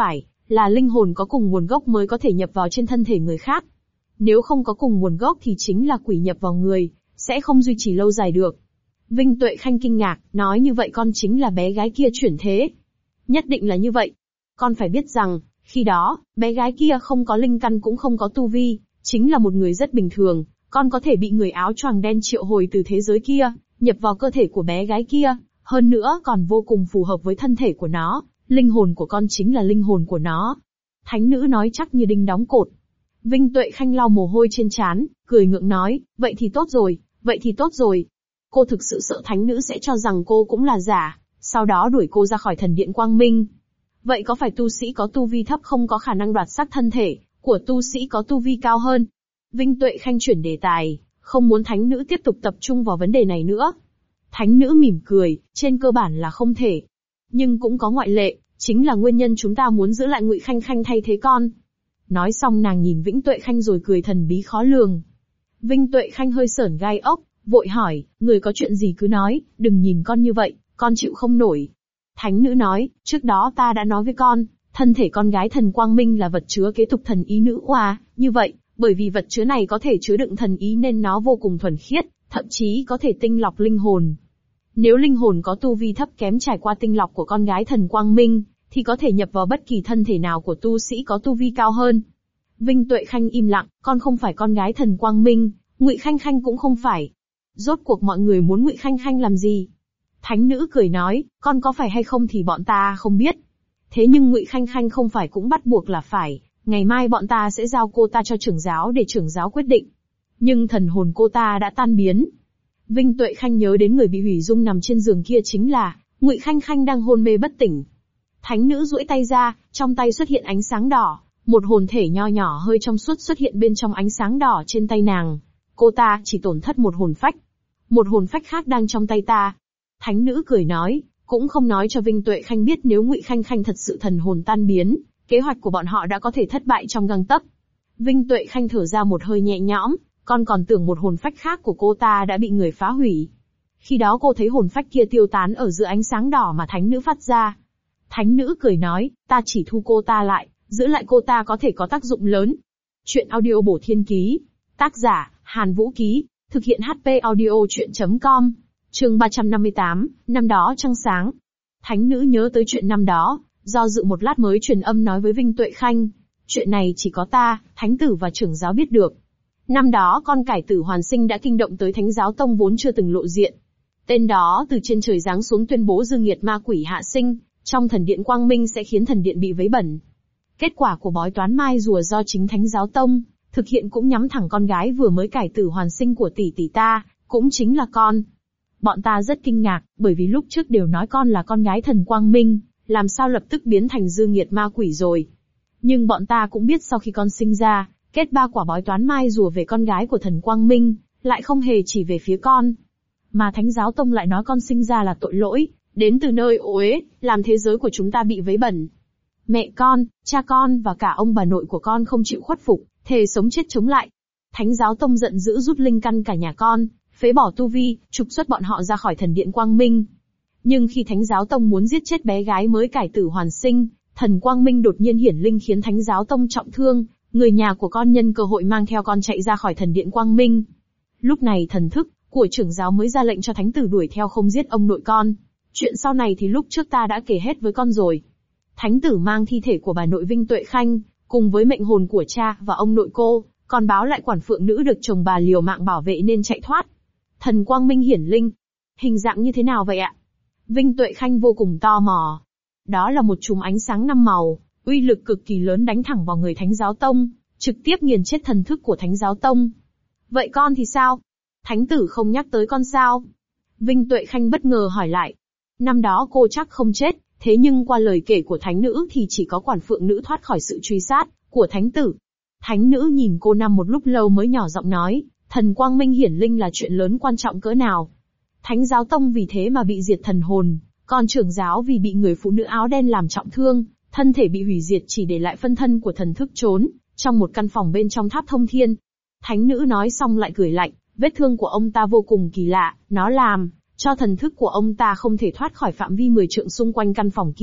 là linh hồn có cùng nguồn gốc mới có thể nhập vào trên thân thể người khác. Nếu không có cùng nguồn gốc thì chính là quỷ nhập vào người, sẽ không duy trì lâu dài được. Vinh Tuệ Khanh kinh ngạc, nói như vậy con chính là bé gái kia chuyển thế. Nhất định là như vậy. Con phải biết rằng, khi đó, bé gái kia không có linh căn cũng không có tu vi, chính là một người rất bình thường, con có thể bị người áo choàng đen triệu hồi từ thế giới kia, nhập vào cơ thể của bé gái kia, hơn nữa còn vô cùng phù hợp với thân thể của nó, linh hồn của con chính là linh hồn của nó. Thánh nữ nói chắc như đinh đóng cột. Vinh Tuệ Khanh lau mồ hôi trên trán, cười ngượng nói, vậy thì tốt rồi, vậy thì tốt rồi. Cô thực sự sợ thánh nữ sẽ cho rằng cô cũng là giả, sau đó đuổi cô ra khỏi thần điện Quang Minh. Vậy có phải tu sĩ có tu vi thấp không có khả năng đoạt xác thân thể của tu sĩ có tu vi cao hơn? Vinh Tuệ Khanh chuyển đề tài, không muốn thánh nữ tiếp tục tập trung vào vấn đề này nữa. Thánh nữ mỉm cười, trên cơ bản là không thể. Nhưng cũng có ngoại lệ, chính là nguyên nhân chúng ta muốn giữ lại Ngụy Khanh Khanh thay thế con. Nói xong nàng nhìn Vĩnh Tuệ Khanh rồi cười thần bí khó lường. Vinh Tuệ Khanh hơi sởn gai ốc, vội hỏi, người có chuyện gì cứ nói, đừng nhìn con như vậy, con chịu không nổi. Thánh nữ nói, trước đó ta đã nói với con, thân thể con gái thần Quang Minh là vật chứa kế tục thần ý nữ oa, như vậy, bởi vì vật chứa này có thể chứa đựng thần ý nên nó vô cùng thuần khiết, thậm chí có thể tinh lọc linh hồn. Nếu linh hồn có tu vi thấp kém trải qua tinh lọc của con gái thần Quang Minh, thì có thể nhập vào bất kỳ thân thể nào của tu sĩ có tu vi cao hơn. Vinh Tuệ Khanh im lặng, con không phải con gái thần Quang Minh, Ngụy Khanh Khanh cũng không phải. Rốt cuộc mọi người muốn Ngụy Khanh Khanh làm gì? Thánh nữ cười nói, con có phải hay không thì bọn ta không biết. Thế nhưng Ngụy Khanh Khanh không phải cũng bắt buộc là phải, ngày mai bọn ta sẽ giao cô ta cho trưởng giáo để trưởng giáo quyết định. Nhưng thần hồn cô ta đã tan biến. Vinh Tuệ Khanh nhớ đến người bị hủy dung nằm trên giường kia chính là Ngụy Khanh Khanh đang hôn mê bất tỉnh. Thánh nữ duỗi tay ra, trong tay xuất hiện ánh sáng đỏ, một hồn thể nho nhỏ hơi trong suốt xuất hiện bên trong ánh sáng đỏ trên tay nàng. Cô ta chỉ tổn thất một hồn phách. Một hồn phách khác đang trong tay ta. Thánh nữ cười nói, cũng không nói cho Vinh Tuệ Khanh biết nếu Ngụy Khanh Khanh thật sự thần hồn tan biến, kế hoạch của bọn họ đã có thể thất bại trong gang tấc. Vinh Tuệ Khanh thở ra một hơi nhẹ nhõm, con còn tưởng một hồn phách khác của cô ta đã bị người phá hủy. Khi đó cô thấy hồn phách kia tiêu tán ở giữa ánh sáng đỏ mà thánh nữ phát ra. Thánh nữ cười nói, ta chỉ thu cô ta lại, giữ lại cô ta có thể có tác dụng lớn. Chuyện audio bổ thiên ký. Tác giả, Hàn Vũ Ký. Thực hiện HP audio chuyện.com. Chương 358, năm đó trăng sáng. Thánh nữ nhớ tới chuyện năm đó, do dự một lát mới truyền âm nói với Vinh Tuệ Khanh. Chuyện này chỉ có ta, thánh tử và trưởng giáo biết được. Năm đó con cải tử hoàn sinh đã kinh động tới thánh giáo tông vốn chưa từng lộ diện. Tên đó từ trên trời giáng xuống tuyên bố dương nghiệt ma quỷ hạ sinh, trong thần điện Quang Minh sẽ khiến thần điện bị vấy bẩn. Kết quả của bói toán mai rùa do chính thánh giáo tông thực hiện cũng nhắm thẳng con gái vừa mới cải tử hoàn sinh của tỷ tỷ ta, cũng chính là con. Bọn ta rất kinh ngạc, bởi vì lúc trước đều nói con là con gái thần Quang Minh, làm sao lập tức biến thành dương nghiệt ma quỷ rồi. Nhưng bọn ta cũng biết sau khi con sinh ra, kết 3 quả bói toán mai rùa về con gái của thần Quang Minh, lại không hề chỉ về phía con. Mà thánh giáo tông lại nói con sinh ra là tội lỗi, đến từ nơi ô uế, làm thế giới của chúng ta bị vấy bẩn. Mẹ con, cha con và cả ông bà nội của con không chịu khuất phục, thề sống chết chống lại. Thánh giáo tông giận dữ rút linh căn cả nhà con, phế bỏ tu vi, trục xuất bọn họ ra khỏi thần điện Quang Minh. Nhưng khi thánh giáo tông muốn giết chết bé gái mới cải tử hoàn sinh, thần Quang Minh đột nhiên hiển linh khiến thánh giáo tông trọng thương, người nhà của con nhân cơ hội mang theo con chạy ra khỏi thần điện Quang Minh. Lúc này thần thức của trưởng giáo mới ra lệnh cho thánh tử đuổi theo không giết ông nội con. Chuyện sau này thì lúc trước ta đã kể hết với con rồi. Thánh tử mang thi thể của bà nội Vinh Tuệ Khanh, cùng với mệnh hồn của cha và ông nội cô, còn báo lại quản phượng nữ được chồng bà liều mạng bảo vệ nên chạy thoát. Thần Quang Minh hiển linh. Hình dạng như thế nào vậy ạ? Vinh Tuệ Khanh vô cùng tò mò. Đó là một chùm ánh sáng 5 màu, uy lực cực kỳ lớn đánh thẳng vào người thánh giáo tông, trực tiếp nghiền chết thần thức của thánh giáo tông. Vậy con thì sao? Thánh tử không nhắc tới con sao? Vinh Tuệ Khanh bất ngờ hỏi lại. Năm đó cô chắc không chết, thế nhưng qua lời kể của thánh nữ thì chỉ có quản phượng nữ thoát khỏi sự truy sát của thánh tử. Thánh nữ nhìn cô Năm một lúc lâu mới nhỏ giọng nói, thần Quang Minh hiển linh là chuyện lớn quan trọng cỡ nào. Thánh giáo tông vì thế mà bị diệt thần hồn, còn trưởng giáo vì bị người phụ nữ áo đen làm trọng thương, thân thể bị hủy diệt chỉ để lại phân thân của thần thức trốn trong một căn phòng bên trong tháp thông thiên. Thánh nữ nói xong lại cười lạnh, vết thương của ông ta vô cùng kỳ lạ, nó làm cho thần thức của ông ta không thể thoát khỏi phạm vi 10 trượng xung quanh căn phòng kia,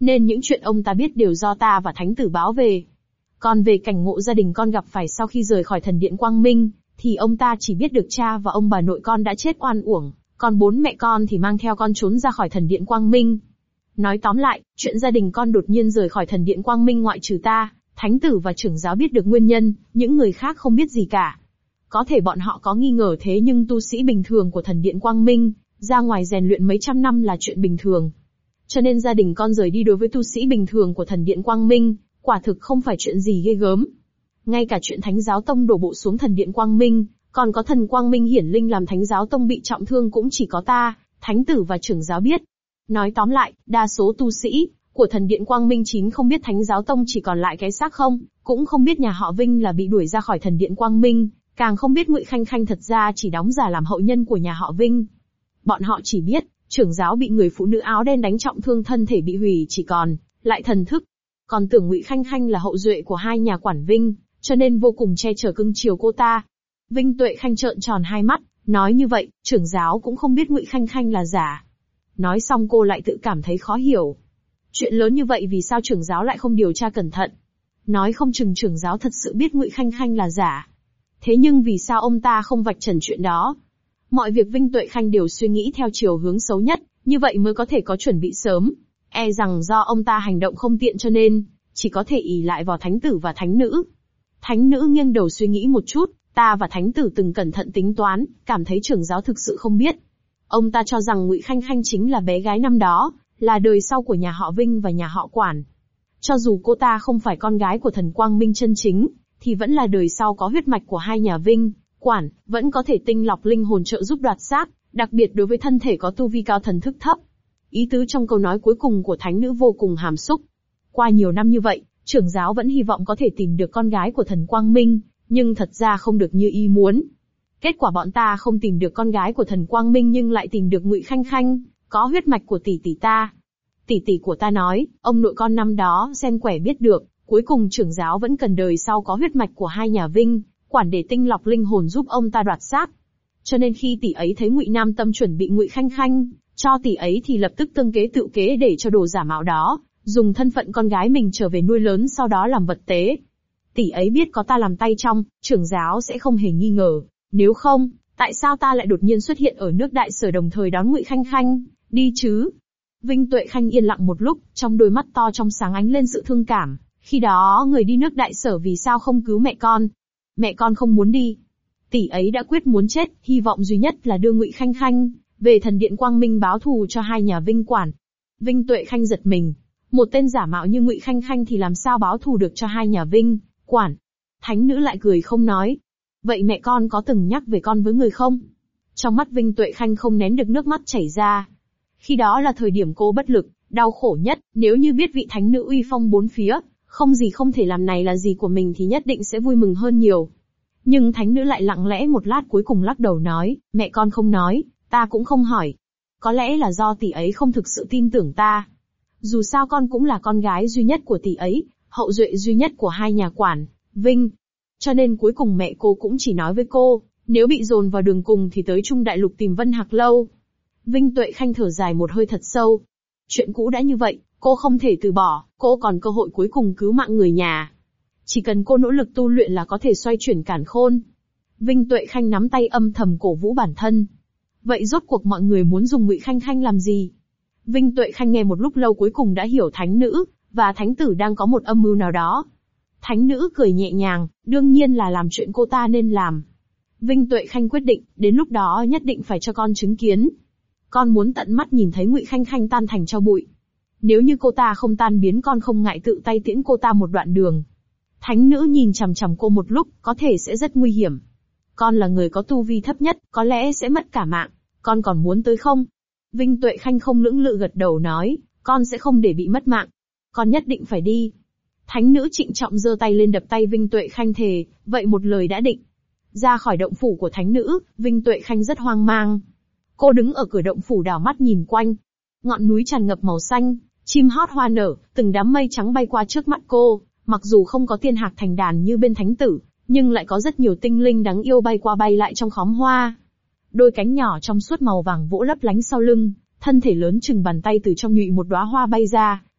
nên những chuyện ông ta biết đều do ta và thánh tử báo về. Còn về cảnh ngộ gia đình con gặp phải sau khi rời khỏi thần điện Quang Minh, thì ông ta chỉ biết được cha và ông bà nội con đã chết oan uổng, còn 4 mẹ con thì mang theo con trốn ra khỏi thần điện Quang Minh. Nói tóm lại, chuyện gia đình con đột nhiên rời khỏi thần điện Quang Minh ngoại trừ ta, thánh tử và trưởng giáo biết được nguyên nhân, những người khác không biết gì cả. Có thể bọn họ có nghi ngờ thế nhưng tu sĩ bình thường của thần điện Quang Minh, ra ngoài rèn luyện mấy trăm năm là chuyện bình thường. Cho nên gia đình con rời đi đối với tu sĩ bình thường của thần điện Quang Minh, quả thực không phải chuyện gì ghê gớm. Ngay cả chuyện Thánh giáo tông đổ bộ xuống thần điện Quang Minh, còn có thần Quang Minh hiển linh làm Thánh giáo tông bị trọng thương cũng chỉ có ta, thánh tử và trưởng giáo biết. Nói tóm lại, đa số tu sĩ của thần điện Quang Minh chính không biết Thánh giáo tông chỉ còn lại cái xác không, cũng không biết nhà họ Vinh là bị đuổi ra khỏi thần điện Quang Minh, càng không biết Ngụy Khanh Khanh thật ra chỉ đóng giả làm hậu nhân của nhà họ Vinh. Bọn họ chỉ biết, trưởng giáo bị người phụ nữ áo đen đánh trọng thương, thân thể bị hủy chỉ còn lại thần thức. Còn tưởng Ngụy Khanh Khanh là hậu duệ của hai nhà quản Vinh, cho nên vô cùng che chở cưng chiều cô ta. Vinh Tuệ Khanh trợn tròn hai mắt, nói như vậy, trưởng giáo cũng không biết Ngụy Khanh Khanh là giả. Nói xong cô lại tự cảm thấy khó hiểu. Chuyện lớn như vậy vì sao trưởng giáo lại không điều tra cẩn thận? Nói không chừng trưởng giáo thật sự biết Ngụy Khanh Khanh là giả. Thế nhưng vì sao ông ta không vạch trần chuyện đó? Mọi việc Vinh Tuệ Khanh đều suy nghĩ theo chiều hướng xấu nhất, như vậy mới có thể có chuẩn bị sớm. E rằng do ông ta hành động không tiện cho nên, chỉ có thể ỷ lại vào thánh tử và thánh nữ. Thánh nữ nghiêng đầu suy nghĩ một chút, ta và thánh tử từng cẩn thận tính toán, cảm thấy trưởng giáo thực sự không biết. Ông ta cho rằng Ngụy Khanh Khanh chính là bé gái năm đó, là đời sau của nhà họ Vinh và nhà họ Quản. Cho dù cô ta không phải con gái của thần Quang Minh chân chính, thì vẫn là đời sau có huyết mạch của hai nhà Vinh, Quản, vẫn có thể tinh lọc linh hồn trợ giúp đoạt xác, đặc biệt đối với thân thể có tu vi cao thần thức thấp. Ý tứ trong câu nói cuối cùng của thánh nữ vô cùng hàm xúc. Qua nhiều năm như vậy, trưởng giáo vẫn hy vọng có thể tìm được con gái của thần Quang Minh, nhưng thật ra không được như ý muốn. Kết quả bọn ta không tìm được con gái của thần Quang Minh nhưng lại tìm được Ngụy Khanh Khanh, có huyết mạch của tỷ tỷ ta. Tỷ tỷ của ta nói, ông nội con năm đó xem quẻ biết được, cuối cùng trưởng giáo vẫn cần đời sau có huyết mạch của hai nhà Vinh, Quản để tinh lọc linh hồn giúp ông ta đoạt xác. Cho nên khi tỷ ấy thấy Ngụy Nam Tâm chuẩn bị Ngụy Khanh Khanh cho tỷ ấy thì lập tức tương kế tự kế để cho đồ giả mạo đó, dùng thân phận con gái mình trở về nuôi lớn sau đó làm vật tế. Tỷ ấy biết có ta làm tay trong, trưởng giáo sẽ không hề nghi ngờ, nếu không, tại sao ta lại đột nhiên xuất hiện ở nước Đại Sở đồng thời đón Ngụy Khanh Khanh đi chứ? Vinh Tuệ Khanh yên lặng một lúc, trong đôi mắt to trong sáng ánh lên sự thương cảm. Khi đó người đi nước Đại Sở vì sao không cứu mẹ con? Mẹ con không muốn đi. Tỷ ấy đã quyết muốn chết, hy vọng duy nhất là đưa Ngụy Khanh Khanh về thần điện Quang Minh báo thù cho hai nhà Vinh Quản. Vinh Tuệ Khanh giật mình. Một tên giả mạo như Ngụy Khanh Khanh thì làm sao báo thù được cho hai nhà Vinh Quản? Thánh nữ lại cười không nói. Vậy mẹ con có từng nhắc về con với người không? Trong mắt Vinh Tuệ Khanh không nén được nước mắt chảy ra. Khi đó là thời điểm cô bất lực, đau khổ nhất, nếu như biết vị thánh nữ uy phong bốn phía, không gì không thể làm này là gì của mình thì nhất định sẽ vui mừng hơn nhiều. Nhưng thánh nữ lại lặng lẽ một lát cuối cùng lắc đầu nói, mẹ con không nói, ta cũng không hỏi. Có lẽ là do tỷ ấy không thực sự tin tưởng ta. Dù sao con cũng là con gái duy nhất của tỷ ấy, hậu duệ duy nhất của hai nhà Quản, Vinh. Cho nên cuối cùng mẹ cô cũng chỉ nói với cô, nếu bị dồn vào đường cùng thì tới Trung Đại Lục tìm Vân Hạc Lâu. Vinh Tuệ Khanh thở dài một hơi thật sâu. Chuyện cũ đã như vậy, cô không thể từ bỏ, cô còn cơ hội cuối cùng cứu mạng người nhà. Chỉ cần cô nỗ lực tu luyện là có thể xoay chuyển càn khôn. Vinh Tuệ Khanh nắm tay âm thầm cổ vũ bản thân. Vậy rốt cuộc mọi người muốn dùng Ngụy Khanh Khanh làm gì? Vinh Tuệ Khanh nghe một lúc lâu cuối cùng đã hiểu thánh nữ và thánh tử đang có một âm mưu nào đó. Thánh nữ cười nhẹ nhàng, đương nhiên là làm chuyện cô ta nên làm. Vinh Tuệ Khanh quyết định, đến lúc đó nhất định phải cho con chứng kiến. Con muốn tận mắt nhìn thấy Ngụy Khanh Khanh tan thành tro bụi. Nếu như cô ta không tan biến con không ngại tự tay tiễn cô ta một đoạn đường. Thánh nữ nhìn chằm chằm cô một lúc, có thể sẽ rất nguy hiểm. Con là người có tu vi thấp nhất, có lẽ sẽ mất cả mạng. Con còn muốn tới không? Vinh Tuệ Khanh không lưỡng lự gật đầu nói, con sẽ không để bị mất mạng. Con nhất định phải đi. Thánh nữ trịnh trọng giơ tay lên đập tay Vinh Tuệ Khanh thề, vậy một lời đã định. Ra khỏi động phủ của thánh nữ, Vinh Tuệ Khanh rất hoang mang. Cô đứng ở cửa động phủ đảo mắt nhìn quanh. Ngọn núi tràn ngập màu xanh, chim hót hoa nở, từng đám mây trắng bay qua trước mắt cô. Mặc dù không có tiên hạc thành đàn như bên thánh tử, nhưng lại có rất nhiều tinh linh đáng yêu bay qua bay lại trong khóm hoa. Đôi cánh nhỏ trong suốt màu vàng vỗ lấp lánh sau lưng, thân thể lớn chừng bàn tay từ trong nhụy một đóa hoa bay ra,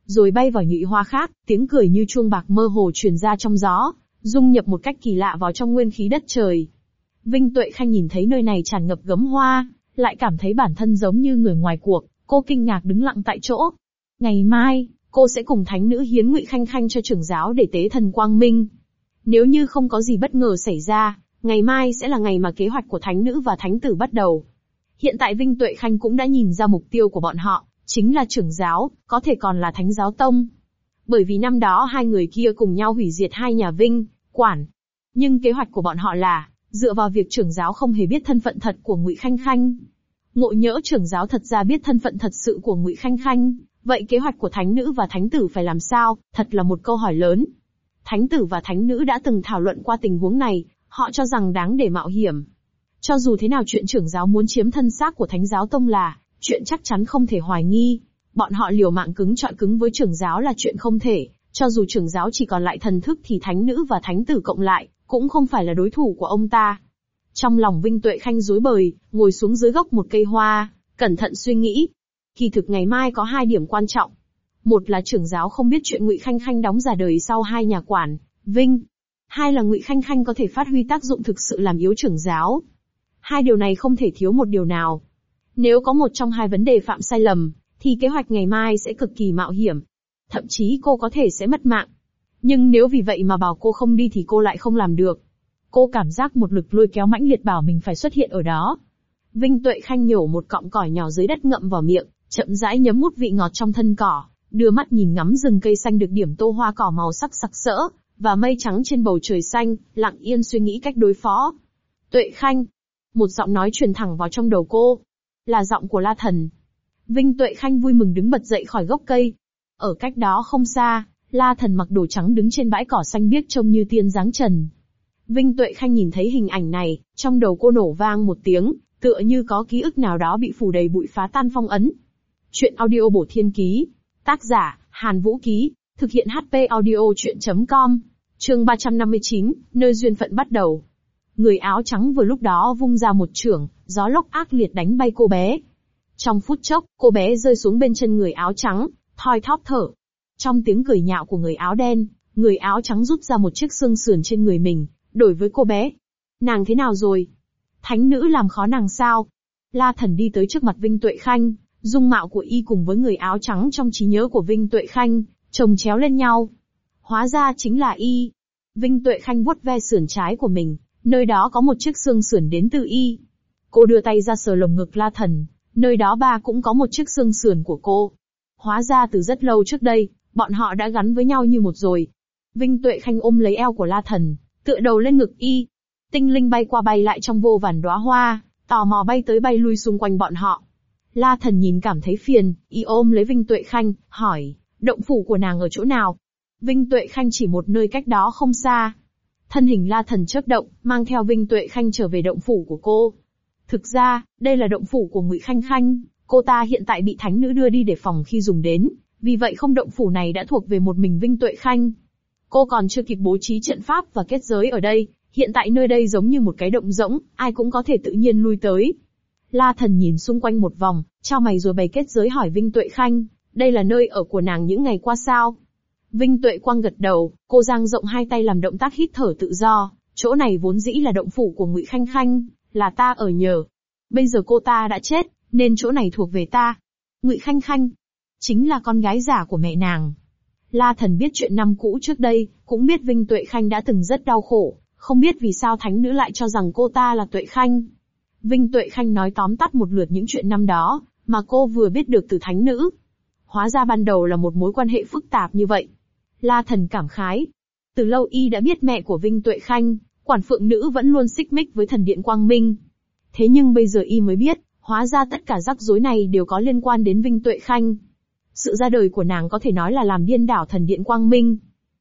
rồi bay vào nhụy hoa khác, tiếng cười như chuông bạc mơ hồ truyền ra trong gió, dung nhập một cách kỳ lạ vào trong nguyên khí đất trời. Vinh Tuệ Khanh nhìn thấy nơi này tràn ngập gấm hoa, lại cảm thấy bản thân giống như người ngoài cuộc, cô kinh ngạc đứng lặng tại chỗ. Ngày mai, cô sẽ cùng thánh nữ hiến Ngụy Khanh Khanh cho trưởng giáo để tế thần Quang Minh. Nếu như không có gì bất ngờ xảy ra, ngày mai sẽ là ngày mà kế hoạch của thánh nữ và thánh tử bắt đầu. Hiện tại Vinh Tuệ Khanh cũng đã nhìn ra mục tiêu của bọn họ, chính là trưởng giáo, có thể còn là thánh giáo tông. Bởi vì năm đó hai người kia cùng nhau hủy diệt hai nhà Vinh, Quản. Nhưng kế hoạch của bọn họ là, dựa vào việc trưởng giáo không hề biết thân phận thật của Ngụy Khanh Khanh. Ngộ nhỡ trưởng giáo thật ra biết thân phận thật sự của Ngụy Khanh Khanh, vậy kế hoạch của thánh nữ và thánh tử phải làm sao, thật là một câu hỏi lớn. Thánh tử và thánh nữ đã từng thảo luận qua tình huống này, họ cho rằng đáng để mạo hiểm. Cho dù thế nào chuyện trưởng giáo muốn chiếm thân xác của thánh giáo tông là chuyện chắc chắn không thể hoài nghi. Bọn họ liều mạng cứng trọi cứng với trưởng giáo là chuyện không thể, cho dù trưởng giáo chỉ còn lại thần thức thì thánh nữ và thánh tử cộng lại, cũng không phải là đối thủ của ông ta. Trong lòng Vinh Tuệ Khanh rối bời, ngồi xuống dưới gốc một cây hoa, cẩn thận suy nghĩ. Kỳ thực ngày mai có hai điểm quan trọng. Một là trưởng giáo không biết chuyện Ngụy Khanh Khanh đóng giả đời sau hai nhà Quản, Vinh. Hai là Ngụy Khanh Khanh có thể phát huy tác dụng thực sự làm yếu trưởng giáo. Hai điều này không thể thiếu một điều nào. Nếu có một trong hai vấn đề phạm sai lầm, thì kế hoạch ngày mai sẽ cực kỳ mạo hiểm. Thậm chí cô có thể sẽ mất mạng. Nhưng nếu vì vậy mà bảo cô không đi thì cô lại không làm được. Cô cảm giác một lực lôi kéo mãnh liệt bảo mình phải xuất hiện ở đó. Vinh Tuệ Khanh nhổ một cọng cỏ nhỏ dưới đất ngậm vào miệng, chậm rãi nhấm mút vị ngọt trong thân cỏ, đưa mắt nhìn ngắm rừng cây xanh được điểm tô hoa cỏ màu sắc sặc sỡ, và mây trắng trên bầu trời xanh, lặng yên suy nghĩ cách đối phó. Tuệ Khanh. Một giọng nói truyền thẳng vào trong đầu cô. Là giọng của La Thần. Vinh Tuệ Khanh vui mừng đứng bật dậy khỏi gốc cây. Ở cách đó không xa, La Thần mặc đồ trắng đứng trên bãi cỏ xanh biếc trông như tiên dáng trần. Vinh Tuệ Khanh nhìn thấy hình ảnh này, trong đầu cô nổ vang một tiếng, tựa như có ký ức nào đó bị phủ đầy bụi phá tan phong ấn. Chuyện audio bổ thiên ký. Tác giả, Hàn Vũ Ký. Thực hiện HP audio chuyện.com. Chương 359, nơi duyên phận bắt đầu. Người áo trắng vừa lúc đó vung ra một chưởng, gió lốc ác liệt đánh bay cô bé. Trong phút chốc, cô bé rơi xuống bên chân người áo trắng, thoi thóp thở. Trong tiếng cười nhạo của người áo đen, người áo trắng rút ra một chiếc xương sườn trên người mình, đổi với cô bé. Nàng thế nào rồi? Thánh nữ làm khó nàng sao? La Thần đi tới trước mặt Vinh Tuệ Khanh, dung mạo của y cùng với người áo trắng trong trí nhớ của Vinh Tuệ Khanh, chồng chéo lên nhau. Hóa ra chính là y. Vinh Tuệ Khanh vuốt ve sườn trái của mình, nơi đó có một chiếc xương sườn đến từ y. Cô đưa tay ra sờ lồng ngực La Thần, nơi đó cũng có một chiếc xương sườn của cô. Hóa ra từ rất lâu trước đây, bọn họ đã gắn với nhau như một rồi. Vinh Tuệ Khanh ôm lấy eo của La Thần, tựa đầu lên ngực y. Tinh linh bay qua bay lại trong vô vàn đóa hoa, tò mò bay tới bay lui xung quanh bọn họ. La Thần nhìn cảm thấy phiền, y ôm lấy Vinh Tuệ Khanh, hỏi, động phủ của nàng ở chỗ nào? Vinh Tuệ Khanh chỉ một nơi cách đó không xa. Thân hình La Thần chớp động, mang theo Vinh Tuệ Khanh trở về động phủ của cô. Thực ra, đây là động phủ của Ngụy Khanh Khanh, cô ta hiện tại bị thánh nữ đưa đi để phòng khi dùng đến, vì vậy không động phủ này đã thuộc về một mình Vinh Tuệ Khanh. Cô còn chưa kịp bố trí trận pháp và kết giới ở đây, hiện tại nơi đây giống như một cái động rỗng, ai cũng có thể tự nhiên lui tới. La Thần nhìn xung quanh một vòng, chau mày rồi bày kết giới hỏi Vinh Tuệ Khanh, đây là nơi ở của nàng những ngày qua sao? Vinh Tuệ Quang gật đầu, cô dang rộng hai tay làm động tác hít thở tự do, chỗ này vốn dĩ là động phủ của Ngụy Khanh Khanh, là ta ở nhờ. Bây giờ cô ta đã chết, nên chỗ này thuộc về ta. Ngụy Khanh Khanh, chính là con gái giả của mẹ nàng. La Thần biết chuyện năm cũ trước đây, cũng biết Vinh Tuệ Khanh đã từng rất đau khổ, không biết vì sao thánh nữ lại cho rằng cô ta là Tuệ Khanh. Vinh Tuệ Khanh nói tóm tắt một lượt những chuyện năm đó, mà cô vừa biết được từ thánh nữ. Hóa ra ban đầu là một mối quan hệ phức tạp như vậy. La Thần cảm khái. Từ lâu y đã biết mẹ của Vinh Tuệ Khanh, Quản Phượng Nữ vẫn luôn xích mích với thần điện Quang Minh. Thế nhưng bây giờ y mới biết, hóa ra tất cả rắc rối này đều có liên quan đến Vinh Tuệ Khanh. Sự ra đời của nàng có thể nói là làm điên đảo thần điện Quang Minh.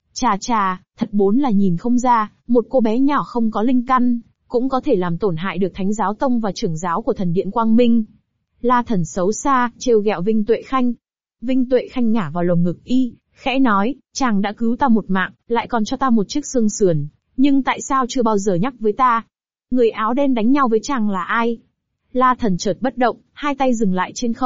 Chà, thật bốn là nhìn không ra, một cô bé nhỏ không có linh căn, cũng có thể làm tổn hại được Thánh giáo tông và trưởng giáo của thần điện Quang Minh. La Thần xấu xa, trêu ghẹo Vinh Tuệ Khanh. Vinh Tuệ Khanh ngả vào lồng ngực y, khẽ nói, chàng đã cứu ta một mạng, lại còn cho ta một chiếc xương sườn, nhưng tại sao chưa bao giờ nhắc với ta? Người áo đen đánh nhau với chàng là ai? La Thần chợt bất động, hai tay dừng lại trên không,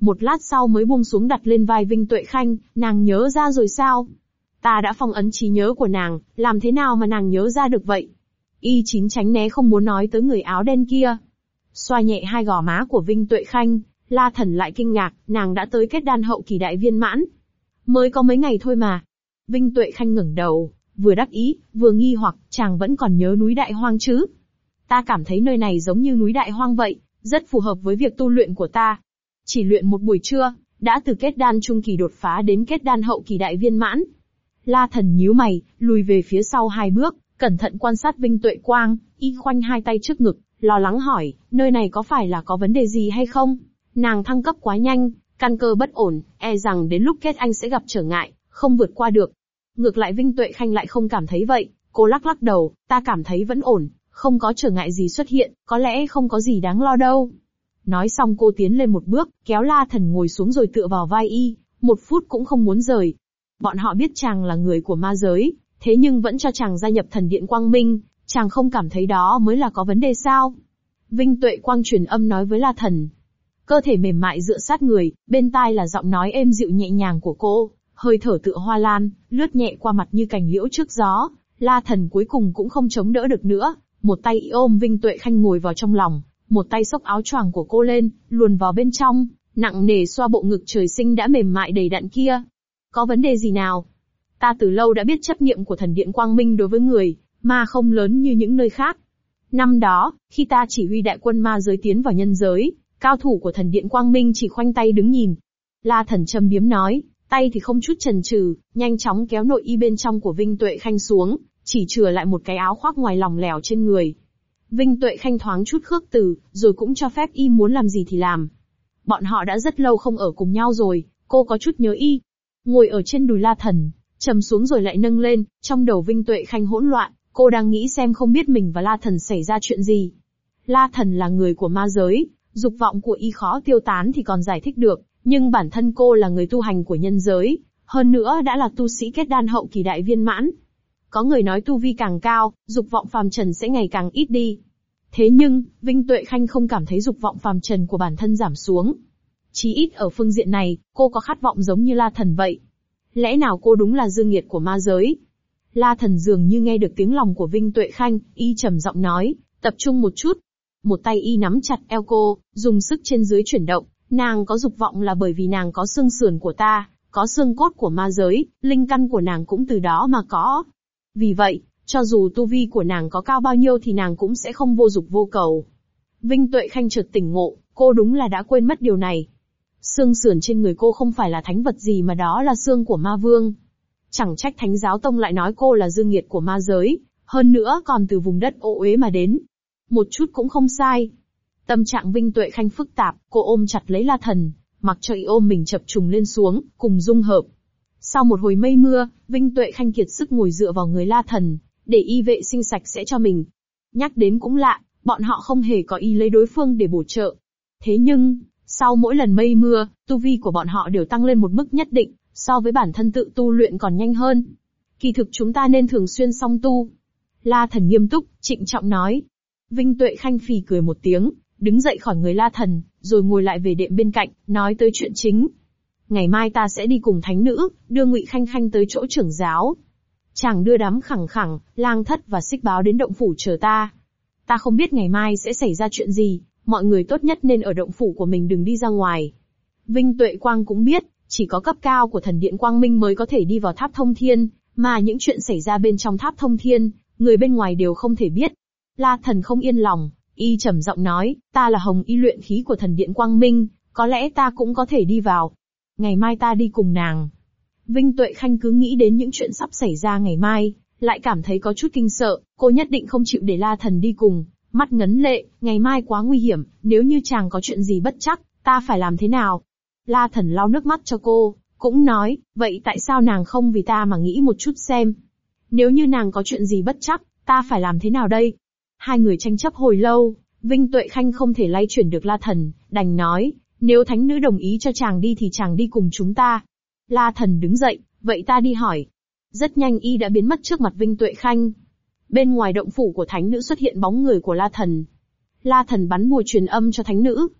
một lát sau mới buông xuống đặt lên vai Vinh Tuệ Khanh, nàng nhớ ra rồi sao? Ta đã phong ấn trí nhớ của nàng, làm thế nào mà nàng nhớ ra được vậy? Y Chín tránh né không muốn nói tới người áo đen kia. Xoa nhẹ hai gò má của Vinh Tuệ Khanh, La Thần lại kinh ngạc, nàng đã tới kết đan hậu kỳ đại viên mãn. Mới có mấy ngày thôi mà. Vinh Tuệ Khanh ngẩng đầu, vừa đắc ý, vừa nghi hoặc, chàng vẫn còn nhớ núi Đại Hoang chứ? Ta cảm thấy nơi này giống như núi Đại Hoang vậy, rất phù hợp với việc tu luyện của ta. Chỉ luyện một buổi trưa, đã từ kết đan trung kỳ đột phá đến kết đan hậu kỳ đại viên mãn. La Thần nhíu mày, lùi về phía sau 2 bước, cẩn thận quan sát Vinh Tuệ Quang, y khoanh 2 tay trước ngực, lo lắng hỏi, nơi này có phải là có vấn đề gì hay không? Nàng thăng cấp quá nhanh, căn cơ bất ổn, e rằng đến lúc kết anh sẽ gặp trở ngại, không vượt qua được. Ngược lại Vinh Tuệ Khanh lại không cảm thấy vậy, cô lắc lắc đầu, ta cảm thấy vẫn ổn, không có trở ngại gì xuất hiện, có lẽ không có gì đáng lo đâu. Nói xong cô tiến lên một bước, kéo La Thần ngồi xuống rồi tựa vào vai y, 1 phút cũng không muốn rời. Bọn họ biết chàng là người của ma giới, thế nhưng vẫn cho chàng gia nhập thần điện Quang Minh, chàng không cảm thấy đó mới là có vấn đề sao? Vinh Tuệ Quang truyền âm nói với La Thần. Cơ thể mềm mại dựa sát người, bên tai là giọng nói êm dịu nhẹ nhàng của cô, hơi thở tựa hoa lan, lướt nhẹ qua mặt như cành liễu trước gió. La Thần cuối cùng cũng không chống đỡ được nữa, một tay ôm Vinh Tuệ Khanh ngồi vào trong lòng, một tay xốc áo choàng của cô lên, luồn vào bên trong, nặng nề xoa bộ ngực trời sinh đã mềm mại đầy đặn kia. Có vấn đề gì nào? Ta từ lâu đã biết chấp niệm của thần điện Quang Minh đối với người, mà không lớn như những nơi khác. Năm đó, khi ta chỉ huy đại quân ma giới tiến vào nhân giới, cao thủ của thần điện Quang Minh chỉ khoanh tay đứng nhìn. La Thần châm biếm nói, tay thì không chút chần chừ, nhanh chóng kéo nội y bên trong của Vinh Tuệ Khanh xuống, chỉ chừa lại một cái áo khoác ngoài lỏng lẻo trên người. Vinh Tuệ Khanh thoáng chút khước từ, rồi cũng cho phép y muốn làm gì thì làm. Bọn họ đã rất lâu không ở cùng nhau rồi, cô có chút nhớ y. Ngồi ở trên đùi La Thần, trầm xuống rồi lại nâng lên, trong đầu Vinh Tuệ Khanh hỗn loạn, cô đang nghĩ xem không biết mình và La Thần xảy ra chuyện gì. La Thần là người của ma giới, dục vọng của y khó tiêu tán thì còn giải thích được, nhưng bản thân cô là người tu hành của nhân giới, hơn nữa đã là tu sĩ kết đan hậu kỳ đại viên mãn. Có người nói tu vi càng cao, dục vọng phàm trần sẽ ngày càng ít đi. Thế nhưng, Vinh Tuệ Khanh không cảm thấy dục vọng phàm trần của bản thân giảm xuống. Chí ít ở phương diện này, cô có khát vọng giống như La Thần vậy. Lẽ nào cô đúng là dương nghiệt của ma giới? La Thần dường như nghe được tiếng lòng của Vinh Tuệ Khanh, y trầm giọng nói, tập trung một chút. Một tay y nắm chặt eo cô, dùng sức trên dưới chuyển động, nàng có dục vọng là bởi vì nàng có xương sườn của ta, có xương cốt của ma giới, linh căn của nàng cũng từ đó mà có. Vì vậy, cho dù tu vi của nàng có cao bao nhiêu thì nàng cũng sẽ không vô dục vô cầu. Vinh Tuệ Khanh chợt tỉnh ngộ, cô đúng là đã quên mất điều này. Xương sườn trên người cô không phải là thánh vật gì mà đó là xương của ma vương. Chẳng trách Thánh Giáo Tông lại nói cô là dương nghiệt của ma giới, hơn nữa còn từ vùng đất ô uế mà đến. Một chút cũng không sai. Tâm trạng Vinh Tuệ Khanh phức tạp, cô ôm chặt lấy La Thần, mặc cho y ôm mình chập trùng lên xuống, cùng dung hợp. Sau một hồi mây mưa, Vinh Tuệ Khanh kiệt sức ngồi dựa vào người La Thần, để y vệ sinh sạch sẽ cho mình. Nhắc đến cũng lạ, bọn họ không hề có ý lấy đối phương để bổ trợ. Thế nhưng, sau mỗi lần mây mưa, tu vi của bọn họ đều tăng lên một mức nhất định, so với bản thân tự tu luyện còn nhanh hơn. Kỳ thực chúng ta nên thường xuyên song tu. La Thần nghiêm túc, trịnh trọng nói. Vinh Tuệ Khanh phì cười một tiếng, đứng dậy khỏi người La Thần, rồi ngồi lại về đệm bên cạnh, nói tới chuyện chính. Ngày mai ta sẽ đi cùng thánh nữ, đưa Ngụy Khanh Khanh tới chỗ trưởng giáo. Chàng đưa đám khẳng khẳng, lang thất và xích báo đến động phủ chờ ta. Ta không biết ngày mai sẽ xảy ra chuyện gì, mọi người tốt nhất nên ở động phủ của mình đừng đi ra ngoài. Vinh Tuệ Quang cũng biết, chỉ có cấp cao của thần điện Quang Minh mới có thể đi vào tháp thông thiên, mà những chuyện xảy ra bên trong tháp thông thiên, người bên ngoài đều không thể biết. La Thần không yên lòng, y trầm giọng nói, ta là hồng y luyện khí của thần điện Quang Minh, có lẽ ta cũng có thể đi vào. Ngày mai ta đi cùng nàng. Vinh Tuệ Khanh cứ nghĩ đến những chuyện sắp xảy ra ngày mai, lại cảm thấy có chút kinh sợ, cô nhất định không chịu để La Thần đi cùng, mắt ngấn lệ, ngày mai quá nguy hiểm, nếu như chàng có chuyện gì bất trắc, ta phải làm thế nào? La Thần lau nước mắt cho cô, cũng nói, vậy tại sao nàng không vì ta mà nghĩ một chút xem? Nếu như nàng có chuyện gì bất trắc, ta phải làm thế nào đây? Hai người tranh chấp hồi lâu, Vinh Tuệ Khanh không thể lay chuyển được La Thần, đành nói, nếu thánh nữ đồng ý cho chàng đi thì chàng đi cùng chúng ta. La Thần đứng dậy, vậy ta đi hỏi. Rất nhanh y đã biến mất trước mặt Vinh Tuệ Khanh. Bên ngoài động phủ của thánh nữ xuất hiện bóng người của La Thần. La Thần bắn bùa truyền âm cho thánh nữ.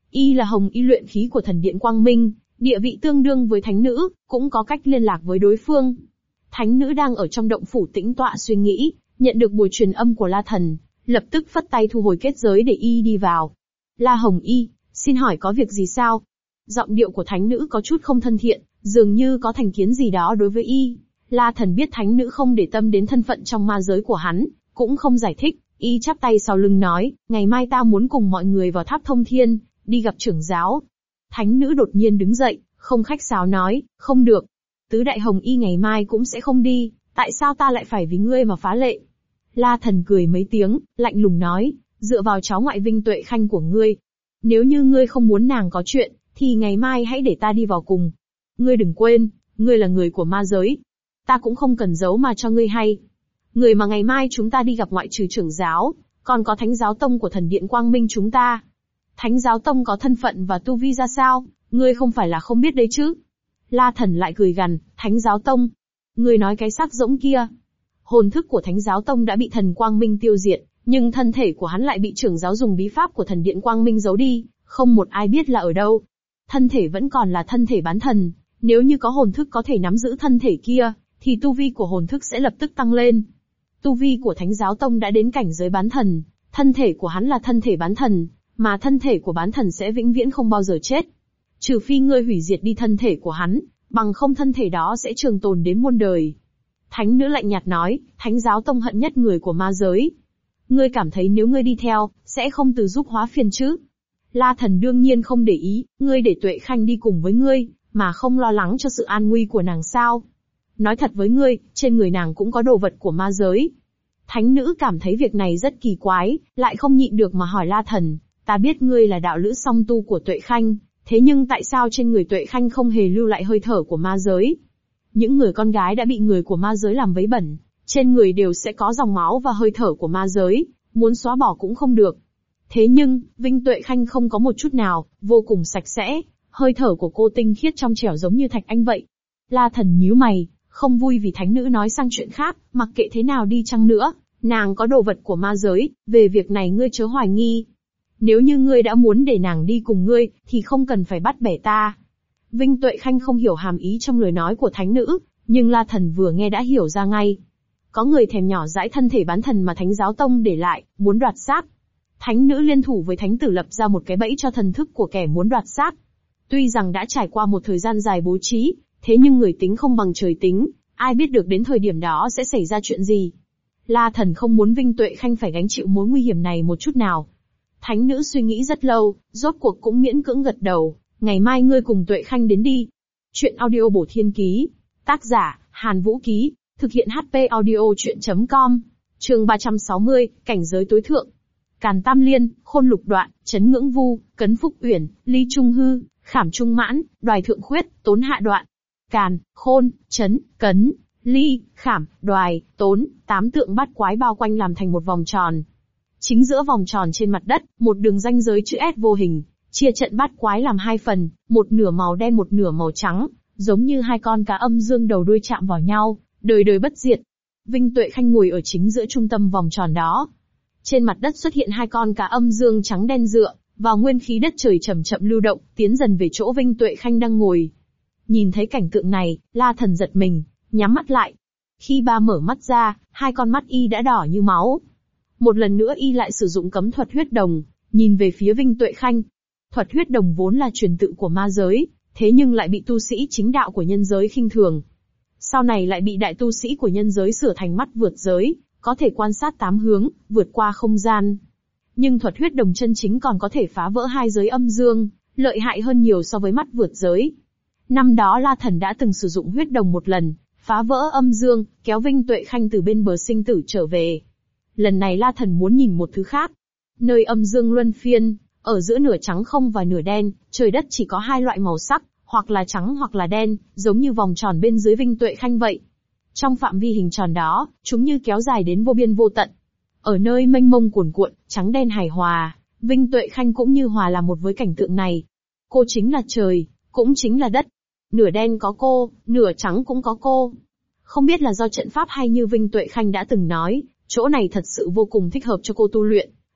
Y là hồng y luyện khí của thần điện Quang Minh, địa vị tương đương với thánh nữ, cũng có cách liên lạc với đối phương. Thánh nữ đang ở trong động phủ tĩnh tọa suy nghĩ, nhận được buổi truyền âm của La Thần, lập tức phất tay thu hồi kết giới để Y đi vào. La Hồng Y, xin hỏi có việc gì sao? Giọng điệu của thánh nữ có chút không thân thiện, dường như có thành kiến gì đó đối với Y. La Thần biết thánh nữ không để tâm đến thân phận trong ma giới của hắn, cũng không giải thích. Y chắp tay sau lưng nói, ngày mai ta muốn cùng mọi người vào tháp thông thiên, đi gặp trưởng giáo. Thánh nữ đột nhiên đứng dậy, không khách sáo nói, không được. Tứ đại hồng y ngày mai cũng sẽ không đi, tại sao ta lại phải vì ngươi mà phá lệ? La Thần cười mấy tiếng, lạnh lùng nói, dựa vào cháu ngoại Vinh Tuệ Khanh của ngươi. Nếu như ngươi không muốn nàng có chuyện, thì ngày mai hãy để ta đi vào cùng. Ngươi đừng quên, ngươi là người của ma giới. Ta cũng không cần giấu mà cho ngươi hay. Người mà ngày mai chúng ta đi gặp ngoại trừ trưởng giáo, còn có Thánh giáo tông của thần điện Quang Minh chúng ta. Thánh giáo tông có thân phận và tu vi ra sao, ngươi không phải là không biết đấy chứ? La Thần lại cười gằn, Thánh giáo tông. Ngươi nói cái xác rỗng kia. Hồn thức của Thánh giáo tông đã bị thần Quang Minh tiêu diệt, nhưng thân thể của hắn lại bị trưởng giáo dùng bí pháp của thần điện Quang Minh giấu đi, không một ai biết là ở đâu. Thân thể vẫn còn là thân thể bán thần, nếu như có hồn thức có thể nắm giữ thân thể kia, thì tu vi của hồn thức sẽ lập tức tăng lên. Tu vi của Thánh giáo tông đã đến cảnh giới bán thần, thân thể của hắn là thân thể bán thần, mà thân thể của bán thần sẽ vĩnh viễn không bao giờ chết. Trừ phi ngươi hủy diệt đi thân thể của hắn, bằng không thân thể đó sẽ trường tồn đến muôn đời. Thánh nữ lạnh nhạt nói, Thánh giáo tông hận nhất người của ma giới. Ngươi cảm thấy nếu ngươi đi theo, sẽ không từ giúp hóa phiền chứ? La Thần đương nhiên không để ý, ngươi để Tuệ Khanh đi cùng với ngươi, mà không lo lắng cho sự an nguy của nàng sao? Nói thật với ngươi, trên người nàng cũng có đồ vật của ma giới. Thánh nữ cảm thấy việc này rất kỳ quái, lại không nhịn được mà hỏi La Thần, ta biết ngươi là đạo lữ song tu của Tuệ Khanh, thế nhưng tại sao trên người Tuệ Khanh không hề lưu lại hơi thở của ma giới? Những người con gái đã bị người của ma giới làm vấy bẩn, trên người đều sẽ có dòng máu và hơi thở của ma giới, muốn xóa bỏ cũng không được. Thế nhưng, Vinh Tuệ Khanh không có một chút nào, vô cùng sạch sẽ, hơi thở của cô tinh khiết trong trẻo giống như thạch anh vậy. La Thần nhíu mày, không vui vì thánh nữ nói sang chuyện khác, mặc kệ thế nào đi chăng nữa, nàng có đồ vật của ma giới, về việc này ngươi chớ hoài nghi. Nếu như ngươi đã muốn để nàng đi cùng ngươi, thì không cần phải bắt bẻ ta. Vinh Tuệ Khanh không hiểu hàm ý trong lời nói của thánh nữ, nhưng La Thần vừa nghe đã hiểu ra ngay. Có người thèm nhỏ dãi thân thể bán thần mà Thánh giáo tông để lại, muốn đoạt xác. Thánh nữ liên thủ với thánh tử lập ra một cái bẫy cho thần thức của kẻ muốn đoạt xác. Tuy rằng đã trải qua một thời gian dài bố trí, thế nhưng người tính không bằng trời tính, ai biết được đến thời điểm đó sẽ xảy ra chuyện gì. La Thần không muốn Vinh Tuệ Khanh phải gánh chịu mối nguy hiểm này một chút nào. Thánh nữ suy nghĩ rất lâu, rốt cuộc cũng miễn cưỡng gật đầu, ngày mai ngươi cùng Tuệ Khanh đến đi. Chuyện audio bổ thiên ký. Tác giả, Hàn Vũ Ký. Thực hiện HP audio chuyện.com. Chương 360, cảnh giới tối thượng. Càn Tam Liên, Khôn Lục Đoạn, Chấn Ngưỡng Vu, Cấn Phúc Uyển, Ly Trung Hư, Khảm Trung Mãn, Đoài Thượng Khuyết, Tốn Hạ Đoạn. Càn, Khôn, Chấn, Cấn, Ly, Khảm, Đoài, Tốn, 8 tượng bát quái bao quanh làm thành một vòng tròn. Chính giữa vòng tròn trên mặt đất, một đường ranh giới chữ S vô hình, chia trận bát quái làm hai phần, một nửa màu đen một nửa màu trắng, giống như hai con cá âm dương đầu đuôi chạm vào nhau, đời đời bất diệt. Vinh Tuệ Khanh ngồi ở chính giữa trung tâm vòng tròn đó. Trên mặt đất xuất hiện hai con cá âm dương trắng đen dựa vào nguyên khí đất trời chậm chậm lưu động, tiến dần về chỗ Vinh Tuệ Khanh đang ngồi. Nhìn thấy cảnh tượng này, La Thần giật mình, nhắm mắt lại. Khi ba mở mắt ra, hai con mắt y đã đỏ như máu. Một lần nữa y lại sử dụng cấm thuật huyết đồng, nhìn về phía Vinh Tuệ Khanh. Thuật huyết đồng vốn là truyền tự của ma giới, thế nhưng lại bị tu sĩ chính đạo của nhân giới khinh thường. Sau này lại bị đại tu sĩ của nhân giới sửa thành mắt vượt giới, có thể quan sát 8 hướng, vượt qua không gian. Nhưng thuật huyết đồng chân chính còn có thể phá vỡ hai giới âm dương, lợi hại hơn nhiều so với mắt vượt giới. Năm đó La Thần đã từng sử dụng huyết đồng một lần, phá vỡ âm dương, kéo Vinh Tuệ Khanh từ bên bờ sinh tử trở về. Lần này La Thần muốn nhìn một thứ khác. Nơi âm dương luân phiên, ở giữa nửa trắng không và nửa đen, trời đất chỉ có hai loại màu sắc, hoặc là trắng hoặc là đen, giống như vòng tròn bên dưới Vinh Tuệ Khanh vậy. Trong phạm vi hình tròn đó, chúng như kéo dài đến vô biên vô tận. Ở nơi mênh mông cuồn cuộn, trắng đen hài hòa, Vinh Tuệ Khanh cũng như hòa làm một với cảnh tượng này. Cô chính là trời, cũng chính là đất. Nửa đen có cô, nửa trắng cũng có cô. Không biết là do trận pháp hay như Vinh Tuệ Khanh đã từng nói, chỗ này thật sự vô cùng thích hợp cho cô tu luyện.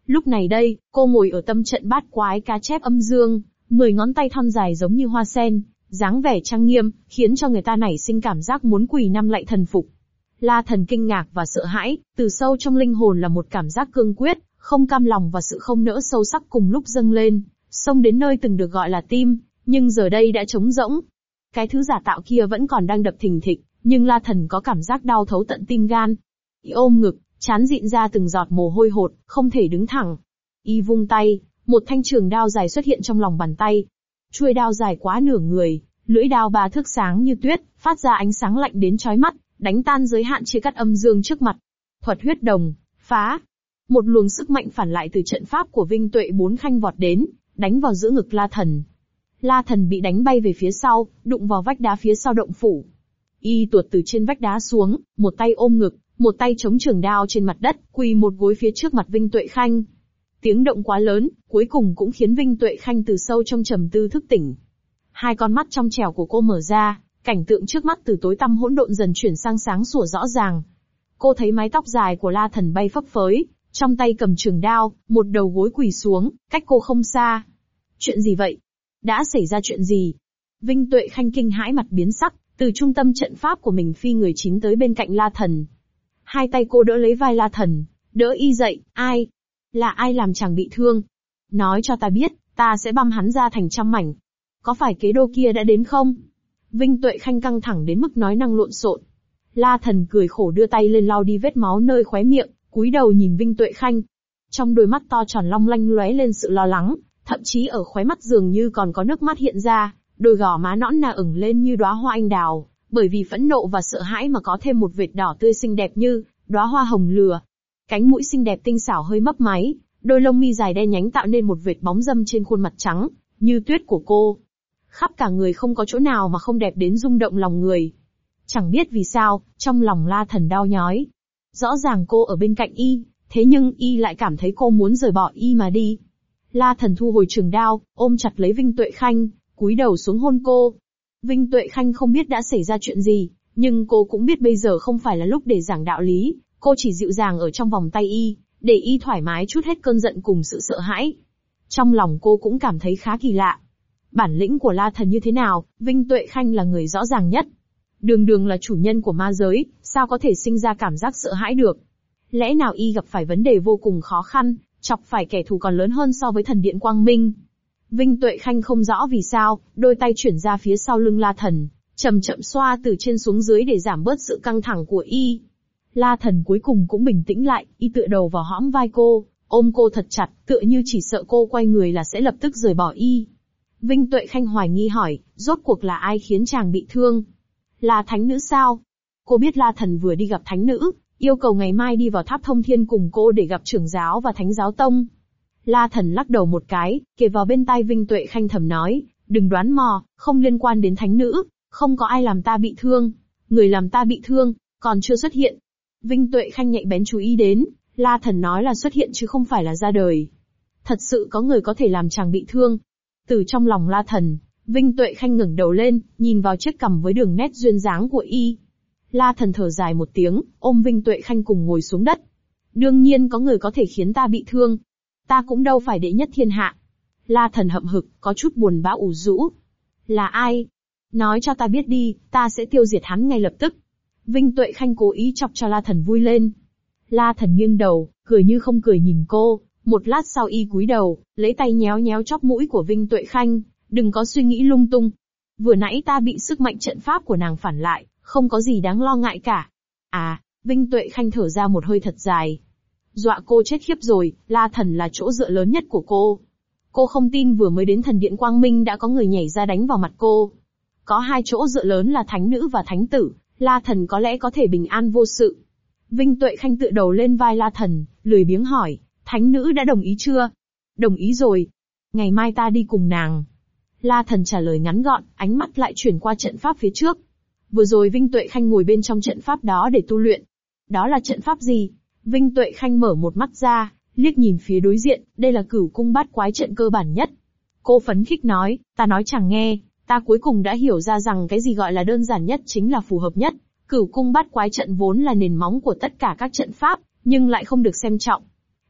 Lúc này đây, cô ngồi ở tâm trận bát quái cá chép âm dương, 10 ngón tay thon dài giống như hoa sen, dáng vẻ trang nghiêm, khiến cho người ta nảy sinh cảm giác muốn quỳ năm lạy thần phục. La Thần kinh ngạc và sợ hãi, từ sâu trong linh hồn là một cảm giác cương quyết, không cam lòng và sự không nỡ sâu sắc cùng lúc dâng lên, xông đến nơi từng được gọi là tim, nhưng giờ đây đã trống rỗng. Cái thứ giả tạo kia vẫn còn đang đập thình thịch, nhưng La Thần có cảm giác đau thấu tận tim gan. Y ôm ngực, trán dịn ra từng giọt mồ hôi hột, không thể đứng thẳng. Y vung tay, một thanh trường đao dài xuất hiện trong lòng bàn tay. Chuôi đao dài quá nửa người, lưỡi đao 3 thước sáng như tuyết, phát ra ánh sáng lạnh đến chói mắt, đánh tan giới hạn chia cắt âm dương trước mặt. Thuật huyết đồng, phá. Một luồng sức mạnh phản lại từ trận pháp của Vinh Tuệ Bốn Khanh vọt đến, đánh vào giữa ngực La Thần. La Thần bị đánh bay về phía sau, đụng vào vách đá phía sau động phủ. Y tuột từ trên vách đá xuống, một tay ôm ngực, một tay chống trường đao trên mặt đất, quỳ một gối phía trước mặt Vinh Tuệ Khanh. Tiếng động quá lớn, cuối cùng cũng khiến Vinh Tuệ Khanh từ sâu trong trầm tư thức tỉnh. Hai con mắt trong trẻo của cô mở ra, cảnh tượng trước mắt từ tối tăm hỗn độn dần chuyển sang sáng sủa rõ ràng. Cô thấy mái tóc dài của La Thần bay phấp phới, trong tay cầm trường đao, một đầu gối quỳ xuống, cách cô không xa. Chuyện gì vậy? Đã xảy ra chuyện gì? Vinh Tuệ Khanh kinh hãi mặt biến sắc, từ trung tâm trận pháp của mình phi người chín tới bên cạnh La Thần. Hai tay cô đỡ lấy vai La Thần, đỡ y dậy. Ai? Là ai làm chàng bị thương? Nói cho ta biết, ta sẽ băm hắn ra thành trăm mảnh. Có phải kế đô kia đã đến không? Vinh Tuệ Khanh căng thẳng đến mức nói năng lộn xộn. La Thần cười khổ đưa tay lên lau đi vết máu nơi khóe miệng, cúi đầu nhìn Vinh Tuệ Khanh. Trong đôi mắt to tròn long lanh lóe lên sự lo lắng, thậm chí ở khóe mắt dường như còn có nước mắt hiện ra, đôi gò má nõn nà ửng lên như đóa hoa anh đào, bởi vì phẫn nộ và sợ hãi mà có thêm một vệt đỏ tươi xinh đẹp như đóa hoa hồng lửa. Cánh mũi xinh đẹp tinh xảo hơi mấp máy, đôi lông mi dài đen nhánh tạo nên một vệt bóng râm trên khuôn mặt trắng như tuyết của cô. Khắp cả người không có chỗ nào mà không đẹp đến rung động lòng người. Chẳng biết vì sao, trong lòng La Thần đau nhói. Rõ ràng cô ở bên cạnh y, thế nhưng y lại cảm thấy cô muốn rời bỏ y mà đi. La Thần thu hồi trường đao, ôm chặt lấy Vinh Tuệ Khanh, cúi đầu xuống hôn cô. Vinh Tuệ Khanh không biết đã xảy ra chuyện gì, nhưng cô cũng biết bây giờ không phải là lúc để giảng đạo lý, cô chỉ dịu dàng ở trong vòng tay y, để y thoải mái trút hết cơn giận cùng sự sợ hãi. Trong lòng cô cũng cảm thấy khá kỳ lạ. Bản lĩnh của La Thần như thế nào, Vinh Tuệ Khanh là người rõ ràng nhất. Đường đường là chủ nhân của ma giới, sao có thể sinh ra cảm giác sợ hãi được? Lẽ nào y gặp phải vấn đề vô cùng khó khăn, chọc phải kẻ thù còn lớn hơn so với thần điện Quang Minh? Vinh Tuệ Khanh không rõ vì sao, đôi tay chuyển ra phía sau lưng La Thần, chậm chậm xoa từ trên xuống dưới để giảm bớt sự căng thẳng của y. La Thần cuối cùng cũng bình tĩnh lại, y tựa đầu vào hõm vai cô, ôm cô thật chặt, tựa như chỉ sợ cô quay người là sẽ lập tức rời bỏ y. Vinh Tuệ Khanh hoài nghi hỏi, rốt cuộc là ai khiến chàng bị thương? Là thánh nữ sao? Cô biết La Thần vừa đi gặp thánh nữ, yêu cầu ngày mai đi vào tháp thông thiên cùng cô để gặp trưởng giáo và thánh giáo tông. La Thần lắc đầu một cái, kề vào bên tai Vinh Tuệ Khanh thầm nói, đừng đoán mò, không liên quan đến thánh nữ, không có ai làm ta bị thương. Người làm ta bị thương, còn chưa xuất hiện. Vinh Tuệ Khanh nhạy bén chú ý đến, La Thần nói là xuất hiện chứ không phải là ra đời. Thật sự có người có thể làm chàng bị thương. Từ trong lòng La Thần, Vinh Tuệ Khanh ngẩng đầu lên, nhìn vào chiếc cằm với đường nét duyên dáng của y. La Thần thở dài một tiếng, ôm Vinh Tuệ Khanh cùng ngồi xuống đất. Đương nhiên có người có thể khiến ta bị thương. Ta cũng đâu phải đệ nhất thiên hạ. La Thần hậm hực, có chút buồn bã ủ rũ. Là ai? Nói cho ta biết đi, ta sẽ tiêu diệt hắn ngay lập tức. Vinh Tuệ Khanh cố ý chọc cho La Thần vui lên. La Thần nghiêng đầu, cười như không cười nhìn cô. Một lát sau y cúi đầu, lấy tay nhéo nhéo chóp mũi của Vinh Tuệ Khanh. Đừng có suy nghĩ lung tung. Vừa nãy ta bị sức mạnh trận pháp của nàng phản lại, không có gì đáng lo ngại cả. À, Vinh Tuệ Khanh thở ra một hơi thật dài. Dọa cô chết khiếp rồi, La Thần là chỗ dựa lớn nhất của cô. Cô không tin vừa mới đến thần điện Quang Minh đã có người nhảy ra đánh vào mặt cô. Có hai chỗ dựa lớn là thánh nữ và thánh tử, La Thần có lẽ có thể bình an vô sự. Vinh Tuệ Khanh tựa đầu lên vai La Thần, lười biếng hỏi, thánh nữ đã đồng ý chưa? Đồng ý rồi. Ngày mai ta đi cùng nàng. La Thần trả lời ngắn gọn, ánh mắt lại chuyển qua trận pháp phía trước. Vừa rồi Vinh Tuệ Khanh ngồi bên trong trận pháp đó để tu luyện. Đó là trận pháp gì? Vinh Tuệ Khanh mở một mắt ra, liếc nhìn phía đối diện, đây là Cửu Cung Bát Quái trận cơ bản nhất. Cô phấn khích nói, ta nói chẳng nghe, ta cuối cùng đã hiểu ra rằng cái gì gọi là đơn giản nhất chính là phù hợp nhất. Cửu Cung Bát Quái trận vốn là nền móng của tất cả các trận pháp, nhưng lại không được xem trọng.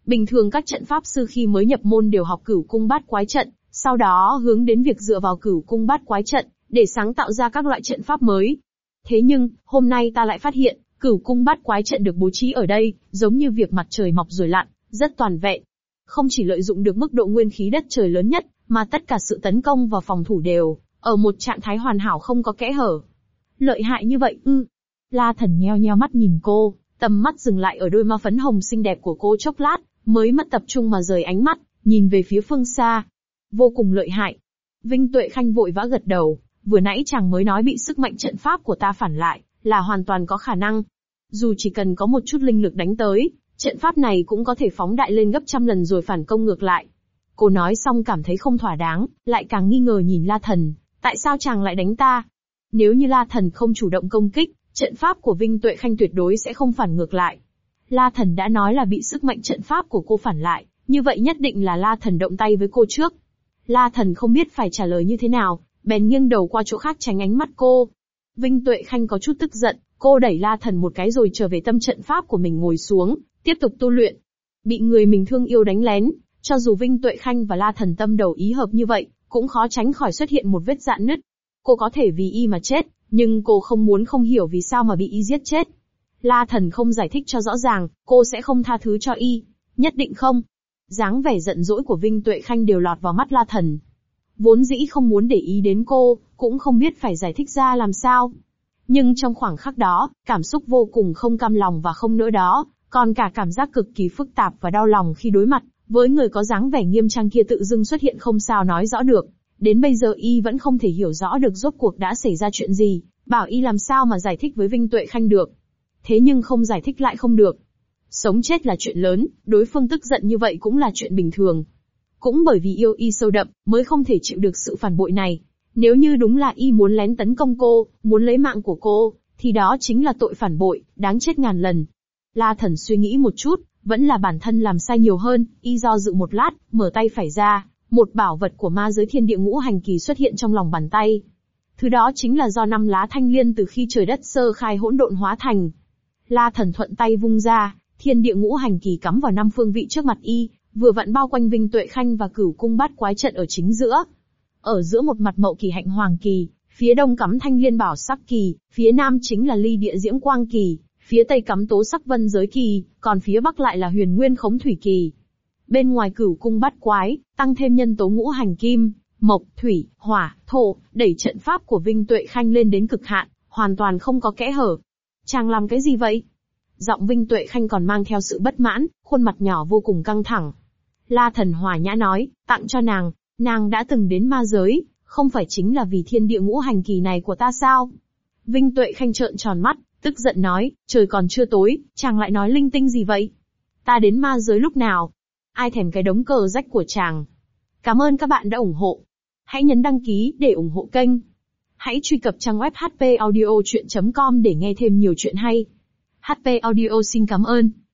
Bình thường các trận pháp sư khi mới nhập môn đều học Cửu Cung Bát Quái trận, sau đó hướng đến việc dựa vào Cửu Cung Bát Quái trận, để sáng tạo ra các loại trận pháp mới. Thế nhưng, hôm nay ta lại phát hiện, Cửu Cung Bát Quái trận được bố trí ở đây, giống như việc mặt trời mọc rồi lặn, rất toàn vẹn. Không chỉ lợi dụng được mức độ nguyên khí đất trời lớn nhất, mà tất cả sự tấn công và phòng thủ đều ở một trạng thái hoàn hảo không có kẽ hở. Lợi hại như vậy ư? La Thần nheo nheo mắt nhìn cô, tầm mắt dừng lại ở đôi má phấn hồng xinh đẹp của cô chốc lát, mới mất tập trung mà rời ánh mắt, nhìn về phía phương xa. Vô cùng lợi hại. Vinh Tuệ Khanh vội vã gật đầu, vừa nãy chàng mới nói bị sức mạnh trận pháp của ta phản lại, là hoàn toàn có khả năng. Dù chỉ cần có một chút linh lực đánh tới, trận pháp này cũng có thể phóng đại lên gấp trăm lần rồi phản công ngược lại. Cô nói xong cảm thấy không thỏa đáng, lại càng nghi ngờ nhìn La Thần, tại sao chàng lại đánh ta? Nếu như La Thần không chủ động công kích, trận pháp của Vinh Tuệ Khanh tuyệt đối sẽ không phản ngược lại. La Thần đã nói là bị sức mạnh trận pháp của cô phản lại, như vậy nhất định là La Thần động tay với cô trước. La Thần không biết phải trả lời như thế nào, bèn nghiêng đầu qua chỗ khác tránh ánh mắt cô. Vinh Tuệ Khanh có chút tức giận, cô đẩy La Thần một cái rồi trở về tâm trận pháp của mình ngồi xuống, tiếp tục tu luyện. Bị người mình thương yêu đánh lén, cho dù Vinh Tuệ Khanh và La Thần tâm đầu ý hợp như vậy, cũng khó tránh khỏi xuất hiện một vết rạn nứt. Cô có thể vì y mà chết, nhưng cô không muốn không hiểu vì sao mà bị y giết chết. La Thần không giải thích cho rõ ràng, cô sẽ không tha thứ cho y. Nhất định không. Dáng vẻ giận dỗi của Vinh Tuệ Khanh đều lọt vào mắt La Thần. Vốn dĩ không muốn để ý đến cô, cũng không biết phải giải thích ra làm sao. Nhưng trong khoảng khắc đó, cảm xúc vô cùng không cam lòng và không nỡ đó, còn cả cảm giác cực kỳ phức tạp và đau lòng khi đối mặt với người có dáng vẻ nghiêm trang kia tự dưng xuất hiện không sao nói rõ được. Đến bây giờ y vẫn không thể hiểu rõ được rốt cuộc đã xảy ra chuyện gì, bảo y làm sao mà giải thích với Vinh Tuệ Khanh được. Thế nhưng không giải thích lại không được. Sống chết là chuyện lớn, đối phương tức giận như vậy cũng là chuyện bình thường. Cũng bởi vì yêu y sâu đậm, mới không thể chịu được sự phản bội này. Nếu như đúng là y muốn lén tấn công cô, muốn lấy mạng của cô, thì đó chính là tội phản bội, đáng chết ngàn lần. La Thần suy nghĩ một chút, vẫn là bản thân làm sai nhiều hơn, y do dự một lát, mở tay phải ra, một bảo vật của ma giới thiên địa ngũ hành kỳ xuất hiện trong lòng bàn tay. Thứ đó chính là do 5 lá thanh liên từ khi trời đất sơ khai hỗn độn hóa thành. La Thần thuận tay vung ra, thiên địa ngũ hành kỳ cắm vào 5 phương vị trước mặt y, vừa vặn bao quanh Vinh Tuệ Khanh và Cửu Cung Bát Quái trận ở chính giữa. Ở giữa một mặt mậu kỳ hạnh hoàng kỳ, phía đông cắm thanh liên bảo sắc kỳ, phía nam chính là ly địa diễm quang kỳ, phía tây cắm tố sắc vân giới kỳ, còn phía bắc lại là huyền nguyên khống thủy kỳ. Bên ngoài Cửu Cung Bát Quái, tăng thêm nhân tố ngũ hành kim, mộc, thủy, hỏa, thổ, đẩy trận pháp của Vinh Tuệ Khanh lên đến cực hạn, hoàn toàn không có kẽ hở. Chàng làm cái gì vậy? Giọng Vinh Tuệ Khanh còn mang theo sự bất mãn, khuôn mặt nhỏ vô cùng căng thẳng. La Thần hòa nhã nói, tặng cho nàng đã từng đến ma giới, không phải chính là vì thiên địa ngũ hành kỳ này của ta sao? Vinh Tuệ Khanh trợn tròn mắt, tức giận nói, trời còn chưa tối, chàng lại nói linh tinh gì vậy? Ta đến ma giới lúc nào? Ai thèm cái đống cờ rách của chàng? Cảm ơn các bạn đã ủng hộ. Hãy nhấn đăng ký để ủng hộ kênh. Hãy truy cập trang web hpaudiochuyen.com để nghe thêm nhiều chuyện hay. HP Audio xin cảm ơn.